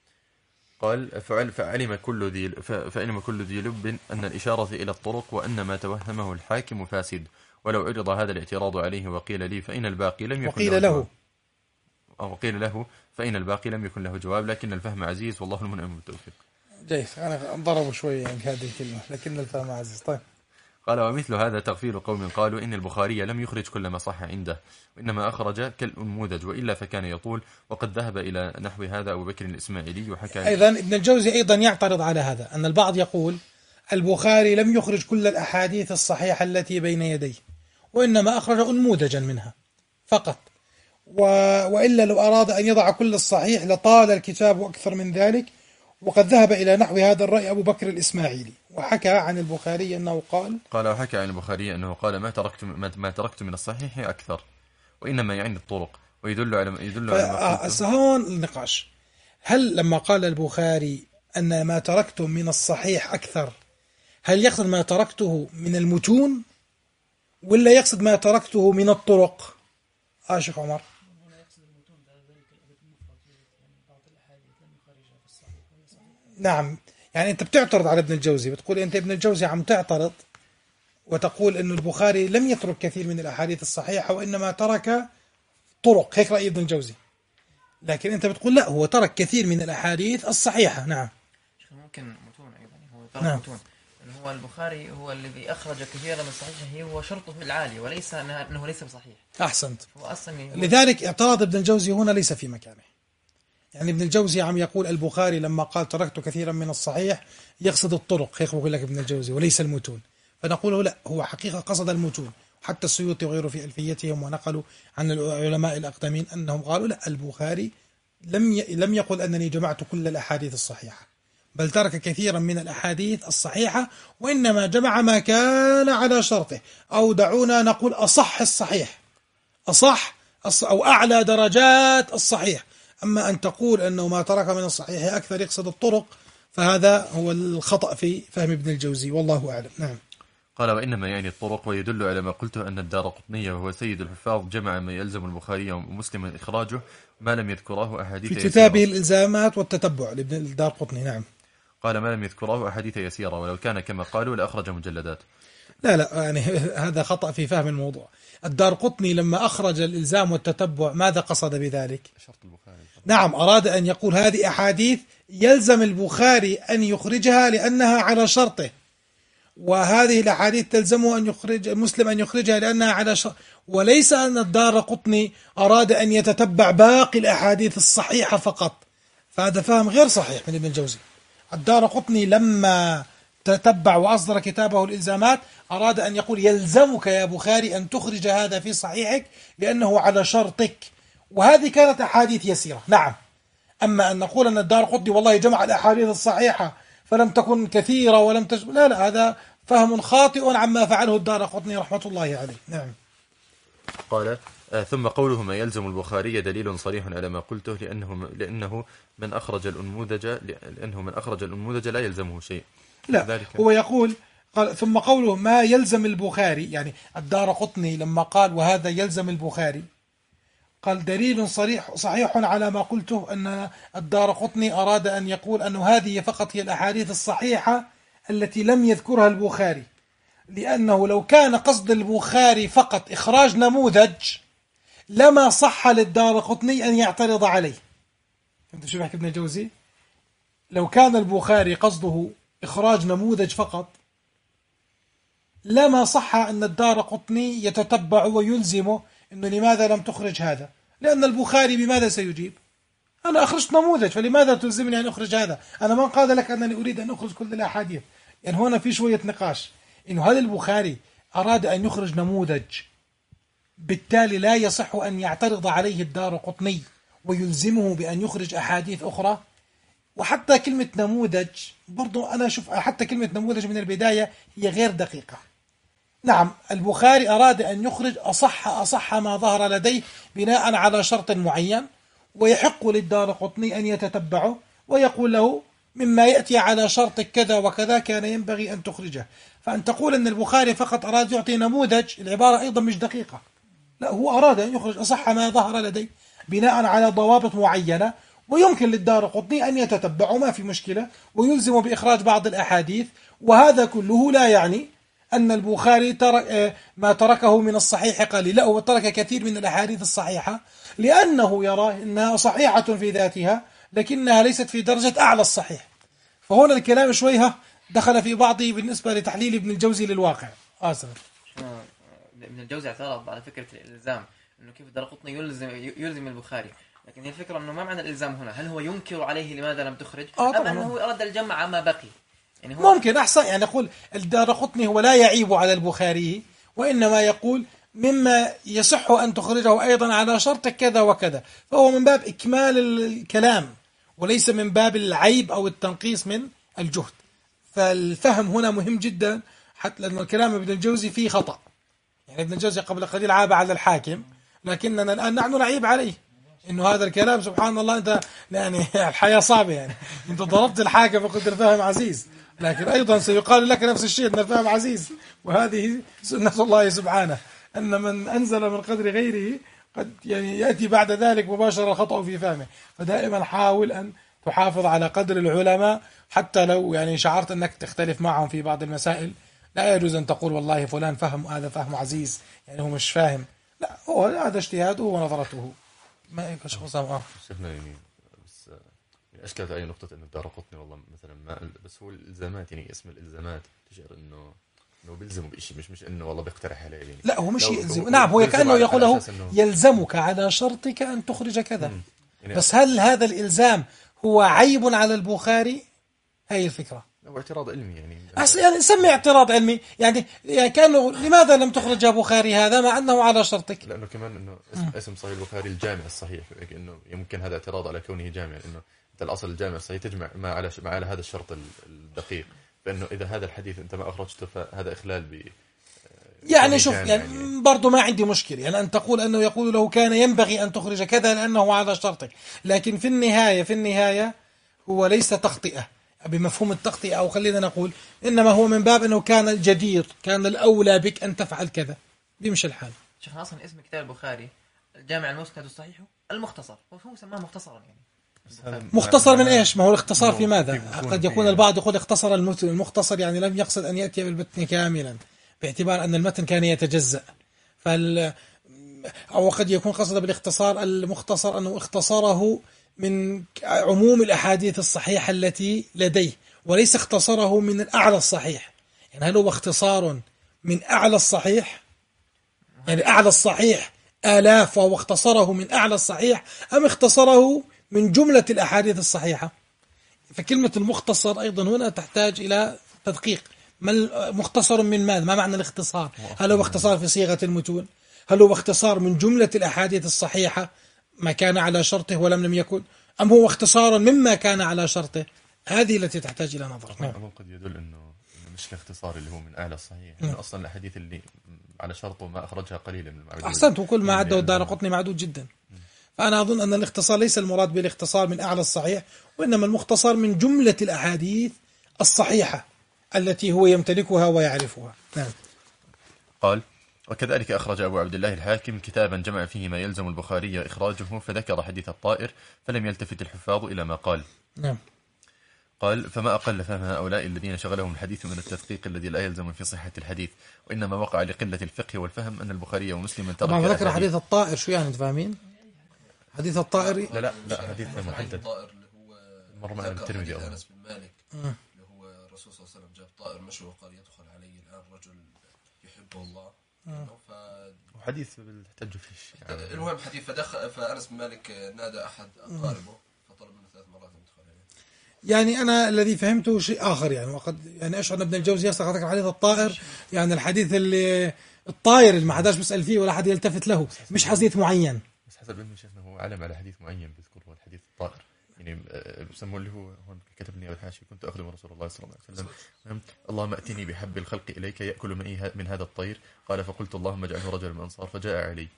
قال: فعلم كل ذي فعلم كل ذي لب أن الإشارة إلى الطرق وأن ما توهمه الحاكم فاسد، ولو عرض هذا الاعتراض عليه وقيل لي فإن الباقي لم يكن
وقيل له, له
أو وقيل له فإن الباقي لم يكن له جواب، لكن الفهم عزيز والله المنعم بالتوفيق.
جيد، أنا ضربوا شوية يعني هذه الكلمة، لكن الفهم عزيز. طيب.
قال: ومثل هذا تغفيل قوم قالوا إن البخاري لم يخرج كل ما صح عنده، وإنما أخرج كالأنموذج، وإلا فكان يطول. وقد ذهب إلى نحو هذا أبو بكر الإسماعيلي وحكى.
أيضا ابن الجوزي أيضا يعترض على هذا، أن البعض يقول البخاري لم يخرج كل الأحاديث الصحيحة التي بين يديه، وإنما أخرج أنموذجا منها فقط، و... وإلا لو أراد أن يضع كل الصحيح لطال الكتاب أكثر من ذلك. وقد ذهب إلى نحو هذا الرأي أبو بكر الإسماعيلي، وحكى عن البخاري أنه قال
قال وحكى عن البخاري أنه قال: ما تركت ما تركت من الصحيح أكثر، وإنما يعني الطرق، ويدل على يدل على
هون النقاش. هل لما قال البخاري أن ما تركت من الصحيح أكثر، هل يقصد ما تركته من المتون ولا يقصد ما تركته من الطرق؟ آه شيخ عمر. نعم، يعني أنت بتعترض على ابن الجوزي، بتقول أنت ابن الجوزي عم تعترض وتقول أن البخاري لم يترك كثير من الأحاديث الصحيحة وإنما ترك طرق، هيك رأي ابن الجوزي. لكن أنت بتقول لا، هو ترك كثير من الأحاديث الصحيحة. نعم.
ممكن متون أيضا، هو طرق
نعم.
متون. هو البخاري هو الذي أخرج كثيرا من صحيحه هو شرطه العالي، وليس أنه ليس بصحيح.
أحسنت.
هو أصلا
لذلك اعتراض ابن الجوزي هنا ليس في مكانه. يعني ابن الجوزي عم يقول البخاري لما قال تركت كثيرا من الصحيح يقصد الطرق، هيك بقول لك ابن الجوزي، وليس المتون. فنقول لا، هو حقيقة قصد المتون. حتى السيوطي وغيره في ألفيتهم ونقلوا عن العلماء الأقدمين أنهم قالوا لا، البخاري لم لم يقل أنني جمعت كل الأحاديث الصحيحة، بل ترك كثيرا من الأحاديث الصحيحة، وإنما جمع ما كان على شرطه، أو دعونا نقول أصح الصحيح، أصح أو أعلى درجات الصحيح. أما أن تقول أنه ما ترك من الصحيح أكثر يقصد الطرق، فهذا هو الخطأ في فهم ابن الجوزي، والله أعلم. نعم.
قال وإنما يعني الطرق، ويدل على ما قلته أن الدارقطني وهو سيد الحفاظ جمع ما يلزم البخاري ومسلم إخراجه ما لم يذكره أحاديث
في كتابه الإلزامات والتتبع لابن الدارقطني. نعم.
قال ما لم يذكره أحاديث يسيرة، ولو كان كما قالوا لأخرج مجلدات.
لا لا، يعني هذا خطأ في فهم الموضوع. الدارقطني لما أخرج الإلزام والتتبع ماذا قصد بذلك؟
شرط البخاري.
نعم، أراد أن يقول هذه أحاديث يلزم البخاري أن يخرجها لأنها على شرطه، وهذه الأحاديث تلزمه أن يخرج مسلم أن يخرجها لأنها على شرط، وليس أن الدارقطني أراد أن يتتبع باقي الأحاديث الصحيحة فقط. فهذا فهم غير صحيح من ابن الجوزي. الدارقطني لما تتبع وأصدر كتابه الإلزامات أراد أن يقول يلزمك يا بخاري أن تخرج هذا في صحيحك لأنه على شرطك، وهذه كانت أحاديث يسيرة. نعم. أما أن نقول أن الدارقطني والله جمع الأحاديث الصحيحة فلم تكن كثيرة ولم تشبه، لا لا، هذا فهم خاطئ عما فعله الدارقطني رحمة الله عليه. نعم.
قال آه ثم قوله ما يلزم البخاري دليل صريح على ما قلته، لأنه لأنه من أخرج الأنموذج لأنه من أخرج الأنموذج لا يلزمه شيء.
لا، هو يقول قال ثم قوله ما يلزم البخاري، يعني الدارقطني لما قال وهذا يلزم البخاري قال دليل صريح صحيح على ما قلته، أن الدارقطني أراد أن يقول أن هذه فقط هي الأحاديث الصحيحة التي لم يذكرها البخاري، لأنه لو كان قصد البخاري فقط إخراج نموذج لما صح للدارقطني أن يعترض عليه. فهمت شو بحكي ابن الجوزي؟ لو كان البخاري قصده إخراج نموذج فقط لما صح أن الدارقطني يتتبع ويلزمه إنه لماذا لم تخرج هذا، لأن البخاري بماذا سيجيب؟ أنا أخرجت نموذج فلماذا تلزمني أن أخرج هذا؟ أنا ما قال لك أنني أريد أن أخرج كل الأحاديث. يعني هنا في شوية نقاش، إنه هل البخاري أراد أن يخرج نموذج بالتالي لا يصح أن يعترض عليه الدارقطني ويلزمه بأن يخرج أحاديث أخرى. وحتى كلمة نموذج برضو أنا أشوف حتى كلمة نموذج من البداية هي غير دقيقة. نعم، البخاري أراد أن يخرج أصح أصح ما ظهر لديه بناء على شرط معين، ويحق للدارقطني أن يتتبعه ويقول له مما يأتي على شرط كذا وكذا كان ينبغي أن تخرجه. فأن تقول أن البخاري فقط أراد يعطي نموذج، العبارة أيضا مش دقيقة. لا، هو أراد أن يخرج أصح ما ظهر لديه بناء على ضوابط معينة، ويمكن للدارقطني أن يتتبعه ما في مشكلة ويلزم بإخراج بعض الأحاديث. وهذا كله لا يعني أن البخاري ترك ما تركه من الصحيح قليل، لا، هو ترك كثير من الأحاديث الصحيحة لأنه يرى أنها صحيحة في ذاتها لكنها ليست في درجة أعلى الصحيح. فهنا الكلام شويها دخل في بعضه بالنسبة لتحليل ابن الجوزي للواقع. آسف.
ابن الجوزي اعترض على فكرة الإلزام، إنه كيف الدارقطني يلزم يلزم البخاري، لكن هي الفكرة إنه ما معنى الإلزام هنا؟ هل هو ينكر عليه لماذا لم تخرج؟
آه
أم أنه أراد الجمع ما بقي؟ يعني هو
ممكن أحسن، يعني يقول الدارقطني هو لا يعيب على البخاري، وإنما يقول مما يصح أن تخرجه أيضا على شرط كذا وكذا، فهو من باب إكمال الكلام وليس من باب العيب أو التنقيص من الجهد. فالفهم هنا مهم جدا، حتى لأن الكلام ابن الجوزي فيه خطأ. يعني ابن الجوزي قبل قليل عاب على الحاكم، لكننا الآن نحن نعيب عليه إنه هذا الكلام سبحان الله. أنت يعني الحياة صعبة، يعني أنت ضربت الحاكم فقلت الفهم عزيز، لكن أيضا سيقال لك نفس الشيء أن الفهم عزيز، وهذه سنة الله سبحانه، أن من أنزل من قدر غيره قد يعني يأتي بعد ذلك مباشرة الخطأ في فهمه. فدائما حاول أن تحافظ على قدر العلماء، حتى لو يعني شعرت أنك تختلف معهم في بعض المسائل لا يجوز أن تقول والله فلان فهم هذا فهم عزيز يعني هو مش فاهم، لا، هو هذا اجتهاده ونظرته. ما يكش خصام. اه
شيخنا يعني بس أشكلت أي نقطة إنه الدارقطني والله مثلا ما بس هو الإلزامات يعني اسم الإلزامات تشعر إنه إنه بيلزمه بشيء مش مش إنه والله بيقترح عليه يعني.
لا هو مش يلزم، نعم هو كأنه يقول له يلزمك على شرطك أن تخرج كذا. يعني بس هل هذا الإلزام هو عيب على البخاري؟ هي الفكرة.
هو اعتراض علمي يعني.
أصل يعني سمي اعتراض علمي يعني, يعني كأنه لماذا لم تخرج يا بخاري هذا مع أنه على شرطك؟
لأنه كمان إنه اسم, اسم صحيح البخاري الجامع الصحيح، إنه يمكن هذا اعتراض على كونه جامع، إنه أنت الأصل الجامع الصحيح تجمع ما على ما على هذا الشرط الدقيق، فإنه إذا هذا الحديث أنت ما أخرجته فهذا إخلال ب
يعني شوف يعني, يعني برضو ما عندي مشكلة يعني أن تقول أنه يقول له كان ينبغي أن تخرج كذا لأنه على شرطك، لكن في النهاية في النهاية هو ليس تخطئة بمفهوم التخطئة، أو خلينا نقول إنما هو من باب أنه كان الجدير كان الأولى بك أن تفعل كذا، بيمشي الحال.
شوف أصلا اسم كتاب البخاري الجامع المسند الصحيح المختصر، هو سماه مختصرا يعني.
مختصر من إيش؟ ما هو الاختصار في ماذا؟ قد يكون البعض يقول اختصر المتن، المختصر يعني لم يقصد أن يأتي بالمتن كاملا باعتبار أن المتن كان يتجزأ، فال أو قد يكون قصد بالاختصار المختصر أنه اختصره من عموم الأحاديث الصحيحة التي لديه وليس اختصره من الأعلى الصحيح. يعني هل هو اختصار من أعلى الصحيح يعني أعلى الصحيح آلاف وهو اختصره من أعلى الصحيح، أم اختصره من جملة الأحاديث الصحيحة؟ فكلمة المختصر أيضا هنا تحتاج إلى تدقيق. ما مختصر من ماذا؟ ما معنى الاختصار؟ هل هو اختصار في صيغة المتون؟ هل هو اختصار من جملة الأحاديث الصحيحة ما كان على شرطه ولم لم يكن، أم هو اختصار مما كان على شرطه؟ هذه التي تحتاج إلى نظر.
نعم. قد يدل إنه مش الاختصار اللي هو من أعلى الصحيح، إنه نعم. أصلا الأحاديث اللي على شرطه ما أخرجها قليلا من المعدود.
أحسنت، وكل ما عده الدارقطني معدود جدا. فأنا أظن أن الاختصار ليس المراد بالاختصار من أعلى الصحيح، وإنما المختصر من جملة الأحاديث الصحيحة التي هو يمتلكها ويعرفها. نعم.
قال: وكذلك أخرج أبو عبد الله الحاكم كتابا جمع فيه ما يلزم البخاري إخراجه، فذكر حديث الطائر فلم يلتفت الحفاظ إلى ما قال.
نعم.
قال: فما أقل فهم هؤلاء الذين شغلهم الحديث من التدقيق الذي لا يلزم في صحة الحديث، وإنما وقع لقلة الفقه والفهم أن البخاري ومسلم ترك.
طبعا ذكر حديث الطائر، شو يعني فاهمين؟ حديث الطائر
لا لا لا حديث محدد.
الطائر اللي هو
مر معنا بالترمذي أو
أنس بن مالك اللي هو الرسول صلى الله عليه وسلم جاب طائر مشوي وقال يدخل علي الآن رجل يحبه الله. ف...
وحديث بالتحتج فيش
يعني. المهم حديث فدخل فأنس بن مالك نادى أحد أقاربه فطلب منه ثلاث مرات أن يدخل عليه.
يعني أنا الذي فهمته شيء آخر يعني، وقد يعني أشعر ابن الجوزي يستغرق حديث الطائر يعني الحديث اللي الطائر اللي ما حداش بيسأل فيه ولا حد يلتفت له، مش حديث معين.
بس حسب علم شيخنا هو علم على حديث معين بيذكره الحديث الطائر، يعني بسموه اللي هو هون كتبني على الحاشية كنت أخذ من رسول الله صلى الله عليه وسلم: اللهم أتني بحب الخلق إليك يأكل معي من هذا الطير. قال: فقلت اللهم اجعله رجل من الأنصار فجاء علي.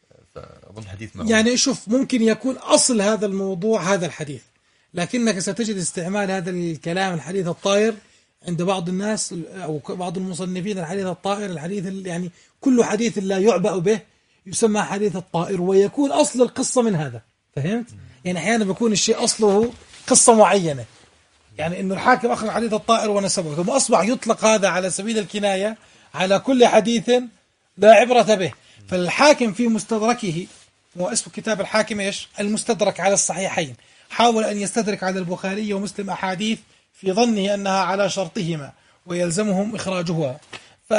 فأظن حديث معه.
يعني شوف ممكن يكون أصل هذا الموضوع هذا الحديث، لكنك ستجد استعمال هذا الكلام الحديث الطائر عند بعض الناس أو بعض المصنفين الحديث الطائر الحديث يعني كل حديث لا يعبأ به يسمى حديث الطائر، ويكون أصل القصة من هذا. فهمت؟ يعني أحيانا بيكون الشيء أصله قصة معينة، يعني إنه الحاكم أخرج حديث الطائر ونسبه، ثم أصبح يطلق هذا على سبيل الكناية على كل حديث لا عبرة به. فالحاكم في مستدركه، هو اسم كتاب الحاكم إيش؟ المستدرك على الصحيحين، حاول أن يستدرك على البخاري ومسلم أحاديث في ظنه أنها على شرطهما ويلزمهم إخراجها، ف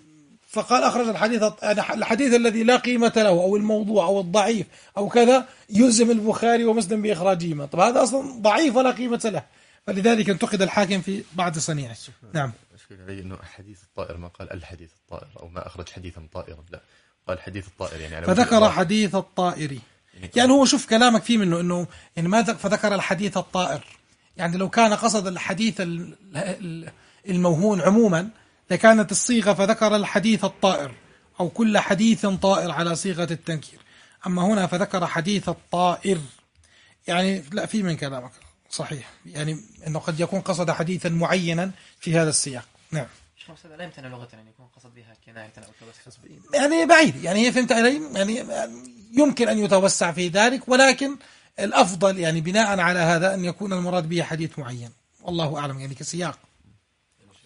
فقال أخرج الحديث الحديث الذي لا قيمة له أو الموضوع أو الضعيف أو كذا يلزم البخاري ومسلم بإخراجهما. طب هذا أصلا ضعيف ولا قيمة له، فلذلك انتقد الحاكم في بعض صنيعه. نعم.
أشكل علي إنه حديث الطائر ما قال الحديث الطائر أو ما أخرج حديثا طائرا، لا قال حديث الطائر يعني على
فذكر حديث الطائر. يعني هو شوف كلامك فيه منه إنه يعني ما فذكر الحديث الطائر، يعني لو كان قصد الحديث الموهون عموما لكانت الصيغة فذكر الحديث الطائر أو كل حديث طائر على صيغة التنكير، أما هنا فذكر حديث الطائر. يعني لا في من كلامك صحيح، يعني أنه قد يكون قصد حديثا معينا في هذا السياق. نعم.
شوف لا يمتنع لغة أن يكون قصد بها كناية أو توسع،
يعني بعيد يعني هي فهمت علي، يعني يمكن أن يتوسع في ذلك، ولكن الأفضل يعني بناء على هذا أن يكون المراد به حديث معين، والله أعلم يعني كسياق.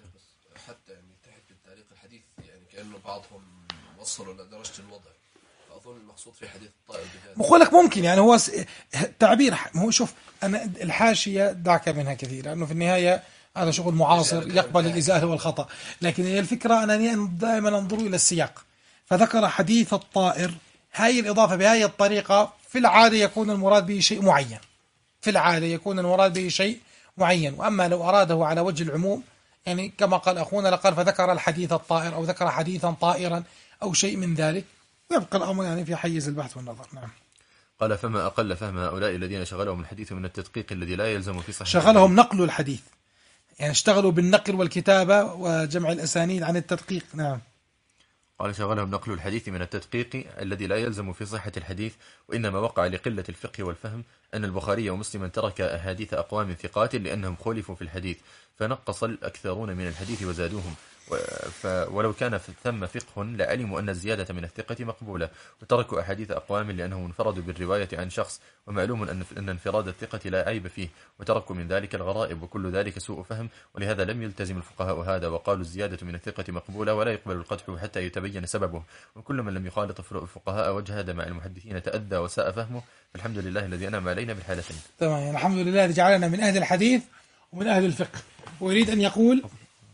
حتى يعني تحت التعليق الحديث يعني كأنه بعضهم وصلوا لدرجة الوضع، فأظن المقصود في حديث الطائر بهذا.
بقول لك ممكن يعني هو تعبير. هو شوف أنا الحاشية دعك منها كثير لأنه في النهاية هذا شغل معاصر يقبل الإزالة والخطأ، لكن هي الفكرة أنني دائما أنظر إلى السياق. فذكر حديث الطائر، هاي الإضافة بهذه الطريقة في العادة يكون المراد به شيء معين، في العادة يكون المراد به شيء معين. وأما لو أراده على وجه العموم يعني كما قال أخونا لقال فذكر الحديث الطائر أو ذكر حديثا طائرا أو شيء من ذلك، يبقى الأمر يعني في حيز البحث والنظر. نعم.
قال فما أقل فهم هؤلاء الذين شغلهم الحديث من التدقيق الذي لا يلزم في صحيح
شغلهم نقل الحديث، يعني اشتغلوا بالنقل والكتابة وجمع الأسانيد عن التدقيق. نعم.
قال شغلهم نقل الحديث من التدقيق الذي لا يلزم في صحة الحديث، وإنما وقع لقلة الفقه والفهم أن البخاري ومسلما ترك أحاديث أقوام ثقات لأنهم خولفوا في الحديث، فنقص الأكثرون من الحديث وزادوهم، ولو كان ثم فقه لعلموا أن الزيادة من الثقة مقبولة، وتركوا أحاديث أقوام لأنهم انفردوا بالرواية عن شخص، ومعلوم أن انفراد الثقة لا عيب فيه، وتركوا من ذلك الغرائب، وكل ذلك سوء فهم، ولهذا لم يلتزم الفقهاء هذا، وقالوا الزيادة من الثقة مقبولة ولا يقبل القدح حتى يتبين سببه، وكل من لم يخالط الفقهاء وجهد مع المحدثين تأدى وساء فهمه، فالحمد لله الذي أنعم علينا بالحالتين.
تمام، يعني الحمد لله الذي جعلنا من أهل الحديث ومن أهل الفقه. ويريد أن يقول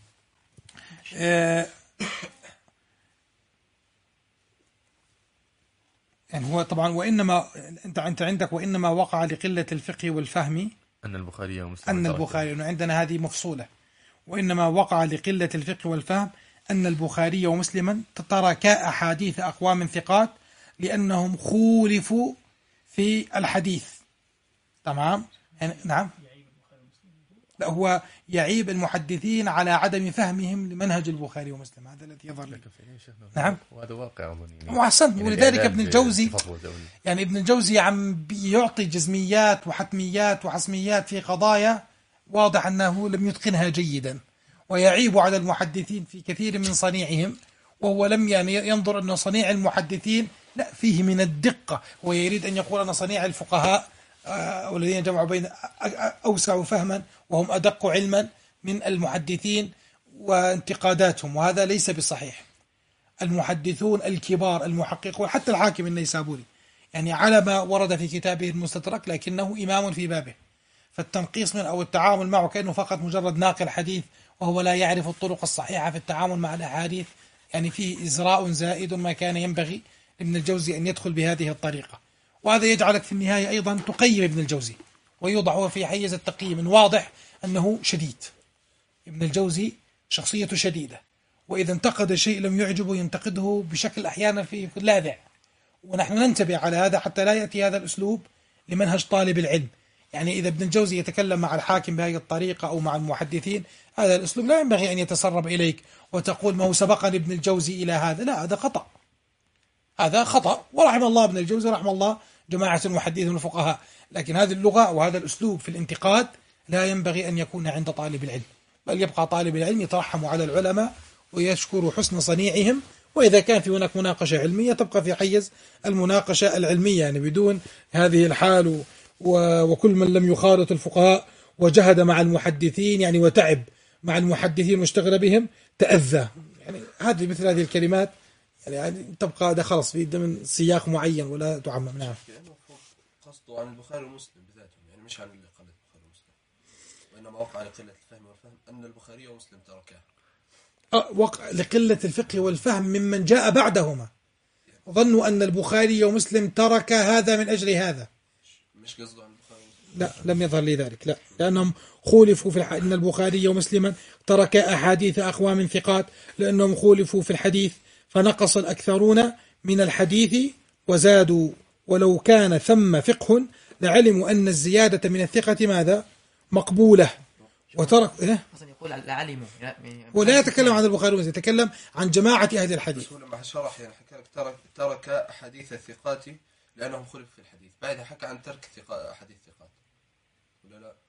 آه يعني هو طبعا وإنما أنت أنت عندك وإنما وقع لقلة الفقه والفهم
أن البخاري ومسلم
أن البخاري إنه عندنا هذه مفصولة، وإنما وقع لقلة الفقه والفهم أن البخاري ومسلما تركا أحاديث أقوام ثقات لأنهم خولفوا في الحديث. تمام يعني نعم. لا هو يعيب المحدثين على عدم فهمهم لمنهج البخاري ومسلم، هذا الذي يظهر لك. نعم وهذا
واقع أظن.
وأحسنت. ولذلك ابن الجوزي يعني ابن الجوزي عم بيعطي جزميات وحتميات وحسميات في قضايا واضح أنه لم يتقنها جيدا، ويعيب على المحدثين في كثير من صنيعهم، وهو لم يعني ينظر أن صنيع المحدثين لا فيه من الدقة، ويريد أن يقول أن صنيع الفقهاء والذين جمعوا بين أوسع فهما وهم أدق علما من المحدثين وانتقاداتهم، وهذا ليس بصحيح. المحدثون الكبار المحققون حتى الحاكم النيسابوري يعني على ما ورد في كتابه المستدرك لكنه إمام في بابه، فالتنقيص من أو التعامل معه كأنه فقط مجرد ناقل حديث وهو لا يعرف الطرق الصحيحة في التعامل مع الأحاديث، يعني فيه إزراء زائد ما كان ينبغي لابن الجوزي أن يدخل بهذه الطريقة. وهذا يجعلك في النهاية أيضا تقيم ابن الجوزي ويوضعه في حيز التقييم. واضح أنه شديد، ابن الجوزي شخصية شديدة، وإذا انتقد شيء لم يعجبه ينتقده بشكل أحيانا في لاذع، ونحن ننتبه على هذا حتى لا يأتي هذا الأسلوب لمنهج طالب العلم. يعني إذا ابن الجوزي يتكلم مع الحاكم بهذه الطريقة أو مع المحدثين هذا الأسلوب لا ينبغي أن يتسرب إليك وتقول ما هو سبقني ابن الجوزي إلى هذا، لا هذا خطأ، هذا خطأ. ورحم الله ابن الجوزي رحم الله جماعة المحدثين والفقهاء، لكن هذه اللغة وهذا الأسلوب في الانتقاد لا ينبغي أن يكون عند طالب العلم، بل يبقى طالب العلم يترحم على العلماء ويشكر حسن صنيعهم، وإذا كان في هناك مناقشة علمية تبقى في حيز المناقشة العلمية يعني بدون هذه الحال. وكل من لم يخالط الفقهاء وجهد مع المحدثين يعني وتعب مع المحدثين واشتغل بهم تأذى، يعني هذه مثل هذه الكلمات يعني تبقى ده خلص في ضمن سياق معين ولا تعمم. نعم.
قصده عن البخاري ومسلم بذاتهم يعني مش عن اللي قال البخاري ومسلم، وإنما وقع على قلة الفهم والفهم أن البخاري ومسلم تركاه.
أه وقع لقلة الفقه والفهم ممن جاء بعدهما، ظنوا أن البخاري ومسلم ترك هذا من أجل هذا.
مش قصده عن البخاري ومسلم.
لا لم يظهر لي ذلك، لا لأنهم خولفوا في الح... أن البخاري ومسلما ترك أحاديث أقوام ثقات لأنهم خولفوا في الحديث، فنقص الأكثرون من الحديث وزادوا، ولو كان ثم فقه لعلموا أن الزيادة من الثقة ماذا؟ مقبولة. وترك إيه؟
يقول لعلموا
ولا يتكلم عن البخاري ومسلم، يتكلم عن جماعة أهل الحديث.
لما شرح يعني حكى ترك ترك أحاديث الثقات لأنهم خلفوا في الحديث، بعدها حكى عن ترك أحاديث الثقات ولا لا؟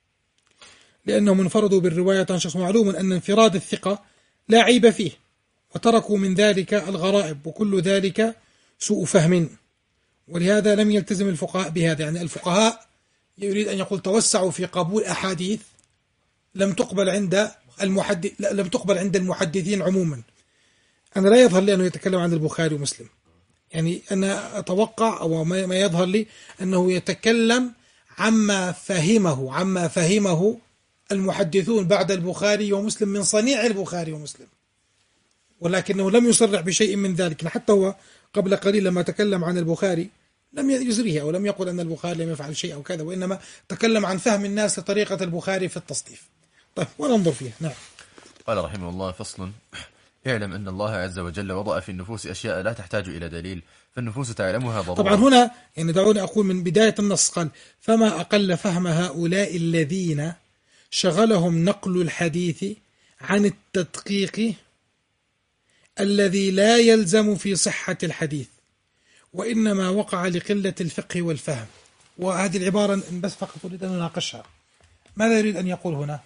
لأنهم انفردوا بالرواية عن شخص، معلوم أن انفراد الثقة لا عيب فيه، وتركوا من ذلك الغرائب، وكل ذلك سوء فهم، ولهذا لم يلتزم الفقهاء بهذا. يعني الفقهاء يريد أن يقول توسعوا في قبول أحاديث لم تقبل عند المحدث لم تقبل عند المحدثين عموما. أنا لا يظهر لي أنه يتكلم عن البخاري ومسلم، يعني أنا أتوقع أو ما يظهر لي أنه يتكلم عما فهمه عما فهمه المحدثون بعد البخاري ومسلم من صنيع البخاري ومسلم، ولكنه لم يصرح بشيء من ذلك. حتى هو قبل قليل لما تكلم عن البخاري لم يزريه أو لم يقل أن البخاري لم يفعل شيء أو كذا، وإنما تكلم عن فهم الناس لطريقة البخاري في التصنيف. طيب وننظر فيه. نعم.
قال رحمه الله: فصل: اعلم أن الله عز وجل وضع في النفوس أشياء لا تحتاج إلى دليل، فالنفوس تعلمها ضرورة.
طبعا هنا يعني دعوني أقول من بداية النص قال: فما أقل فهم هؤلاء الذين شغلهم نقل الحديث عن التدقيق الذي لا يلزم في صحة الحديث، وإنما وقع لقلة الفقه والفهم. وهذه العبارة بس فقط أريد أن نناقشها. ماذا يريد أن يقول هنا؟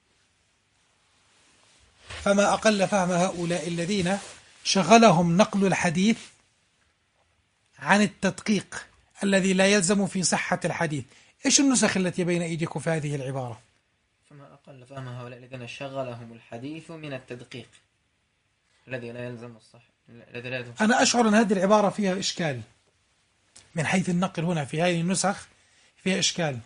فما أقل فهم هؤلاء الذين شغلهم نقل الحديث عن التدقيق الذي لا يلزم في صحة الحديث. إيش النسخ التي بين أيديكم في هذه العبارة؟
فما أقل فهم هؤلاء الذين شغلهم الحديث من التدقيق الذي لا يلزم الصح الذي لا يلزم.
أنا أشعر أن هذه العبارة فيها إشكال من حيث النقل. هنا في هذه النسخ فيها إشكال.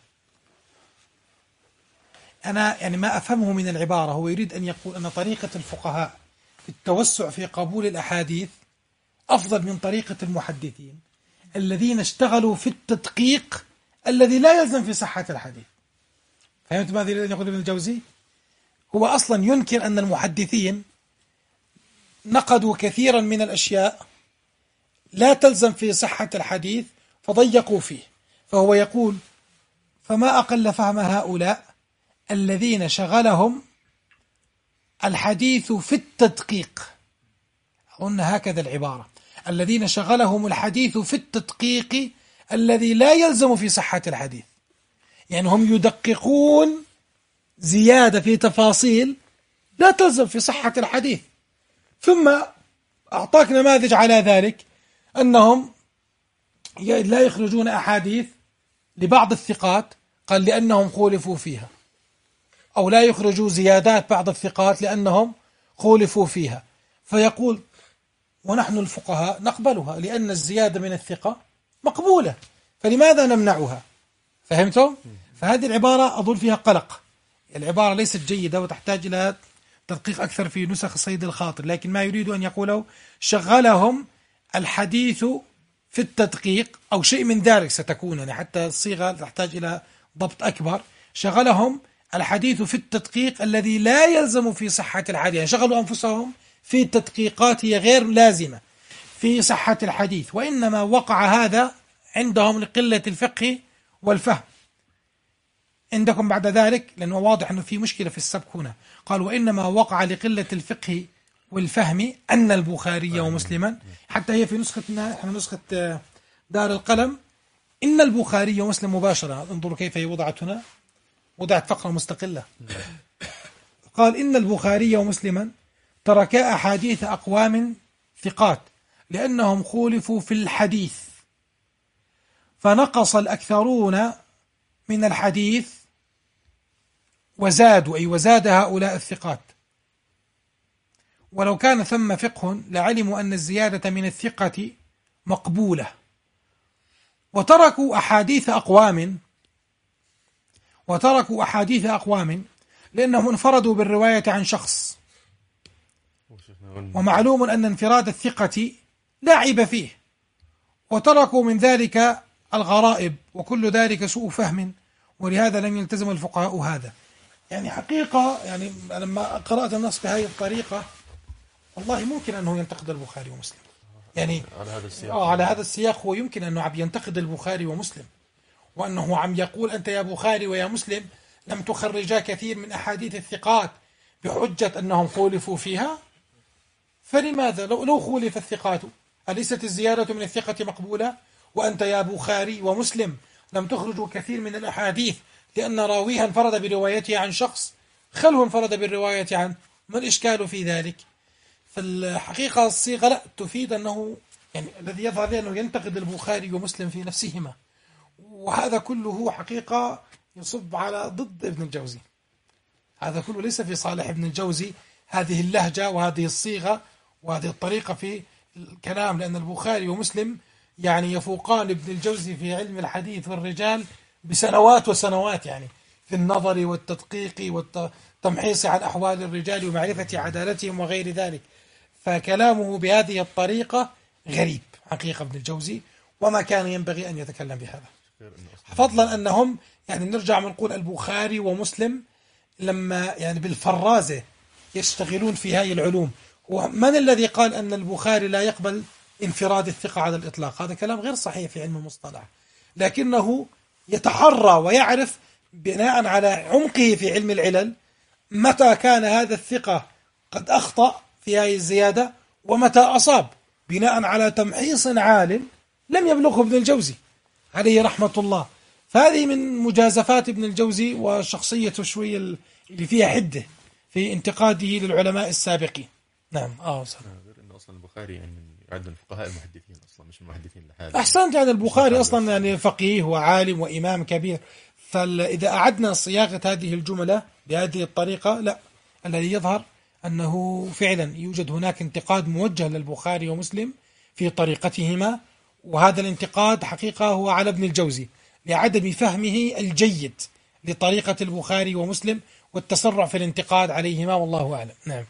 أنا يعني ما أفهمه من العبارة هو يريد أن يقول أن طريقة الفقهاء في التوسع في قبول الأحاديث أفضل من طريقة المحدثين الذين اشتغلوا في التدقيق الذي لا يلزم في صحة الحديث. فهمت ماذا يريد أن يقول ابن الجوزي؟ هو أصلا ينكر أن المحدثين نقدوا كثيرا من الأشياء لا تلزم في صحة الحديث فضيقوا فيه. فهو يقول: فما أقل فهم هؤلاء الذين شغلهم الحديث في التدقيق. أظن هكذا العبارة: الذين شغلهم الحديث في التدقيق الذي لا يلزم في صحة الحديث. يعني هم يدققون زيادة في تفاصيل لا تلزم في صحة الحديث. ثم أعطاك نماذج على ذلك أنهم لا يخرجون أحاديث لبعض الثقات قال لأنهم خولفوا فيها، أو لا يخرجوا زيادات بعض الثقات لأنهم خولفوا فيها. فيقول: ونحن الفقهاء نقبلها لأن الزيادة من الثقة مقبولة، فلماذا نمنعها؟ فهمتم؟ فهذه العبارة أظن فيها قلق. العبارة ليست جيدة وتحتاج إلى تدقيق أكثر في نسخ صيد الخاطر. لكن ما يريد أن يقوله: شغلهم الحديث في التدقيق أو شيء من ذلك ستكون، يعني حتى الصيغة تحتاج إلى ضبط أكبر. شغلهم الحديث في التدقيق الذي لا يلزم في صحة الحديث، يعني شغلوا أنفسهم في تدقيقات هي غير لازمة في صحة الحديث، وإنما وقع هذا عندهم لقلة الفقه والفهم. عندكم بعد ذلك لأنه واضح أنه في مشكلة في السبك هنا، قال: وإنما وقع لقلة الفقه والفهم أن البخاري ومسلما، حتى هي في نسختنا احنا نسخة دار القلم، إن البخاري ومسلم مباشرة. انظروا كيف هي وضعت هنا، وضعت فقرة مستقلة. قال: إن البخاري ومسلما تركا أحاديث أقوام ثقات لأنهم خولفوا في الحديث، فنقص الأكثرون من الحديث وزادوا، أي وزاد هؤلاء الثقات. ولو كان ثم فقه لعلموا أن الزيادة من الثقة مقبولة، وتركوا أحاديث أقوام وتركوا أحاديث أقوام لأنهم انفردوا بالرواية عن شخص، ومعلوم أن انفراد الثقة لا عيب فيه، وتركوا من ذلك الغرائب، وكل ذلك سوء فهم، ولهذا لم يلتزم الفقهاء هذا. يعني حقيقة يعني لما قرأت النص بهذه الطريقة والله ممكن أنه ينتقد البخاري ومسلم، يعني على هذا السياق آه على هذا السياق هو يمكن أنه عم ينتقد البخاري ومسلم، وأنه عم يقول: أنت يا بخاري ويا مسلم لم تخرجا كثير من أحاديث الثقات بحجة أنهم خولفوا فيها، فلماذا لو, لو خولف الثقات أليست الزيادة من الثقة مقبولة؟ وأنت يا بخاري ومسلم لم تخرجوا كثير من الأحاديث لأن راويها انفرد بروايته عن شخص، خلوا انفرد بالرواية عنه، ما الإشكال في ذلك؟ فالحقيقة الصيغة لا تفيد أنه يعني الذي يظهر لي أنه ينتقد البخاري ومسلم في نفسهما، وهذا كله حقيقة يصب على ضد ابن الجوزي. هذا كله ليس في صالح ابن الجوزي، هذه اللهجة وهذه الصيغة وهذه الطريقة في الكلام، لأن البخاري ومسلم يعني يفوقان ابن الجوزي في علم الحديث والرجال بسنوات وسنوات، يعني في النظر والتدقيق والتمحيص عن أحوال الرجال ومعرفة عدالتهم وغير ذلك. فكلامه بهذه الطريقة غريب حقيقة ابن الجوزي، وما كان ينبغي أن يتكلم بهذا، فضلا أنهم يعني نرجع ونقول البخاري ومسلم لما يعني بالفرازة يشتغلون في هذه العلوم. ومن الذي قال أن البخاري لا يقبل انفراد الثقة على الإطلاق؟ هذا كلام غير صحيح في علم المصطلح، لكنه يتحرى ويعرف بناء على عمقه في علم العلل متى كان هذا الثقة قد أخطأ في هذه الزيادة ومتى أصاب، بناء على تمحيص عال لم يبلغه ابن الجوزي عليه رحمة الله. فهذه من مجازفات ابن الجوزي وشخصيته شوية اللي فيها حدة في انتقاده للعلماء السابقين. نعم. اه صحيح.
غير انه اصلا البخاري يعني يعد من فقهاء المحدثين اصلا، مش المحدثين لحاله.
احسنت، يعني البخاري اصلا يعني فقيه وعالم وامام كبير. فاذا اعدنا صياغه هذه الجمله بهذه الطريقه، لا، الذي يظهر انه فعلا يوجد هناك انتقاد موجه للبخاري ومسلم في طريقتهما، وهذا الانتقاد حقيقه هو على ابن الجوزي لعدم فهمه الجيد لطريقه البخاري ومسلم والتسرع في الانتقاد عليهما، والله اعلم. نعم.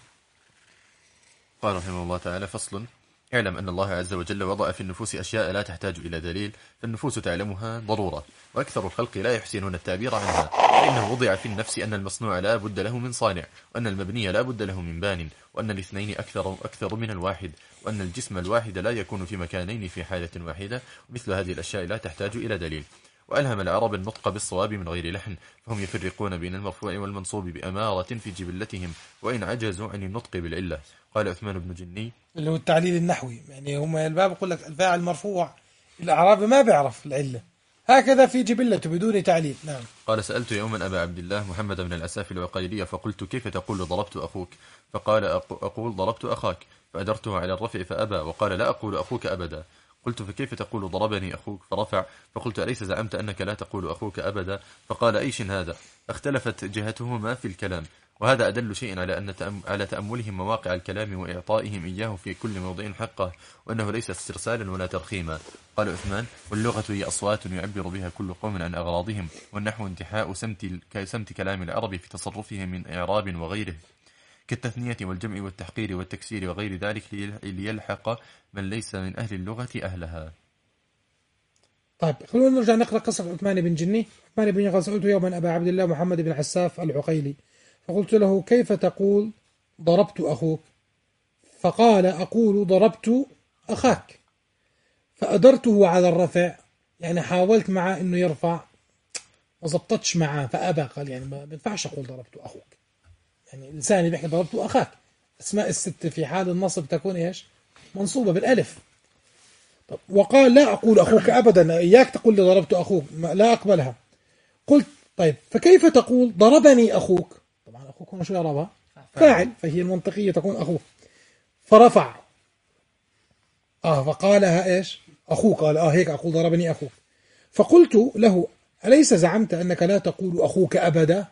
قال رحمه الله تعالى: فصل: اعلم أن الله عز وجل وضع في النفوس أشياء لا تحتاج إلى دليل، فالنفوس تعلمها ضرورة، وأكثر الخلق لا يحسنون التعبير عنها، فإنه وضع في النفس أن المصنوع لا بد له من صانع، وأن المبني لا بد له من بان، وأن الاثنين أكثر أكثر من الواحد، وأن الجسم الواحد لا يكون في مكانين في حالة واحدة، ومثل هذه الأشياء لا تحتاج إلى دليل. وألهم العرب النطق بالصواب من غير لحن، فهم يفرقون بين المرفوع والمنصوب بأمارة في جبلتهم، وإن عجزوا عن النطق بالعلة. قال عثمان بن جني،
اللي هو التعليل النحوي، يعني هم الباب يقول لك الفاعل مرفوع، الأعرابي ما بيعرف العلة، هكذا في جبلته بدون تعليل. نعم.
قال: سألت يوما أبا عبد الله محمد بن العساف العقيلي فقلت: كيف تقول ضربت أخوك؟ فقال: أقول ضربت أخاك، فأجرته على الرفع فأبى وقال: لا أقول أخوك أبدا. قلت: فكيف تقول ضربني أخوك؟ فرفع. فقلت: أليس زعمت أنك لا تقول أخوك أبدا؟ فقال: أيش هذا؟ اختلفت جهتهما في الكلام، وهذا أدل شيء على أن تأم على تأملهم مواقع الكلام وإعطائهم إياه في كل موضع حقه، وأنه ليس استرسالا ولا ترخيما. قال عثمان: واللغة هي أصوات يعبر بها كل قوم عن أغراضهم، والنحو انتحاء سمت, سمت كلام العرب في تصرفهم من إعراب وغيره، كالتثنية والجمع والتحقير والتكسير وغير ذلك، ليلحق من ليس من أهل اللغة أهلها.
طيب خلونا نرجع نقرأ قصة عثمان بن جني. عثمان بن جني: سألت يوما أبا عبد الله محمد بن عساف العقيلي فقلت له: كيف تقول ضربت أخوك؟ فقال: أقول ضربت أخاك. فأدرته على الرفع، يعني حاولت معه أنه يرفع ما زبطتش معه فأبى، قال يعني ما بينفعش أقول ضربت أخوك، يعني لساني بيحكي ضربت أخاك. أسماء الست في حال النصب تكون إيش؟ منصوبة بالألف. طب وقال: لا أقول أخوك أبدا، إياك تقول لي ضربت أخوك، لا أقبلها. قلت: طيب فكيف تقول ضربني أخوك؟ طبعا أخوك هنا شو يعربها؟ فاعل، فهي المنطقية تكون أخوك. فرفع آه فقالها إيش؟ أخوك. قال: آه هيك أقول ضربني أخوك. فقلت له: أليس زعمت أنك لا تقول أخوك أبدا؟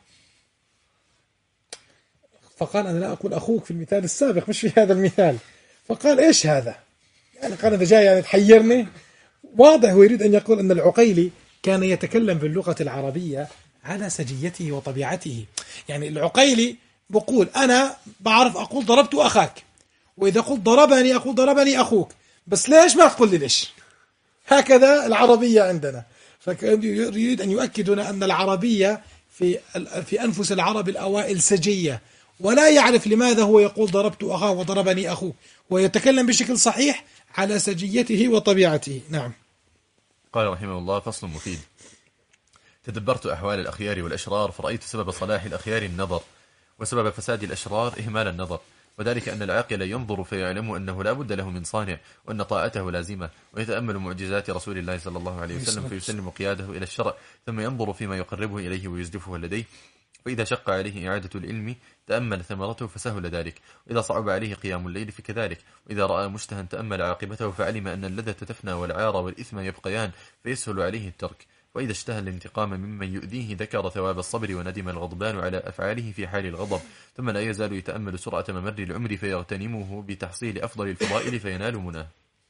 فقال: أنا لا أقول أخوك في المثال السابق مش في هذا المثال. فقال: إيش هذا؟ يعني قال إذا جاي يعني تحيرني. واضح هو يريد أن يقول أن العقيلي كان يتكلم باللغة العربية على سجيته وطبيعته. يعني العقيلي بقول أنا بعرف أقول ضربت أخاك، وإذا قلت ضربني أقول ضربني أخوك، بس ليش ما تقول لي ليش؟ هكذا العربية عندنا. فيريد أن يؤكد هنا أن العربية في في أنفس العرب الأوائل سجية، ولا يعرف لماذا هو يقول ضربت أخاه وضربني أخوه، ويتكلم بشكل صحيح على سجيته وطبيعته. نعم.
قال رحمه الله: فصل مفيد. تدبرت أحوال الأخيار والأشرار فرأيت سبب صلاح الأخيار النظر، وسبب فساد الأشرار إهمال النظر، وذلك أن العاقل ينظر فيعلم أنه لا بد له من صانع، وأن طاعته لازمة، ويتأمل معجزات رسول الله صلى الله عليه وسلم فيسلم قياده إلى الشرع، ثم ينظر فيما يقربه إليه ويزدفه لديه، فإذا شق عليه إعادة العلم تأمل ثمرته فسهل ذلك، وإذا صعب عليه قيام الليل فكذلك، وإذا رأى مشتها تأمل عاقبته فعلم أن اللذة تفنى والعار والإثم يبقيان فيسهل عليه الترك، وإذا اشتهى الانتقام ممن يؤذيه ذكر ثواب الصبر وندم الغضبان على أفعاله في حال الغضب، ثم لا يزال يتأمل سرعة ممر العمر فيغتنمه بتحصيل أفضل الفضائل فينال مناه.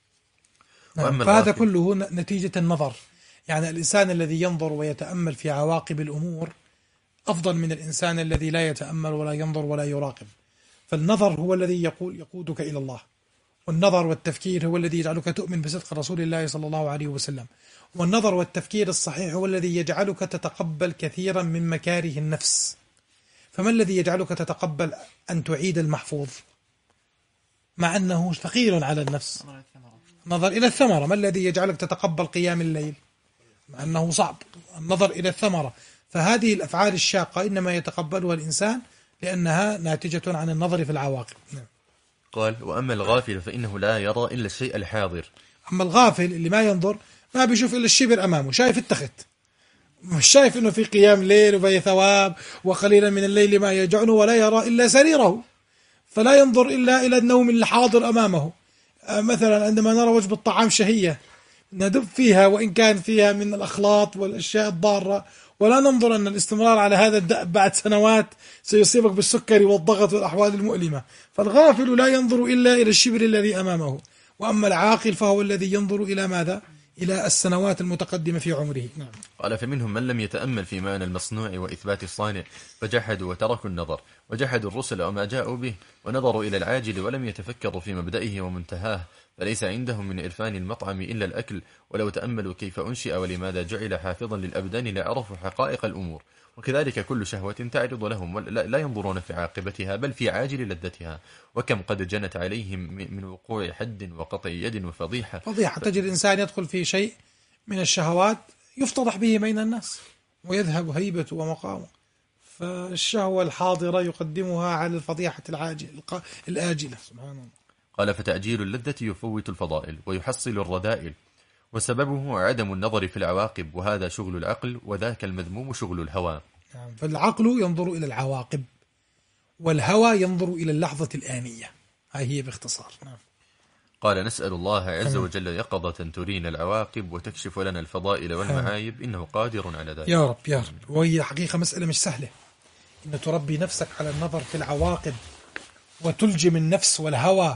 نعم. فهذا كله نتيجة النظر، يعني الإنسان الذي ينظر ويتأمل في عواقب الأمور أفضل من الإنسان الذي لا يتأمل ولا ينظر ولا يراقب. فالنظر هو الذي يقول يقودك إلى الله، والنظر والتفكير هو الذي يجعلك تؤمن بصدق رسول الله صلى الله عليه وسلم، والنظر والتفكير الصحيح هو الذي يجعلك تتقبل كثيرا من مكاره النفس. فما الذي يجعلك تتقبل أن تعيد المحفوظ مع أنه ثقيل على النفس؟ نظر إلى الثمرة. ما الذي يجعلك تتقبل قيام الليل مع أنه صعب؟ النظر إلى الثمرة. فهذه الأفعال الشاقة إنما يتقبلها الإنسان لأنها ناتجة عن النظر في العواقب.
قال: وأما الغافل فإنه لا يرى إلا الشيء الحاضر.
أما الغافل اللي ما ينظر ما بيشوف إلا الشبر أمامه، شايف التخت، مش شايف إنه في قيام ليل وفي ثواب وقليلا من الليل ما يجعنه، ولا يرى إلا سريره، فلا ينظر إلا إلى النوم الحاضر أمامه. مثلا عندما نرى وجبة الطعام شهية ندب فيها وإن كان فيها من الأخلاط والأشياء الضارة، ولا ننظر أن الاستمرار على هذا الدأب بعد سنوات سيصيبك بالسكري والضغط والأحوال المؤلمة. فالغافل لا ينظر إلا إلى الشبر الذي أمامه، وأما العاقل فهو الذي ينظر إلى ماذا؟ إلى السنوات المتقدمة في عمره. نعم.
قال: فمنهم من لم يتأمل في معنى المصنوع وإثبات الصانع فجحدوا وتركوا النظر، وجحدوا الرسل وما جاءوا به، ونظروا إلى العاجل ولم يتفكروا في مبدئه ومنتهاه، فليس عندهم من إرفان المطعم إلا الأكل، ولو تأملوا كيف أنشئ ولماذا جعل حافظا للأبدان لعرفوا حقائق الأمور. وكذلك كل شهوة تعرض لهم لا ينظرون في عاقبتها بل في عاجل لذتها، وكم قد جنت عليهم من وقوع حد وقطع يد وفضيحة.
فضيحة تجد الإنسان يدخل في شيء من الشهوات يفتضح به بين الناس ويذهب هيبته ومقامه، فالشهوة الحاضرة يقدمها على الفضيحة العاجل الآجلة. سبحان الله.
قال: فتأجيل اللذة يفوت الفضائل ويحصل الرذائل، وسببه عدم النظر في العواقب، وهذا شغل العقل، وذاك المذموم شغل الهوى.
فالعقل ينظر إلى العواقب، والهوى ينظر إلى اللحظة الآنية. هاي هي باختصار. نعم.
قال: نسأل الله عز وجل يقظة ترينا العواقب وتكشف لنا الفضائل والمعايب، إنه قادر على ذلك.
يا رب يا رب. وهي حقيقة مسألة مش سهلة، إن تربي نفسك على النظر في العواقب وتلجم النفس والهوى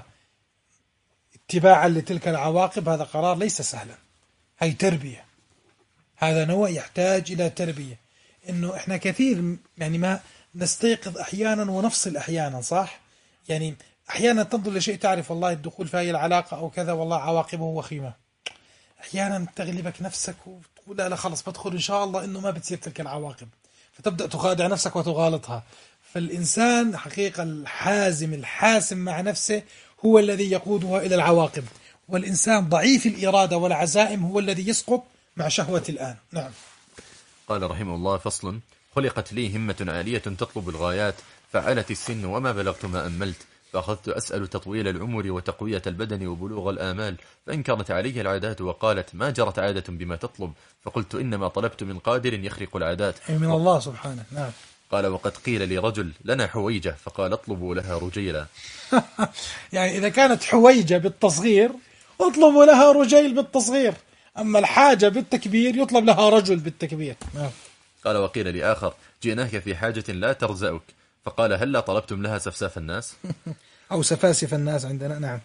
اتباعا لتلك العواقب. هذا قرار ليس سهلا، هي تربية، هذا نوع يحتاج إلى تربية. إنه إحنا كثير يعني ما نستيقظ أحيانا ونفصل أحيانا، صح؟ يعني أحيانا تنظر لشيء تعرف والله الدخول في هذه العلاقة أو كذا والله عواقبه وخيمة، أحيانا تغلبك نفسك وتقول لا لا خلص بدخل إن شاء الله إنه ما بتصير تلك العواقب، فتبدأ تخادع نفسك وتغالطها. فالإنسان حقيقة الحازم الحاسم مع نفسه هو الذي يقودها إلى العواقب، والإنسان ضعيف الإرادة والعزائم هو الذي يسقط مع شهوة الآن. نعم.
قال رحمه الله: فصل: خلقت لي همة عالية تطلب الغايات، فعلت السن وما بلغت ما أملت، فأخذت أسأل تطويل العمر وتقوية البدن وبلوغ الآمال، فأنكرت علي العادات وقالت: ما جرت عادة بما تطلب، فقلت: إنما طلبت من قادر يخرق العادات.
من الله سبحانه. نعم.
قال: وقد قيل لرجل لنا حويجة، فقال: اطلبوا لها رجيلا.
يعني إذا كانت حويجة بالتصغير اطلبوا لها رجيل بالتصغير، أما الحاجة بالتكبير يطلب لها رجل بالتكبير. نعم.
قال: وقيل لآخر: جئناك في حاجة لا ترزأك، فقال: هل طلبتم لها سفساف الناس
أو سفاسف الناس عندنا. نعم.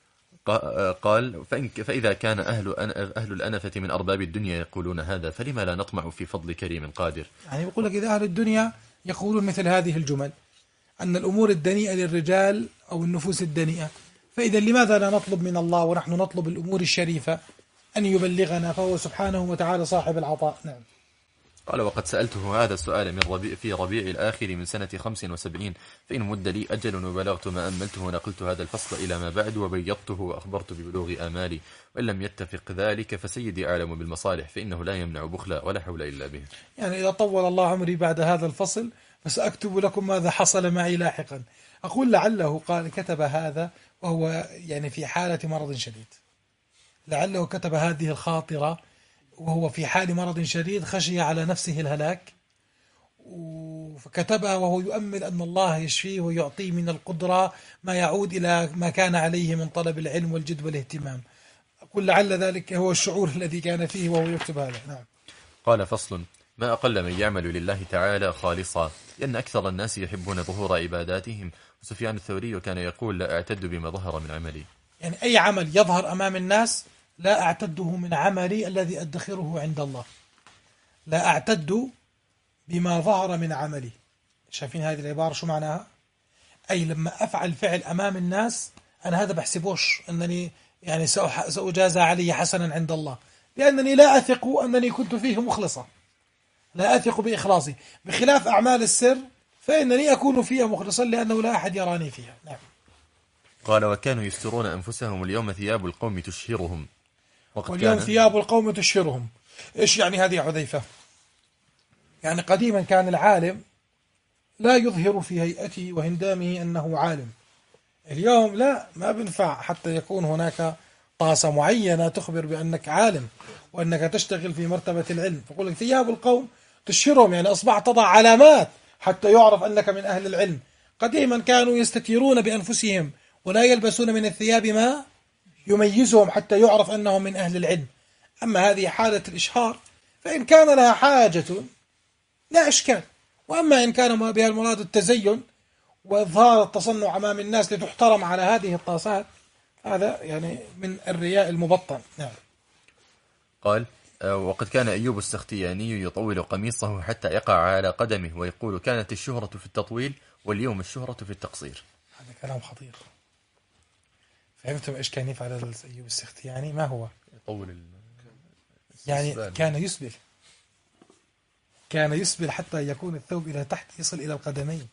قال: فإذا كان أهل أهل الأنفة من أرباب الدنيا يقولون هذا، فلما لا نطمع في فضل كريم قادر.
يعني يقول لك إذا أهل الدنيا يقولون مثل هذه الجمل أن الأمور الدنيئة للرجال أو النفوس الدنيئة، فإذا لماذا لا نطلب من الله ونحن نطلب الأمور الشريفة أن يبلغنا، فهو سبحانه وتعالى صاحب العطاء. نعم.
قال: وقد سألته هذا السؤال من ربيع في ربيع الآخر من سنة خمس وسبعين، فإن مد لي أجل وبلغت ما أملته ونقلت هذا الفصل إلى ما بعد وبيضته وأخبرت ببلوغ آمالي، وإن لم يتفق ذلك فسيدي أعلم بالمصالح، فإنه لا يمنع بخلا ولا حول إلا به.
يعني إذا طول الله عمري بعد هذا الفصل فسأكتب لكم ماذا حصل معي لاحقا. أقول لعله قال كتب هذا وهو يعني في حالة مرض شديد، لعله كتب هذه الخاطرة وهو في حال مرض شديد خشي على نفسه الهلاك، فكتبها وهو يؤمل أن الله يشفيه ويعطيه من القدرة ما يعود إلى ما كان عليه من طلب العلم والجد والاهتمام. أقول لعل ذلك هو الشعور الذي كان فيه وهو يكتب هذا. نعم.
قال فصل: ما أقل من يعمل لله تعالى خالصا، لأن أكثر الناس يحبون ظهور عباداتهم. وسفيان الثوري كان يقول: لا أعتد بما ظهر من عملي.
يعني أي عمل يظهر أمام الناس لا أعتده من عملي الذي أدخره عند الله. لا أعتد بما ظهر من عملي. شايفين هذه العبارة شو معناها؟ أي لما أفعل فعل أمام الناس أنا هذا بحسبوش أنني يعني سأجازى علي حسنا عند الله، لأنني لا أثق أنني كنت فيه مخلصا، لا أثق بإخلاصي، بخلاف أعمال السر فإنني أكون فيها مخلصا لأنه لا أحد يراني فيها. نعم.
قال: وكانوا يسترون أنفسهم، اليوم ثياب القوم تشهرهم.
واليوم ثياب القوم تشهرهم. إيش يعني هذه يا حذيفة؟ يعني قديما كان العالم لا يظهر في هيئته وهندامه أنه عالم. اليوم لا، ما بنفع حتى يكون هناك طاسة معينة تخبر بأنك عالم وأنك تشتغل في مرتبة العلم. فقول لك ثياب القوم تشهرهم، يعني أصبحت تضع علامات حتى يعرف أنك من أهل العلم. قديما كانوا يستتيرون بأنفسهم ولا يلبسون من الثياب ما يميزهم حتى يعرف أنهم من أهل العلم. أما هذه حالة الإشهار فإن كان لها حاجة لا إشكال، وأما إن كان بها المراد التزين وإظهار التصنع أمام الناس لتحترم على هذه الطاسات، هذا يعني من الرياء المبطن. نعم.
قال: وقد كان أيوب السختياني يطول قميصه حتى يقع على قدمه، ويقول: كانت الشهرة في التطويل واليوم الشهرة في التقصير.
هذا كلام خطير. فهمتم إيش كان يفعل أيوب السختياني؟ ما هو
يطول
يعني كان يسبل، كان يسبل حتى يكون الثوب إلى تحت يصل إلى القدمين.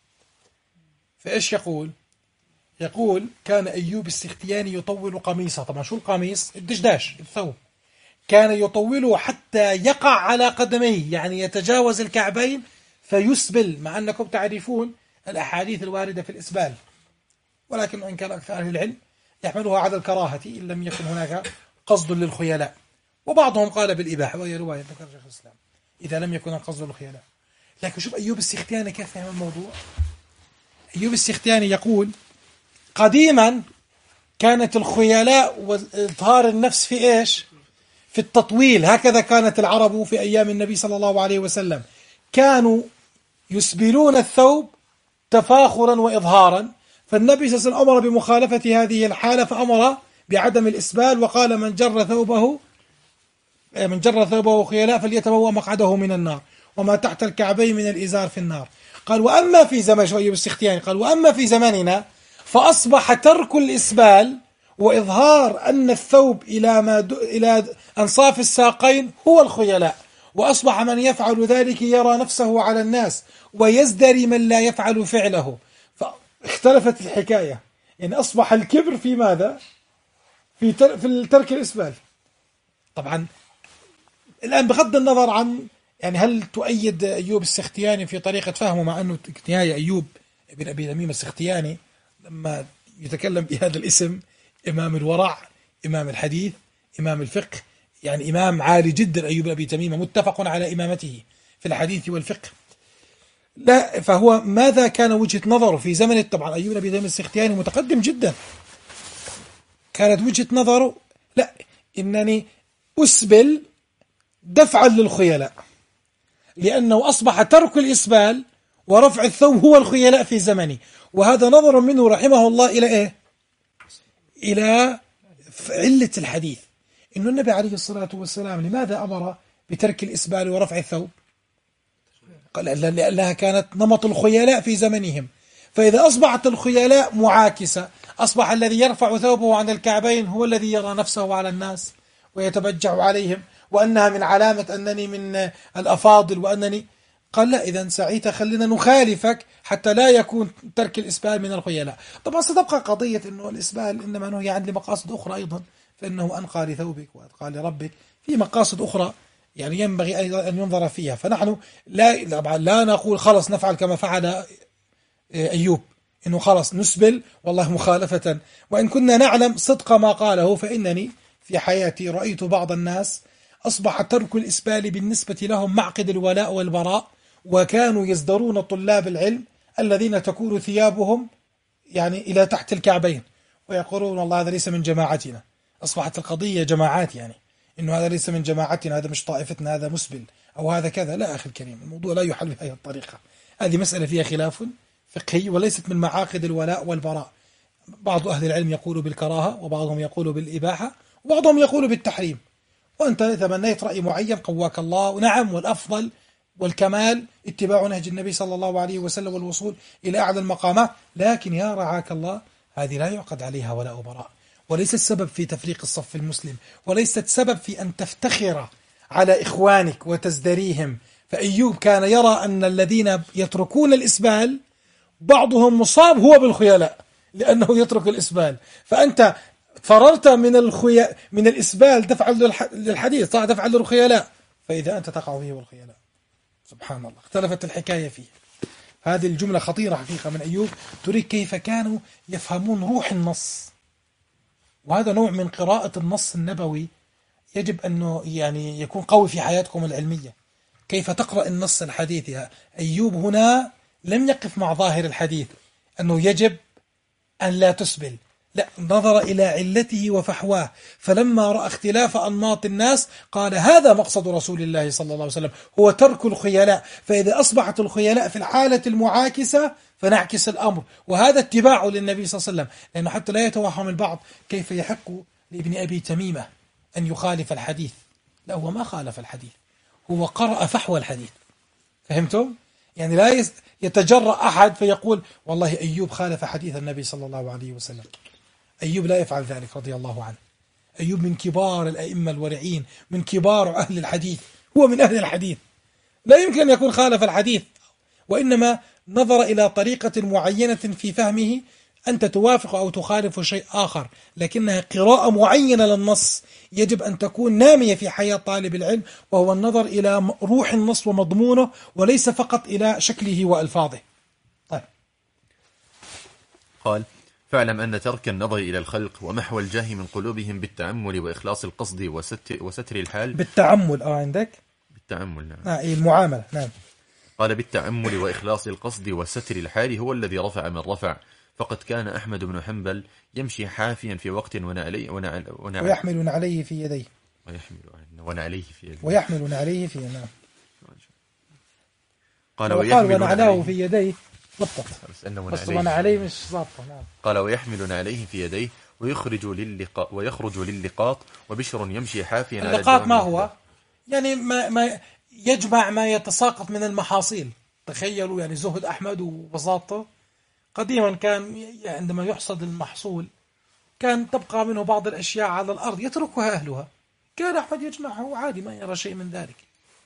فإيش يقول؟ يقول: كان أيوب السختياني يطول قميصه. طبعا شو القميص؟ الدشداش، الثوب. كان يطوله حتى يقع على قدميه، يعني يتجاوز الكعبين فيسبل، مع أنكم تعرفون الأحاديث الواردة في الإسبال، ولكن وإن كان أكثر أهل العلم يحملها على الكراهة إن لم يكن هناك قصد للخيلاء، وبعضهم قال بالإباحة، وهي رواية ذكر شيخ الإسلام إذا لم يكن القصد للخيلاء. لكن شوف أيوب السختياني كيف فهم الموضوع. أيوب السختياني يقول: قديما كانت الخيلاء وإظهار النفس في إيش؟ في التطويل. هكذا كانت العرب في أيام النبي صلى الله عليه وسلم، كانوا يسبلون الثوب تفاخرا وإظهارا، فالنبي صلى الله عليه وسلم أمر بمخالفة هذه الحالة فأمر بعدم الإسبال، وقال: من جر ثوبه من جر ثوبه خيلاء فليتبوأ مقعده من النار، وما تحت الكعبين من الإزار في النار. قال: وأما في زمان شوية بالسختياني قال: وأما في زماننا فأصبح ترك الإسبال وإظهار أن الثوب إلى ما د... إلى أنصاف الساقين هو الخيلاء، وأصبح من يفعل ذلك يرى نفسه على الناس ويزدري من لا يفعل فعله. فاختلفت الحكاية، يعني أصبح الكبر في ماذا؟ في تر... في ترك الإسبال. طبعا الآن بغض النظر عن يعني هل تؤيد أيوب السختياني في طريقة فهمه، مع أنه نهاية أيوب بن أبي تميم السختياني لما يتكلم بهذا الاسم إمام الورع، إمام الحديث، إمام الفقه، يعني إمام عالي جدا أيوب بن أبي تميم، متفق على إمامته في الحديث والفقه. لا، فهو ماذا كان وجهة نظره في زمن طبعا أيوب بن أبي تميم السختياني متقدم جدا، كانت وجهة نظره لا إنني أسبل دفعا للخيلاء، لأنه أصبح ترك الإسبال ورفع الثوب هو الخيلاء في زمني. وهذا نظر منه رحمه الله إلى إيه؟ إلى علة الحديث، إنه النبي عليه الصلاة والسلام لماذا أمر بترك الإسبال ورفع الثوب؟ قال لأنها كانت نمط الخيلاء في زمنهم، فإذا أصبحت الخيلاء معاكسة أصبح الذي يرفع ثوبه عن الكعبين هو الذي يرى نفسه على الناس ويتبجع عليهم، وأنها من علامة أنني من الأفاضل وأنني. قال: لا، إذا سعيت خلينا نخالفك حتى لا يكون ترك الإسبال من الخيلاء. طبعا ستبقى قضية أنه الإسبال إنما نهي عن لمقاصد أخرى أيضا، فإنه أنقى لثوبك وأتقى لربك، في مقاصد أخرى يعني ينبغي أن ينظر فيها. فنحن لا طبعا لا نقول خلص نفعل كما فعل أيوب، إنه خلص نسبل والله مخالفة، وإن كنا نعلم صدق ما قاله. فإنني في حياتي رأيت بعض الناس أصبح ترك الإسبال بالنسبة لهم معقد الولاء والبراء، وكانوا يزدرون طلاب العلم الذين تكون ثيابهم يعني إلى تحت الكعبين، ويقولون والله هذا ليس من جماعتنا. أصبحت القضية جماعات، يعني إنه هذا ليس من جماعتنا، هذا مش طائفتنا، هذا مسبل أو هذا كذا. لا أخي الكريم، الموضوع لا يحل بهذه الطريقة. هذه مسألة فيها خلاف فقهي وليست من معاقد الولاء والبراء. بعض أهل العلم يقول بالكراهة، وبعضهم يقول بالإباحة، وبعضهم يقول بالتحريم. وأنت تمنيت رأي معين قواك الله، ونعم، والأفضل والكمال اتباع نهج النبي صلى الله عليه وسلم والوصول إلى أعلى المقامات. لكن يا رعاك الله، هذه لا يعقد عليها ولاء وبراء، وليست سبب في تفريق الصف المسلم، وليست سبب في أن تفتخر على إخوانك وتزدريهم. فأيوب كان يرى أن الذين يتركون الإسبال بعضهم مصاب هو بالخيلاء لأنه يترك الإسبال، فأنت فررت من الخي... من الإسبال تفعل للحديث، تفعل للخيلاء، فإذا أنت تقع فيه والخيلاء. سبحان الله، اختلفت الحكاية فيه. هذه الجملة خطيرة حقيقة من أيوب، تريد كيف كانوا يفهمون روح النص. وهذا نوع من قراءة النص النبوي يجب أنه يعني يكون قوي في حياتكم العلمية. كيف تقرأ النص الحديث؟ أيوب هنا لم يقف مع ظاهر الحديث أنه يجب أن لا تسبل، لا، نظر إلى علته وفحواه، فلما رأى اختلاف أنماط الناس قال هذا مقصد رسول الله صلى الله عليه وسلم، هو ترك الخيلاء. فإذا أصبحت الخيلاء في الحالة المعاكسة فنعكس الأمر، وهذا اتباع للنبي صلى الله عليه وسلم. لأنه حتى لا يتوهم البعض كيف يحق لابن أبي تميمة أن يخالف الحديث. لا، هو ما خالف الحديث، هو قرأ فحوى الحديث. فهمتم؟ يعني لا يتجرأ أحد فيقول والله أيوب خالف حديث النبي صلى الله عليه وسلم. أيوب لا يفعل ذلك رضي الله عنه. أيوب من كبار الأئمة الورعين، من كبار أهل الحديث، هو من أهل الحديث، لا يمكن أن يكون خالف الحديث، وإنما نظر إلى طريقة معينة في فهمه. أنت توافق أو تخالف شيء آخر، لكنها قراءة معينة للنص يجب أن تكون نامية في حياة طالب العلم، وهو النظر إلى روح النص ومضمونه، وليس فقط إلى شكله وألفاظه. طيب.
قال: فاعلم أن ترك النظر إلى الخلق ومحو الجاه من قلوبهم بالتأمل وإخلاص القصد وستر, وستر الحال.
بالتعمل آه عندك؟
بالتأمل، نعم.
آه المعاملة، نعم.
قال: بالتأمل وإخلاص القصد وستر الحال هو الذي رفع من رفع. فقد كان أحمد بن حنبل يمشي حافيا في وقت ونعلي ونعل ونعل
ويحمل عليه في يديه
ويحمل ونعليه في يديه
ويحمل عليه في نعم.
قال
ويحمل ونعلاه في يديه ضبطت،
بس
ونعليه مش ضابطة. نعم.
قال: ويحمل عليه في يديه ويخرج للقاء ويخرج للقاط وبشر يمشي حافيا على
اللقاط ما هو؟ يعني ما ما يجمع ما يتساقط من المحاصيل. تخيلوا يعني زهد أحمد وبساطته. قديما كان عندما يحصد المحصول كان تبقى منه بعض الأشياء على الأرض يتركها أهلها، كان أحمد يجمعه عادي، ما يرى شيء من ذلك.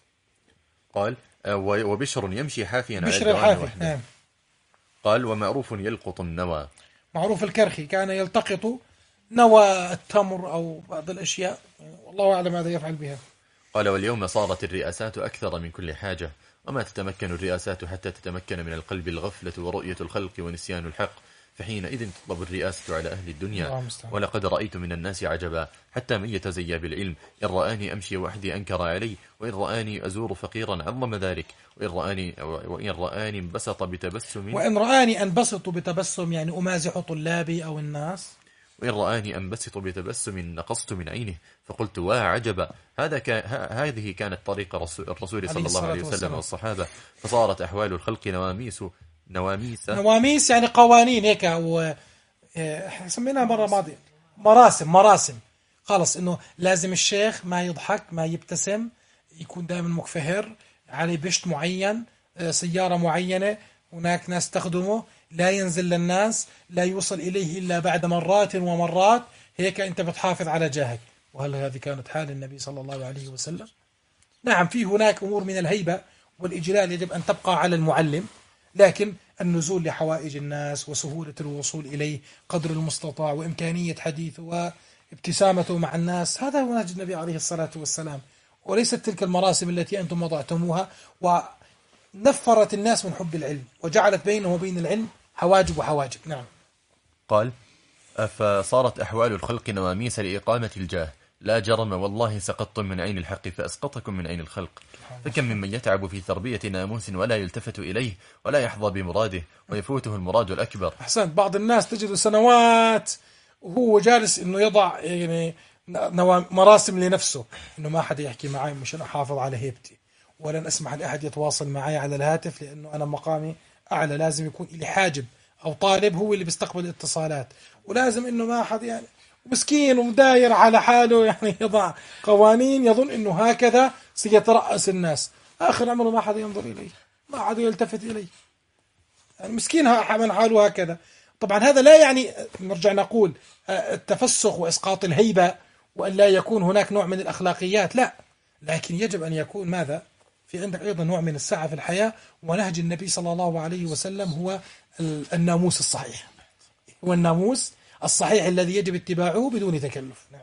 قال: وبشر يمشي حافيا على
بشر الحافي. نعم.
قال: ومعروف يلقط النوى.
معروف الكرخي كان يلتقط نوى التمر أو بعض الأشياء، والله أعلم ماذا يفعل بها.
قال: واليوم صارت الرئاسات أكثر من كل حاجة، وما تتمكن الرئاسات حتى تتمكن من القلب الغفلة ورؤية الخلق ونسيان الحق، فحينئذ تطلب الرئاسة على أهل الدنيا. ولقد رأيت من الناس عجبا حتى من يتزيى بالعلم، إن رآني أمشي وحدي أنكر علي، وإن رآني أزور فقيرا عظم ذلك، وإن رآني وإن رآني انبسط بتبسم
وإن رآني أنبسط بتبسم يعني أمازح طلابي أو الناس،
وإن رآني أنبسط بتبسم نقصت من عينه، فقلت وا عجبا. هذا كان هذه كانت طريقة الرسول صلى الله عليه وسلم والصحابة، فصارت أحوال الخلق نواميس نواميس
نواميس يعني قوانين هيك، أو سميناها مرة ماضية مراسم مراسم خلص، إنه لازم الشيخ ما يضحك ما يبتسم، يكون دائما مكفهر، عليه بشت معين، سيارة معينة، هناك ناس تخدمه، لا ينزل للناس، لا يوصل إليه إلا بعد مرات ومرات، هيك أنت بتحافظ على جاهك. وهل هذه كانت حال النبي صلى الله عليه وسلم؟ نعم، في هناك أمور من الهيبة والإجلال يجب أن تبقى على المعلم، لكن النزول لحوائج الناس وسهولة الوصول إليه قدر المستطاع وإمكانية حديثه وابتسامته مع الناس، هذا هو نهج النبي عليه الصلاة والسلام، وليست تلك المراسم التي أنتم وضعتموها ونفرت الناس من حب العلم وجعلت بينه وبين العلم حواجب وحواجب. نعم.
قال: فصارت أحوال الخلق نواميس لإقامة الجاه، لا جرم والله سقطتم من عين الحق فأسقطكم من عين الخلق. فكم ممن يتعب في تربية ناموس ولا يلتفت إليه ولا يحظى بمراده ويفوته المراد الأكبر.
أحسنت. بعض الناس تجد سنوات وهو جالس إنه يضع يعني مراسم لنفسه، إنه ما حدا يحكي معي مشان أحافظ على هيبتي، ولن أسمح لأحد يتواصل معي على الهاتف لأنه أنا مقامي أعلى، لازم يكون لي حاجب أو طالب هو اللي بيستقبل الاتصالات، ولازم إنه ما حد يعني مسكين ومداير على حاله يعني يضع قوانين يظن إنه هكذا سيترأس الناس، آخر عمره ما حدا ينظر إليه، ما حدا يلتفت إليه، يعني مسكين من حاله هكذا. طبعا هذا لا يعني نرجع نقول التفسخ وإسقاط الهيبة وأن لا يكون هناك نوع من الأخلاقيات، لا، لكن يجب أن يكون ماذا؟ في عندك أيضا نوع من السعة في الحياة، ونهج النبي صلى الله عليه وسلم هو الناموس الصحيح، هو الناموس الصحيح الذي يجب اتباعه بدون تكلف. نعم.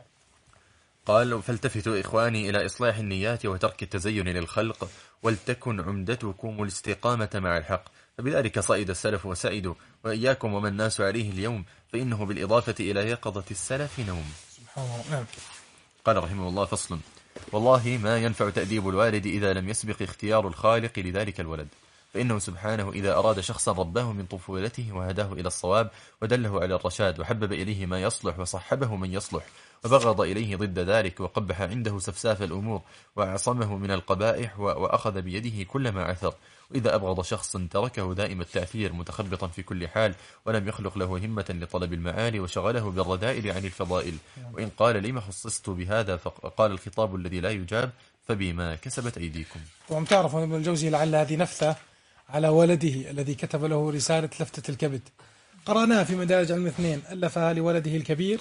قال: فالتفتوا إخواني إلى إصلاح النيات وترك التزين للخلق، ولتكن عمدتكم الاستقامة مع الحق، فبذلك صعد السلف وسعدوا، وإياكم وما الناس عليه اليوم، فإنه بالإضافة إلى يقظة السلف نوم.
سبحان الله. نعم.
قال رحمه الله: فصل: والله ما ينفع تأديب الوالد إذا لم يسبق اختيار الخالق لذلك الولد، فإنه سبحانه إذا أراد شخصا رباه من طفولته وهداه إلى الصواب ودله على الرشاد وحبب إليه ما يصلح وصحبه من يصلح، وبغض إليه ضد ذلك وقبح عنده سفساف الأمور وأعصمه من القبائح وأخذ بيده كل ما عثر، وإذا أبغض شخصا تركه دائم التأثير متخبطا في كل حال ولم يخلق له همة لطلب المعالي وشغله بالرذائل عن الفضائل، وإن قال لما خصصت بهذا فقال الخطاب الذي لا يجاب: فبما كسبت أيديكم.
وعم تعرفوا ابن الجوزي لعل هذه نفثة على ولده الذي كتب له رسالة لفتة الكبد، قرأناها في مدارج علم الاثنين، ألفها لولده الكبير،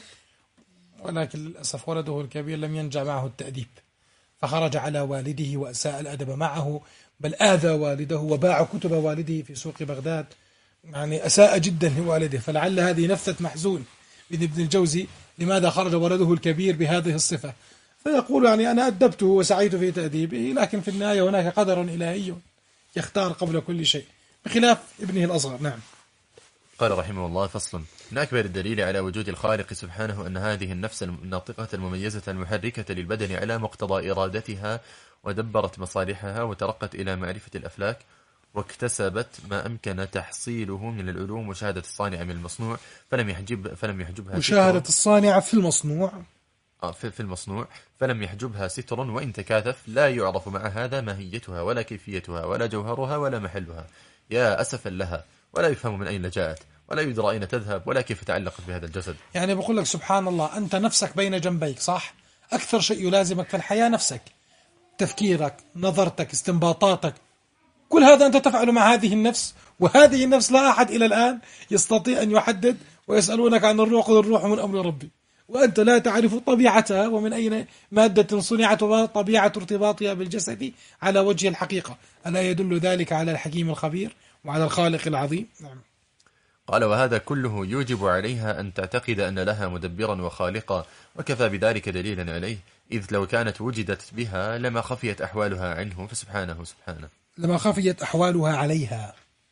ولكن للأسف ولده الكبير لم ينجع معه التأديب، فخرج على والده وأساء الأدب معه، بل آذى والده وباع كتب والده في سوق بغداد، يعني أساء جدا لوالده. فلعل هذه نفثة محزون من ابن الجوزي، لماذا خرج ولده الكبير بهذه الصفة؟ فيقول يعني أنا أدبته وسعيت في تأديبه، لكن في النهاية هناك قدر إلهي يختار قبل كل شيء، بخلاف ابنه الأصغر. نعم.
قال رحمه الله: فصل: من أكبر الدليل على وجود الخالق سبحانه أن هذه النفس الناطقة المميزة المحركة للبدن على مقتضى إرادتها ودبرت مصالحها وترقت إلى معرفة الأفلاك واكتسبت ما أمكن تحصيله من العلوم وشهادة الصانع من المصنوع فلم يحجب فلم يحجبها
مشاهدة الصانع في المصنوع
آه في, في المصنوع فلم يحجبها ستر، وإن تكاثف لا يعرف مع هذا ماهيتها ولا كيفيتها ولا جوهرها ولا محلها، يا أسفا لها، ولا يفهم من أين جاءت ولا يدرى أين تذهب ولا كيف تعلقت بهذا الجسد.
يعني بقول لك سبحان الله، أنت نفسك بين جنبيك، صح؟ أكثر شيء يلازمك في الحياة نفسك، تفكيرك، نظرتك، استنباطاتك، كل هذا أنت تفعل مع هذه النفس، وهذه النفس لا أحد إلى الآن يستطيع أن يحدد، ويسألونك عن الروح قل الروح من أمر ربي، وأنت لا تعرف طبيعتها ومن أين مادة صنعت وطبيعة ارتباطها بالجسد على وجه الحقيقة. ألا يدل ذلك على الحكيم الخبير وعلى الخالق العظيم؟ نعم.
قال: وهذا كله يوجب عليها أن تعتقد أن لها مدبرا وخالقا، وكفى بذلك دليلا عليه، إذ لو كانت وجدت بها لما خفيت أحوالها عنه فسبحانه سبحانه
لما خفيت أحوالها عليها،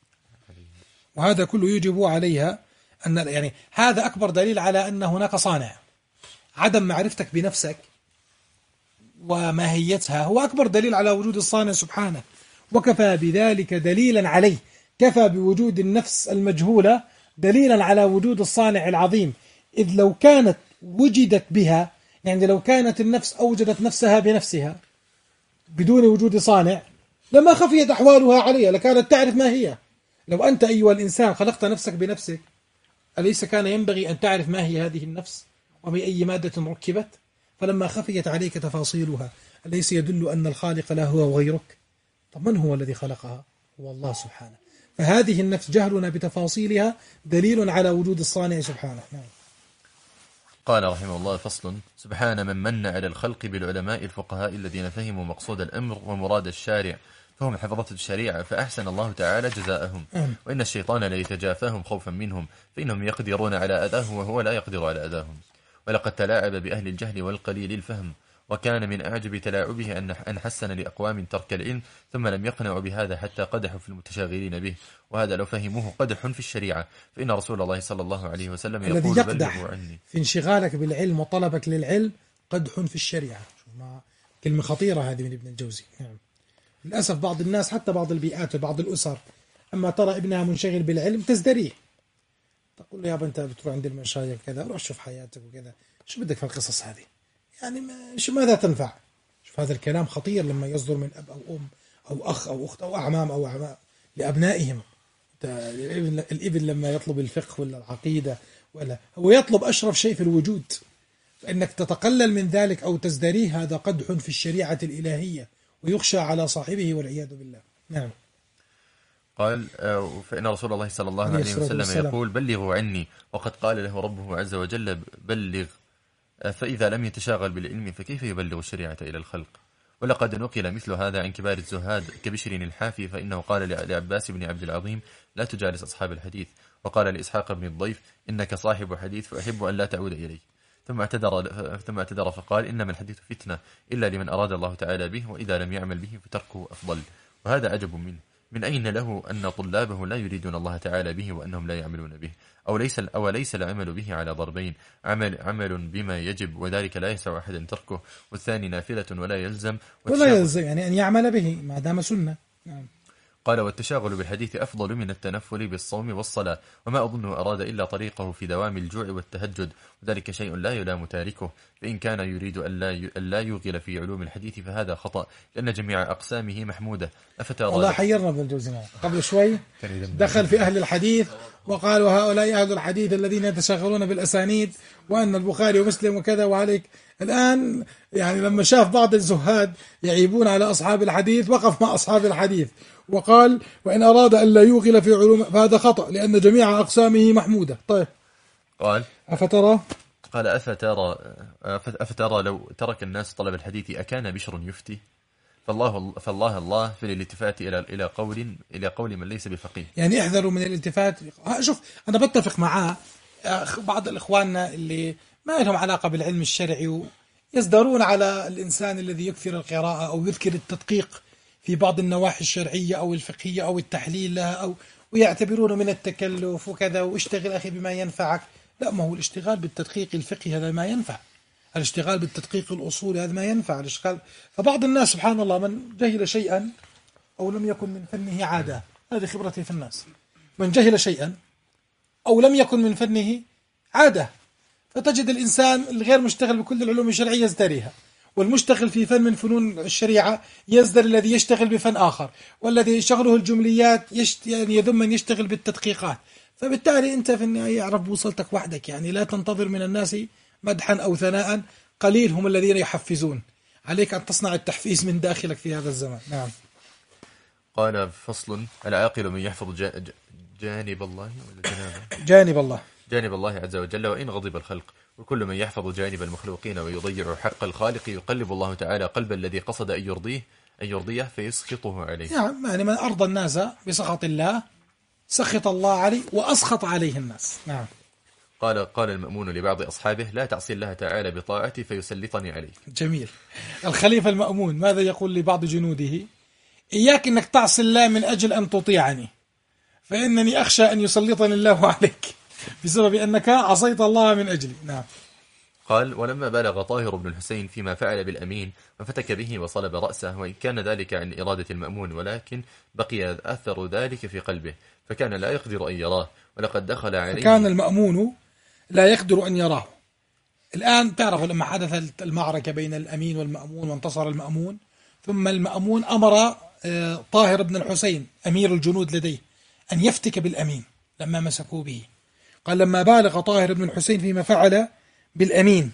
وهذا كله يوجب عليها أن يعني هذا أكبر دليل على أن هناك صانع. عدم معرفتك بنفسك وماهيتها هو أكبر دليل على وجود الصانع سبحانه، وكفى بذلك دليلا عليه، كفى بوجود النفس المجهولة دليلا على وجود الصانع العظيم، إذ لو كانت وجدت بها، يعني لو كانت النفس أوجدت نفسها بنفسها بدون وجود صانع لما خفيت أحوالها عليها، لكانت تعرف ما هي. لو أنت أيها الإنسان خلقت نفسك بنفسك، أليس كان ينبغي أن تعرف ما هي هذه النفس وبأي مادة ركبت؟ فلما خفيت عليك تفاصيلها أليس يدل أن الخالق لا هو وغيرك؟ طب من هو الذي خلقها؟ هو الله سبحانه. فهذه النفس جهلنا بتفاصيلها دليل على وجود الصانع سبحانه. نعم.
قال رحمه الله: فصل: سبحان من من على الخلق بالعلماء الفقهاء الذين فهموا مقصود الأمر ومراد الشارع، فهم حفظة الشريعة، فأحسن الله تعالى جزاءهم. وإن الشيطان لا يتجافاهم خوفا منهم، فإنهم يقدرون على أذاه وهو لا يقدر على أذاهم. ولقد تلاعب بأهل الجهل والقليل الفهم، وكان من أعجب تلاعبه أن حسن لأقوام ترك العلم ثم لم يقنعوا بهذا حتى قدحوا في المتشاغلين به، وهذا لو فهموه قدح في الشريعة، فإن رسول الله صلى الله عليه وسلم يقول:
الذي يقدح في انشغالك بالعلم وطلبك للعلم قدح في الشريعة. كلمة خطيرة هذه من ابن الجوزي. نعم. للأسف بعض الناس حتى بعض البيئات وبعض الأسر أما ترى ابنها منشغل بالعلم تزدريه، تقول له: يا ابا أنت بتروح عند المشايخ كذا، روح شوف حياتك وكذا، شو بدك في القصص هذه؟ يعني شو ماذا تنفع؟ شوف هذا الكلام خطير لما يصدر من أب أو أم أو أخ أو أخت أو أعمام أو أعمام لأبنائهم. الابن لما يطلب الفقه ولا العقيدة ولا هو يطلب أشرف شيء في الوجود، فإنك تتقلل من ذلك أو تزدريه هذا قدح في الشريعة الإلهية ويخشى على صاحبه والعياذ بالله. نعم.
قال فإن رسول الله صلى الله عليه وسلم يقول بلغوا عني، وقد قال له ربه عز وجل بلغ، فإذا لم يتشاغل بالعلم فكيف يبلغ الشريعة إلى الخلق؟ ولقد نقل مثل هذا عن كبار الزهاد كبشر الحافي، فإنه قال لعباس بن عبد العظيم لا تجالس أصحاب الحديث، وقال لإسحاق بن الضيف إنك صاحب حديث فأحب أن لا تعود إليه، ثم اعتذر ثم اعتذر فقال إنما الحديث فتنة إلا لمن أراد الله تعالى به، وإذا لم يعمل به فتركه أفضل. وهذا عجب منه، من أين له أن طلابه لا يريدون الله تعالى به وأنهم لا يعملون به؟ أو ليس أو ليس العمل به على ضربين، عمل عمل بما يجب وذلك لا يسع أحد تركه، والثاني نافلة ولا يلزم
ولا يلزم يعني أن يعمل به ما دام سنة. نعم.
قال والتشاغل بالحديث أفضل من التنفل بالصوم والصلاة، وما أظنه أراد إلا طريقه في دوام الجوع والتهجد، وذلك شيء لا يلام تاركه، فإن كان يريد أن لا يغل في علوم الحديث فهذا خطأ، لأن جميع أقسامه محمودة. أفترى
الله حيرنا ابن الجوزي قبل شوي دخل في أهل الحديث وقالوا هؤلاء أهل الحديث الذين يتشاغلون بالأسانيد وأن البخاري ومسلم وكذا وعليك. الآن يعني لما شاف بعض الزهاد يعيبون على أصحاب الحديث وقف مع أصحاب الحديث وقال وإن أراد أن لا يوغل في علوم فهذا خطأ لأن جميع أقسامه محمودة. طيب
قال
أفترى
قال أفترى أفترى لو ترك الناس طلب الحديث أكان بشر يفتي؟ فالله فالله الله في الالتفات إلى إلى قول إلى قول من ليس بفقيه.
يعني احذروا من الالتفات. شوف أنا بتفق معاه بعض الإخواننا اللي ما لهم علاقة بالعلم الشرعي يصدرون على الإنسان الذي يكثر القراءة أو يذكر التدقيق في بعض النواحي الشرعية أو الفقهية أو التحليل لها أو ويعتبرونه من التكلف وكذا واشتغل أخي بما ينفعك. لا، ما هو الاشتغال بالتدقيق الفقهي هذا ما ينفع، الاشتغال بالتدقيق الأصولي هذا ما ينفع. الاشتغال فبعض الناس سبحان الله من جهل شيئا أو لم يكن من فنه عادة، هذه خبرتي في الناس، من جهل شيئا أو لم يكن من فنه عادة، فتجد الإنسان الغير مشتغل بكل العلوم الشرعية يزدريها، والمشتغل في فن من فنون الشريعة يزدر الذي يشتغل بفن آخر، والذي شغله الجمليات يشت يعني يذم من يشتغل بالتدقيقات. فبالتالي أنت في النهاية يعرف وصلتك وحدك، يعني لا تنتظر من الناس مدحا أو ثناء، قليل هم الذين يحفزون، عليك أن تصنع التحفيز من داخلك في هذا الزمان. نعم.
قال فصل العاقل من يحفظ جانب الله ولا جنابه
جانب الله
جانب الله عز وجل وإن غضب الخلق، وكل من يحفظ جانب المخلوقين ويضيع حق الخالق يقلب الله تعالى قلب الذي قصد أن يرضيه أن يرضيه فيسخطه عليه.
نعم، يعني من أرضى الناس بسخط الله سخط الله عليه وأسخط عليه الناس. نعم.
قال قال المأمون لبعض أصحابه لا تعصي الله تعالى بطاعتي فيسلطني عليه.
جميل. الخليفة المأمون ماذا يقول لبعض جنوده؟ إياك أنك تعصي الله من أجل أن تطيعني، فإنني أخشى أن يسلطني الله عليك بسبب أنك عصيت الله من أجلي. نعم.
قال ولما بلغ طاهر بن الحسين فيما فعل بالأمين ففتك به وصلب رأسه، وإن كان ذلك عن إرادة المأمون ولكن بقي أثر ذلك في قلبه فكان لا يقدر أن يراه، ولقد دخل عليه
كان المأمون لا يقدر أن يراه. الآن تعرفوا لما حدثت المعركة بين الأمين والمأمون وانتصر المأمون، ثم المأمون أمر طاهر بن الحسين أمير الجنود لديه أن يفتك بالأمين لما مسكوا به. قال لما بالغ طاهر بن الحسين فيما فعل بالأمين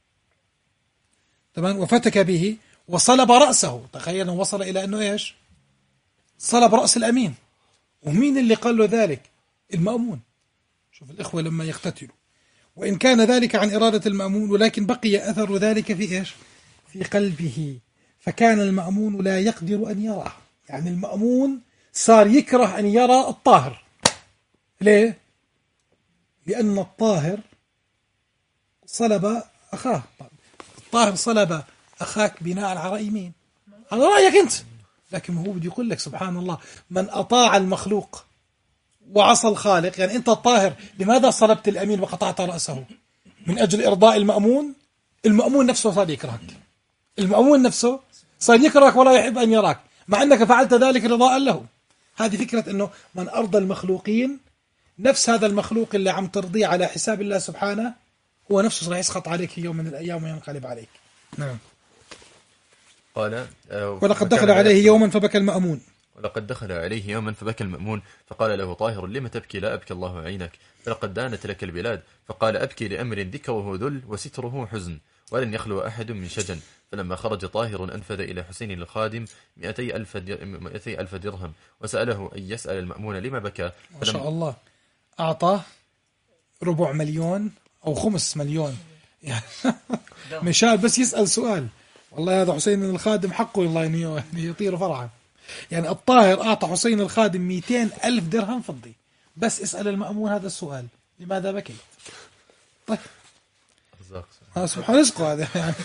تمام وفتك به وصلب رأسه. تخيل وصل إلى أنه إيش؟ صلب رأس الأمين. ومين اللي قال له ذلك؟ المأمون. شوف الإخوة لما يقتتلوا، وإن كان ذلك عن إرادة المأمون ولكن بقي أثر ذلك في إيش؟ في قلبه، فكان المأمون لا يقدر أن يراه. يعني المأمون صار يكره أن يرى الطاهر. ليه؟ لأن الطاهر صلب أخاه. الطاهر صلب أخاك بناء على رأي مين؟ على رأيك أنت. لكن هو بده يقول لك سبحان الله من أطاع المخلوق وعصى الخالق، يعني أنت الطاهر لماذا صلبت الأمين وقطعت رأسه؟ من أجل إرضاء المأمون. المأمون نفسه صار يكرهك، المأمون نفسه صار يكرهك ولا يحب أن يراك، مع أنك فعلت ذلك رضاء له. هذه فكرة أنه من أرضى المخلوقين، نفس هذا المخلوق اللي عم ترضيه على حساب الله سبحانه هو نفسه راح يسخط عليك في يوم من الأيام وينقلب عليك. نعم.
قال
ولقد دخل عليه يوما فبكى المأمون
ولقد دخل عليه يوما فبكى المأمون فقال له طاهر لم تبكي؟ لا أبكي الله عينك فلقد دانت لك البلاد. فقال أبكي لأمر ذكره ذل وستره حزن ولن يخلو أحد من شجن. فلما خرج طاهر أنفذ إلى حسين الخادم مئتي ألف, مئتي ألف درهم وسأله أن يسأل المأمون لما بكى.
ما شاء الله، أعطاه ربع مليون أو خمس مليون يعني مشان بس يسأل سؤال. والله هذا حسين الخادم حقه الله أن يطير فرعا. يعني الطاهر أعطى حسين الخادم مئتين ألف درهم فضي بس اسأل المأمون هذا السؤال، لماذا بكيت؟ طيب هذا سبحان رزقه هذا يعني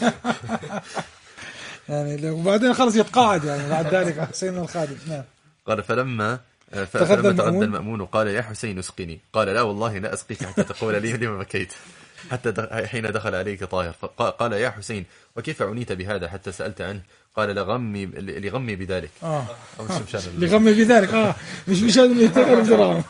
يعني وبعدين خلص يتقاعد يعني بعد ذلك حسين الخادم. نعم.
قال فلما فلما تغدى المأمون قال يا حسين اسقني. قال لا والله لا أسقيك حتى تقول لي لما بكيت حتى حين دخل عليك طاهر. قال يا حسين وكيف عنيت بهذا حتى سألت عنه؟ قال لغمي لغمي بذلك.
اه لغمي بذلك اه مش مشان مئتين ألف درهم.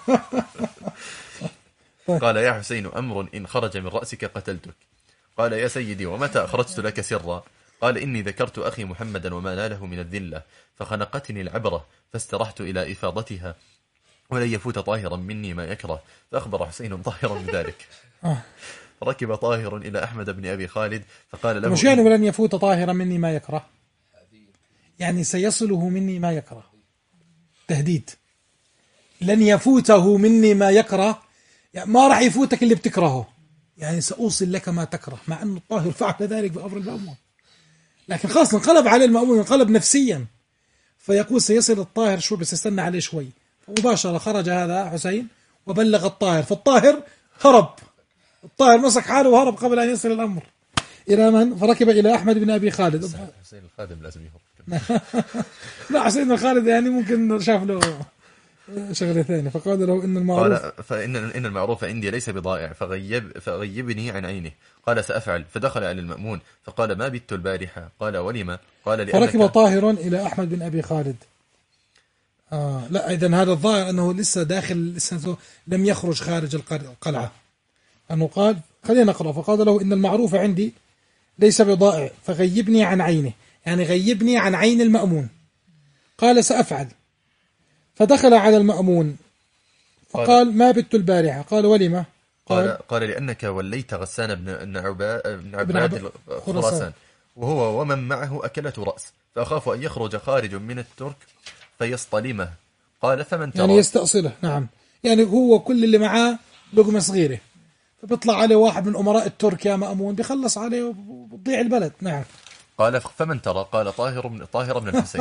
قال يا حسين أمر إن خرج من رأسك قتلتك. قال يا سيدي ومتى أخرجت لك سرا؟ قال إني ذكرت أخي محمدا وما ناله من الذلة فخنقتني العبرة فاسترحت إلى إفاضتها ولن يفوت طاهرا مني ما يكره. فأخبر حسين طاهرا بذلك. ركب طاهر إلى أحمد بن أبي خالد فقال له
مش يعني ولن يفوت طاهرا مني ما يكره، يعني سيصله مني ما يكره، تهديد. لن يفوته مني ما يكره يعني ما راح يفوتك اللي بتكرهه، يعني سأوصل لك ما تكره، مع أن الطاهر فعل ذلك بأمر المأمون، لكن خلاص انقلب عليه المأمون، انقلب نفسيا، فيقول سيصل الطاهر شوي بس استنى عليه شوي. فمباشرة خرج هذا حسين وبلغ الطاهر، فالطاهر هرب، الطاهر مسك حاله وهرب قبل أن يصل الأمر إلى من؟ فركب إلى أحمد بن أبي خالد.
حسين الخادم لازم يهرب.
لا حسين الخالد يعني ممكن شاف له شغله ثانيه. فقال له ان المعروف
قال فإن إن المعروف عندي ليس بضائع فغيب فغيبني عن عينه. قال سأفعل. فدخل على المأمون فقال ما بت البارحة؟ قال ولما؟ قال لأنك
فركب طاهر إلى أحمد بن أبي خالد. آه لا إذن هذا الظاهر أنه لسه داخل، لسه لم يخرج خارج القلعة، أنه قال خلينا نقرأ. فقال له إن المعروف عندي ليس بضائع فغيبني عن عينه، يعني غيبني عن عين المأمون. قال سأفعل. فدخل على المأمون فقال ما بت البارحة؟ قال ولما؟
قال, قال, قال لأنك وليت غسان بن عباد خراسان وهو ومن معه أكلة رأس فأخاف أن يخرج خارج من الترك فيصطلمه. قال فمن ترى؟
يعني يستأصله. نعم، يعني هو كل اللي معاه لقمة صغيرة، فبيطلع عليه واحد من أمراء الترك يا مأمون بيخلص عليه وبضيع البلد. نعم.
قال فمن ترى؟ قال طاهر بن طاهر بن الحسين.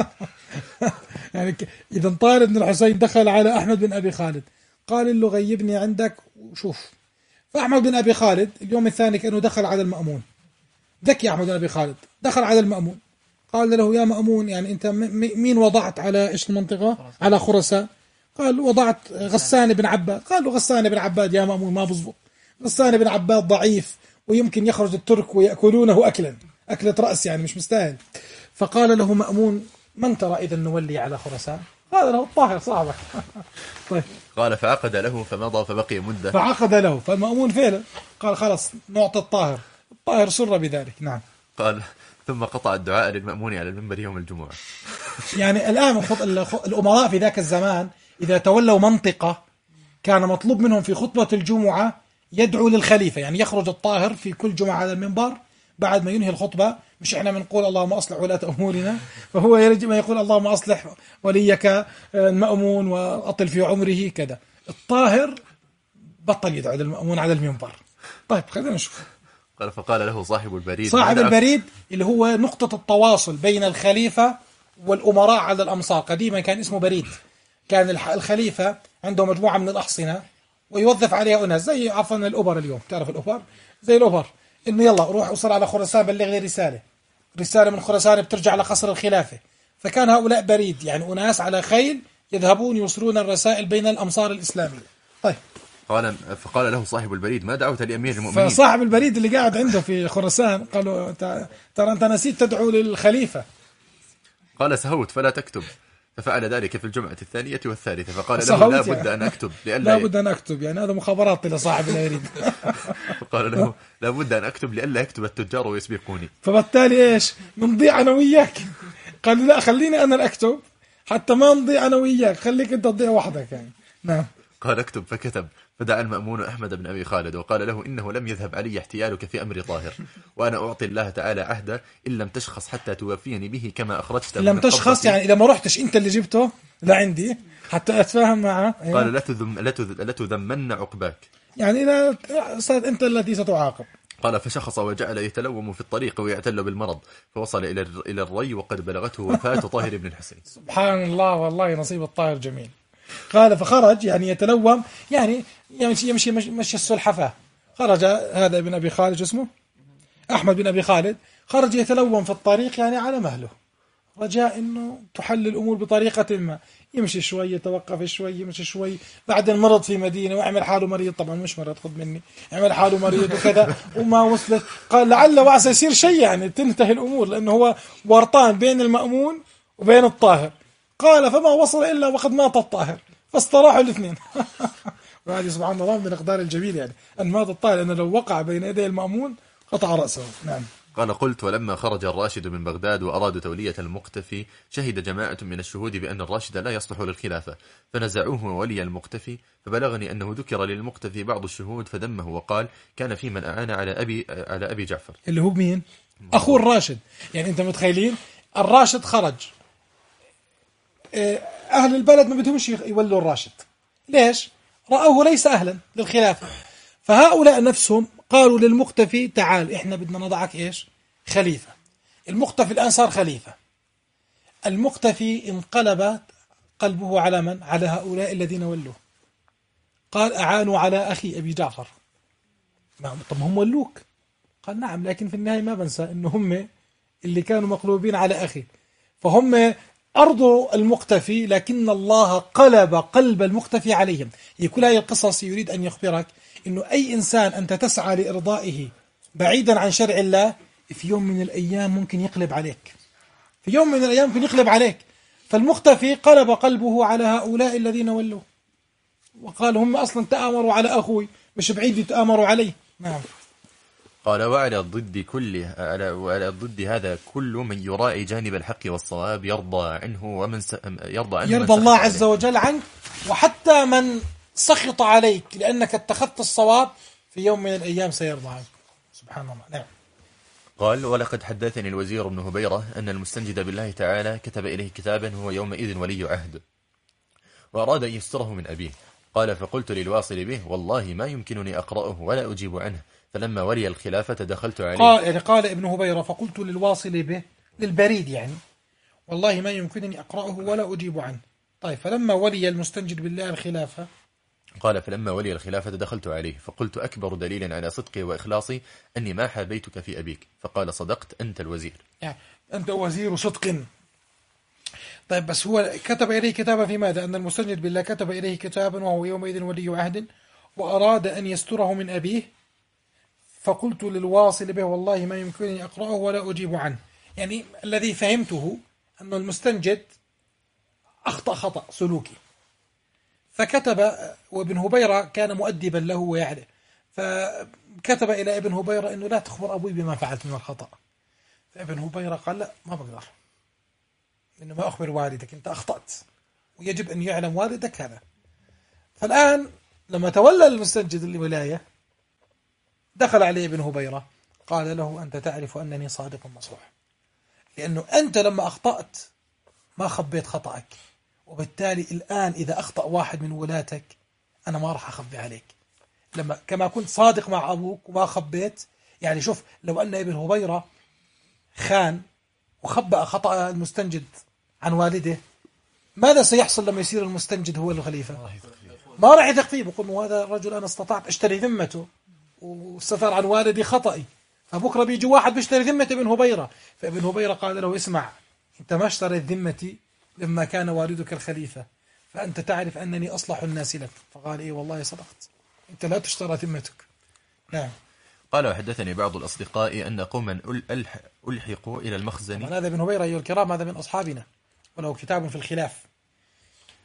يعني إذا طاهر بن الحسين دخل على أحمد بن أبي خالد قال له غيبني عندك وشوف. فأحمد بن أبي خالد اليوم الثاني كأنه دخل على المأمون، ذكي أحمد بن أبي خالد، دخل على المأمون قال له يا مأمون يعني أنت مين وضعت على إيش المنطقة؟ على خراسان. قال وضعت غسان بن عباد. قال له غسان بن عباد يا مأمون ما بزبط، غسان بن عباد ضعيف ويمكن يخرج الترك ويأكلونه أكلا أكلة رأس، يعني مش مستاهل. فقال له مأمون من ترى إذا نولي على خراسان؟ قال له الطاهر صاحبك. طيب.
قال فعقد له فمضى فبقي مدة.
فعقد له فالمأمون فعلا قال خلاص نعطي الطاهر. الطاهر سر بذلك. نعم.
قال ثم قطع الدعاء للمأمون على المنبر يوم الجمعة.
يعني الآن الأمراء في ذاك الزمان إذا تولوا منطقة كان مطلوب منهم في خطبة الجمعة يدعو للخليفة، يعني يخرج الطاهر في كل جمعة على المنبر بعد ما ينهي الخطبة، مش إحنا بنقول اللهم أصلح ولاة أمورنا، فهو يجب أن يقول اللهم أصلح وليك المأمون وأطل في عمره كذا. الطاهر بطل يدعو للمأمون على المنبر. طيب خلينا نشوف.
قال فقال له صاحب البريد
صاحب البريد اللي هو نقطة التواصل بين الخليفة والأمراء على الأمصار. قديما كان اسمه بريد، كان الخليفة عنده مجموعة من الأحصنة ويوظف عليها أناس زي عفوا الأوبر اليوم، تعرف الأوبر زي الأوبر، إنه يلا روح وصل على خراسان بلغ لي رسالة، رسالة من خراسان بترجع لقصر الخلافة. فكان هؤلاء بريد، يعني أناس على خيل يذهبون يوصلون الرسائل بين الأمصار الإسلامية. طيب.
قال فقال له صاحب البريد ما دعوت لأمير المؤمنين؟
فصاحب البريد اللي قاعد عنده في خراسان قال له ترى أنت نسيت تدعو للخليفة.
قال سهوت فلا تكتب. ففعل ذلك في الجمعة الثانية والثالثة، فقال له لا بد أن أكتب لألا
لا بد أن أكتب، يعني هذا مخابرات لصاحب لا يريد.
فقال له لا بد أن أكتب لألا يكتب التجار ويسبقوني.
فبالتالي إيش نضيع أنا وياك، قال لا خليني أنا أكتب حتى ما نضيع أنا وياك، خليك أنت تضيع وحدك يعني. نعم.
قال اكتب، فكتب. فدعا المأمون أحمد بن أبي خالد وقال له إنه لم يذهب علي احتيالك في أمر طاهر، وأنا أعطي الله تعالى عهدا إن لم تشخص حتى توفيني به كما أخرجت.
لم تشخص يعني إذا ما رحتش أنت اللي جبته لا عندي حتى أتفاهم معه.
قال لا تذم لا تذمن عقباك،
يعني إذا صارت أنت التي ستعاقب.
قال فشخص وجعل يتلوم في الطريق ويعتل بالمرض، فوصل إلى إلى الري وقد بلغته وفاة طاهر بن الحسين.
سبحان الله، والله نصيب الطاهر جميل. قال فخرج يعني يتلوم، يعني يمشي يمشي مشي السلحفاة. خرج هذا ابن أبي خالد اسمه أحمد بن أبي خالد، خرج يتلوم في الطريق يعني على مهله، رجاء إنه تحل الأمور بطريقة ما. يمشي شوي يتوقف شوي يمشي شوي، بعدين مرض في مدينة وعمل حاله مريض، طبعا مش مرض خذ مني، عمل حاله مريض وكذا وما وصلت. قال لعل وعسى يصير شيء يعني تنتهي الأمور، لأنه هو ورطان بين المأمون وبين الطاهر. قال فما وصل إلا وقد مات الطاهر، فاستراحوا الاثنين. وهذه سبحان الله من الأقدار الجميل يعني أن مات الطاهر، لأنه لو وقع بين يدي المأمون قطع رأسه. نعم.
قال قلت ولما خرج الراشد من بغداد وأرادوا تولية المقتفي شهد جماعة من الشهود بأن الراشد لا يصلح للخلافة، فنزعوه ولي المقتفي، فبلغني أنه ذكر للمقتفي بعض الشهود فذمه وقال كان في من أعان على أبي على أبي جعفر
اللي هو مين؟ أخو الراشد. يعني أنت متخيلين الراشد خرج، أهل البلد ما بدهمش يولوا الراشد، ليش؟ رأوه ليس أهلا للخلافة، فهؤلاء نفسهم قالوا للمقتفي تعال إحنا بدنا نضعك إيش؟ خليفة. المقتفي الآن صار خليفة. المقتفي انقلب قلبه على من؟ على هؤلاء الذين ولوه. قال أعانوا على أخي أبي جعفر. طب هم ولوك؟ قال نعم، لكن في النهاية ما بنسى إنه هم اللي كانوا مقلوبين على أخي، فهم أرضوا المقتفي، لكن الله قلب قلب المقتفي عليهم. هي كل هذه القصص يريد أن يخبرك إنه أي إنسان أنت تسعى لإرضائه بعيدا عن شرع الله في يوم من الأيام ممكن يقلب عليك، في يوم من الأيام ممكن يقلب عليك. فالمقتفي قلب قلبه على هؤلاء الذين ولوا، وقال هم أصلا تآمروا على أخوي، مش بعيد يتآمروا عليه. نعم.
قال وعلى ضد كل على وعلى ضد هذا كل من يراعي جانب الحق والصواب يرضى عنه ومن س... يرضى عنه
يرضى الله عز وجل عنك، وحتى من سخط عليك لأنك اتخذت الصواب في يوم من الأيام سيرضى عنك. سبحان الله. نعم.
قال ولقد حدثني الوزير بن هبيرة أن المستنجد بالله تعالى كتب إليه كتابا هو يومئذ ولي عهد، وأراد أن يستره من أبيه. قال فقلت للواصل به والله ما يمكنني أقرأه ولا أجيب عنه، فلما ولي الخلافة دخلت عليه.
قال يعني قال ابن هبيرة فقلت للواصل به للبريد يعني والله ما يمكنني أقرأه ولا أجيب عنه. طيب فلما ولي المستنجد بالله الخلافة،
قال فلما ولي الخلافة دخلت عليه فقلت أكبر دليل على صدقي وإخلاصي أني ما حابيتك في أبيك، فقال صدقت أنت الوزير،
يعني أنت وزير صدق. طيب بس هو كتب إليه كتابا في ماذا؟ أن المستنجد بالله كتب إليه كتابا وهو يومئذ ولي عهد وأراد أن يستره من أبيه، فقلت للواصل به والله ما يمكنني أقرأه ولا أجيب عنه. يعني الذي فهمته أن المستنجد أخطأ خطأ سلوكي، فكتب، وابن هبيرة كان مؤدبا له ويعرف، فكتب إلى ابن هبيرة أنه لا تخبر أبوي بما فعلت من الخطأ. فابن هبيرة قال لا ما بقدر، إنه ما أخبر والدك، أنت أخطأت ويجب أن يعلم والدك هذا. فالآن لما تولى المستنجد الولاية دخل عليه ابن هبيرة قال له أنت تعرف أنني صادق مصروح، لأنه أنت لما أخطأت ما خبيت خطأك، وبالتالي الآن إذا أخطأ واحد من ولاتك أنا ما راح أخبي عليك، لما كما كنت صادق مع أبوك وما خبيت. يعني شوف لو أن ابن هبيرة خان وخبأ خطأ المستنجد عن والده، ماذا سيحصل لما يصير المستنجد هو الخليفة؟ ما راح يثق فيه، بقول هذا الرجل أنا استطعت أشتري ذمته واستثار عن والدي خطأي، فبكرة بيجي واحد بيشتري ذمة ابن هبيرة. فابن هبيرة قال له اسمع، أنت ما اشتريت ذمتي لما كان والدك الخليفة، فأنت تعرف أنني أصلح الناس لك. فقال إيه والله صدقت، أنت لا تشترى ذمتك. نعم.
قال وحدثني بعض الأصدقاء أن قوما ألحقوا إلى المخزن.
هذا ابن هبيرة أيها الكرام هذا من أصحابنا، وله كتاب في الخلاف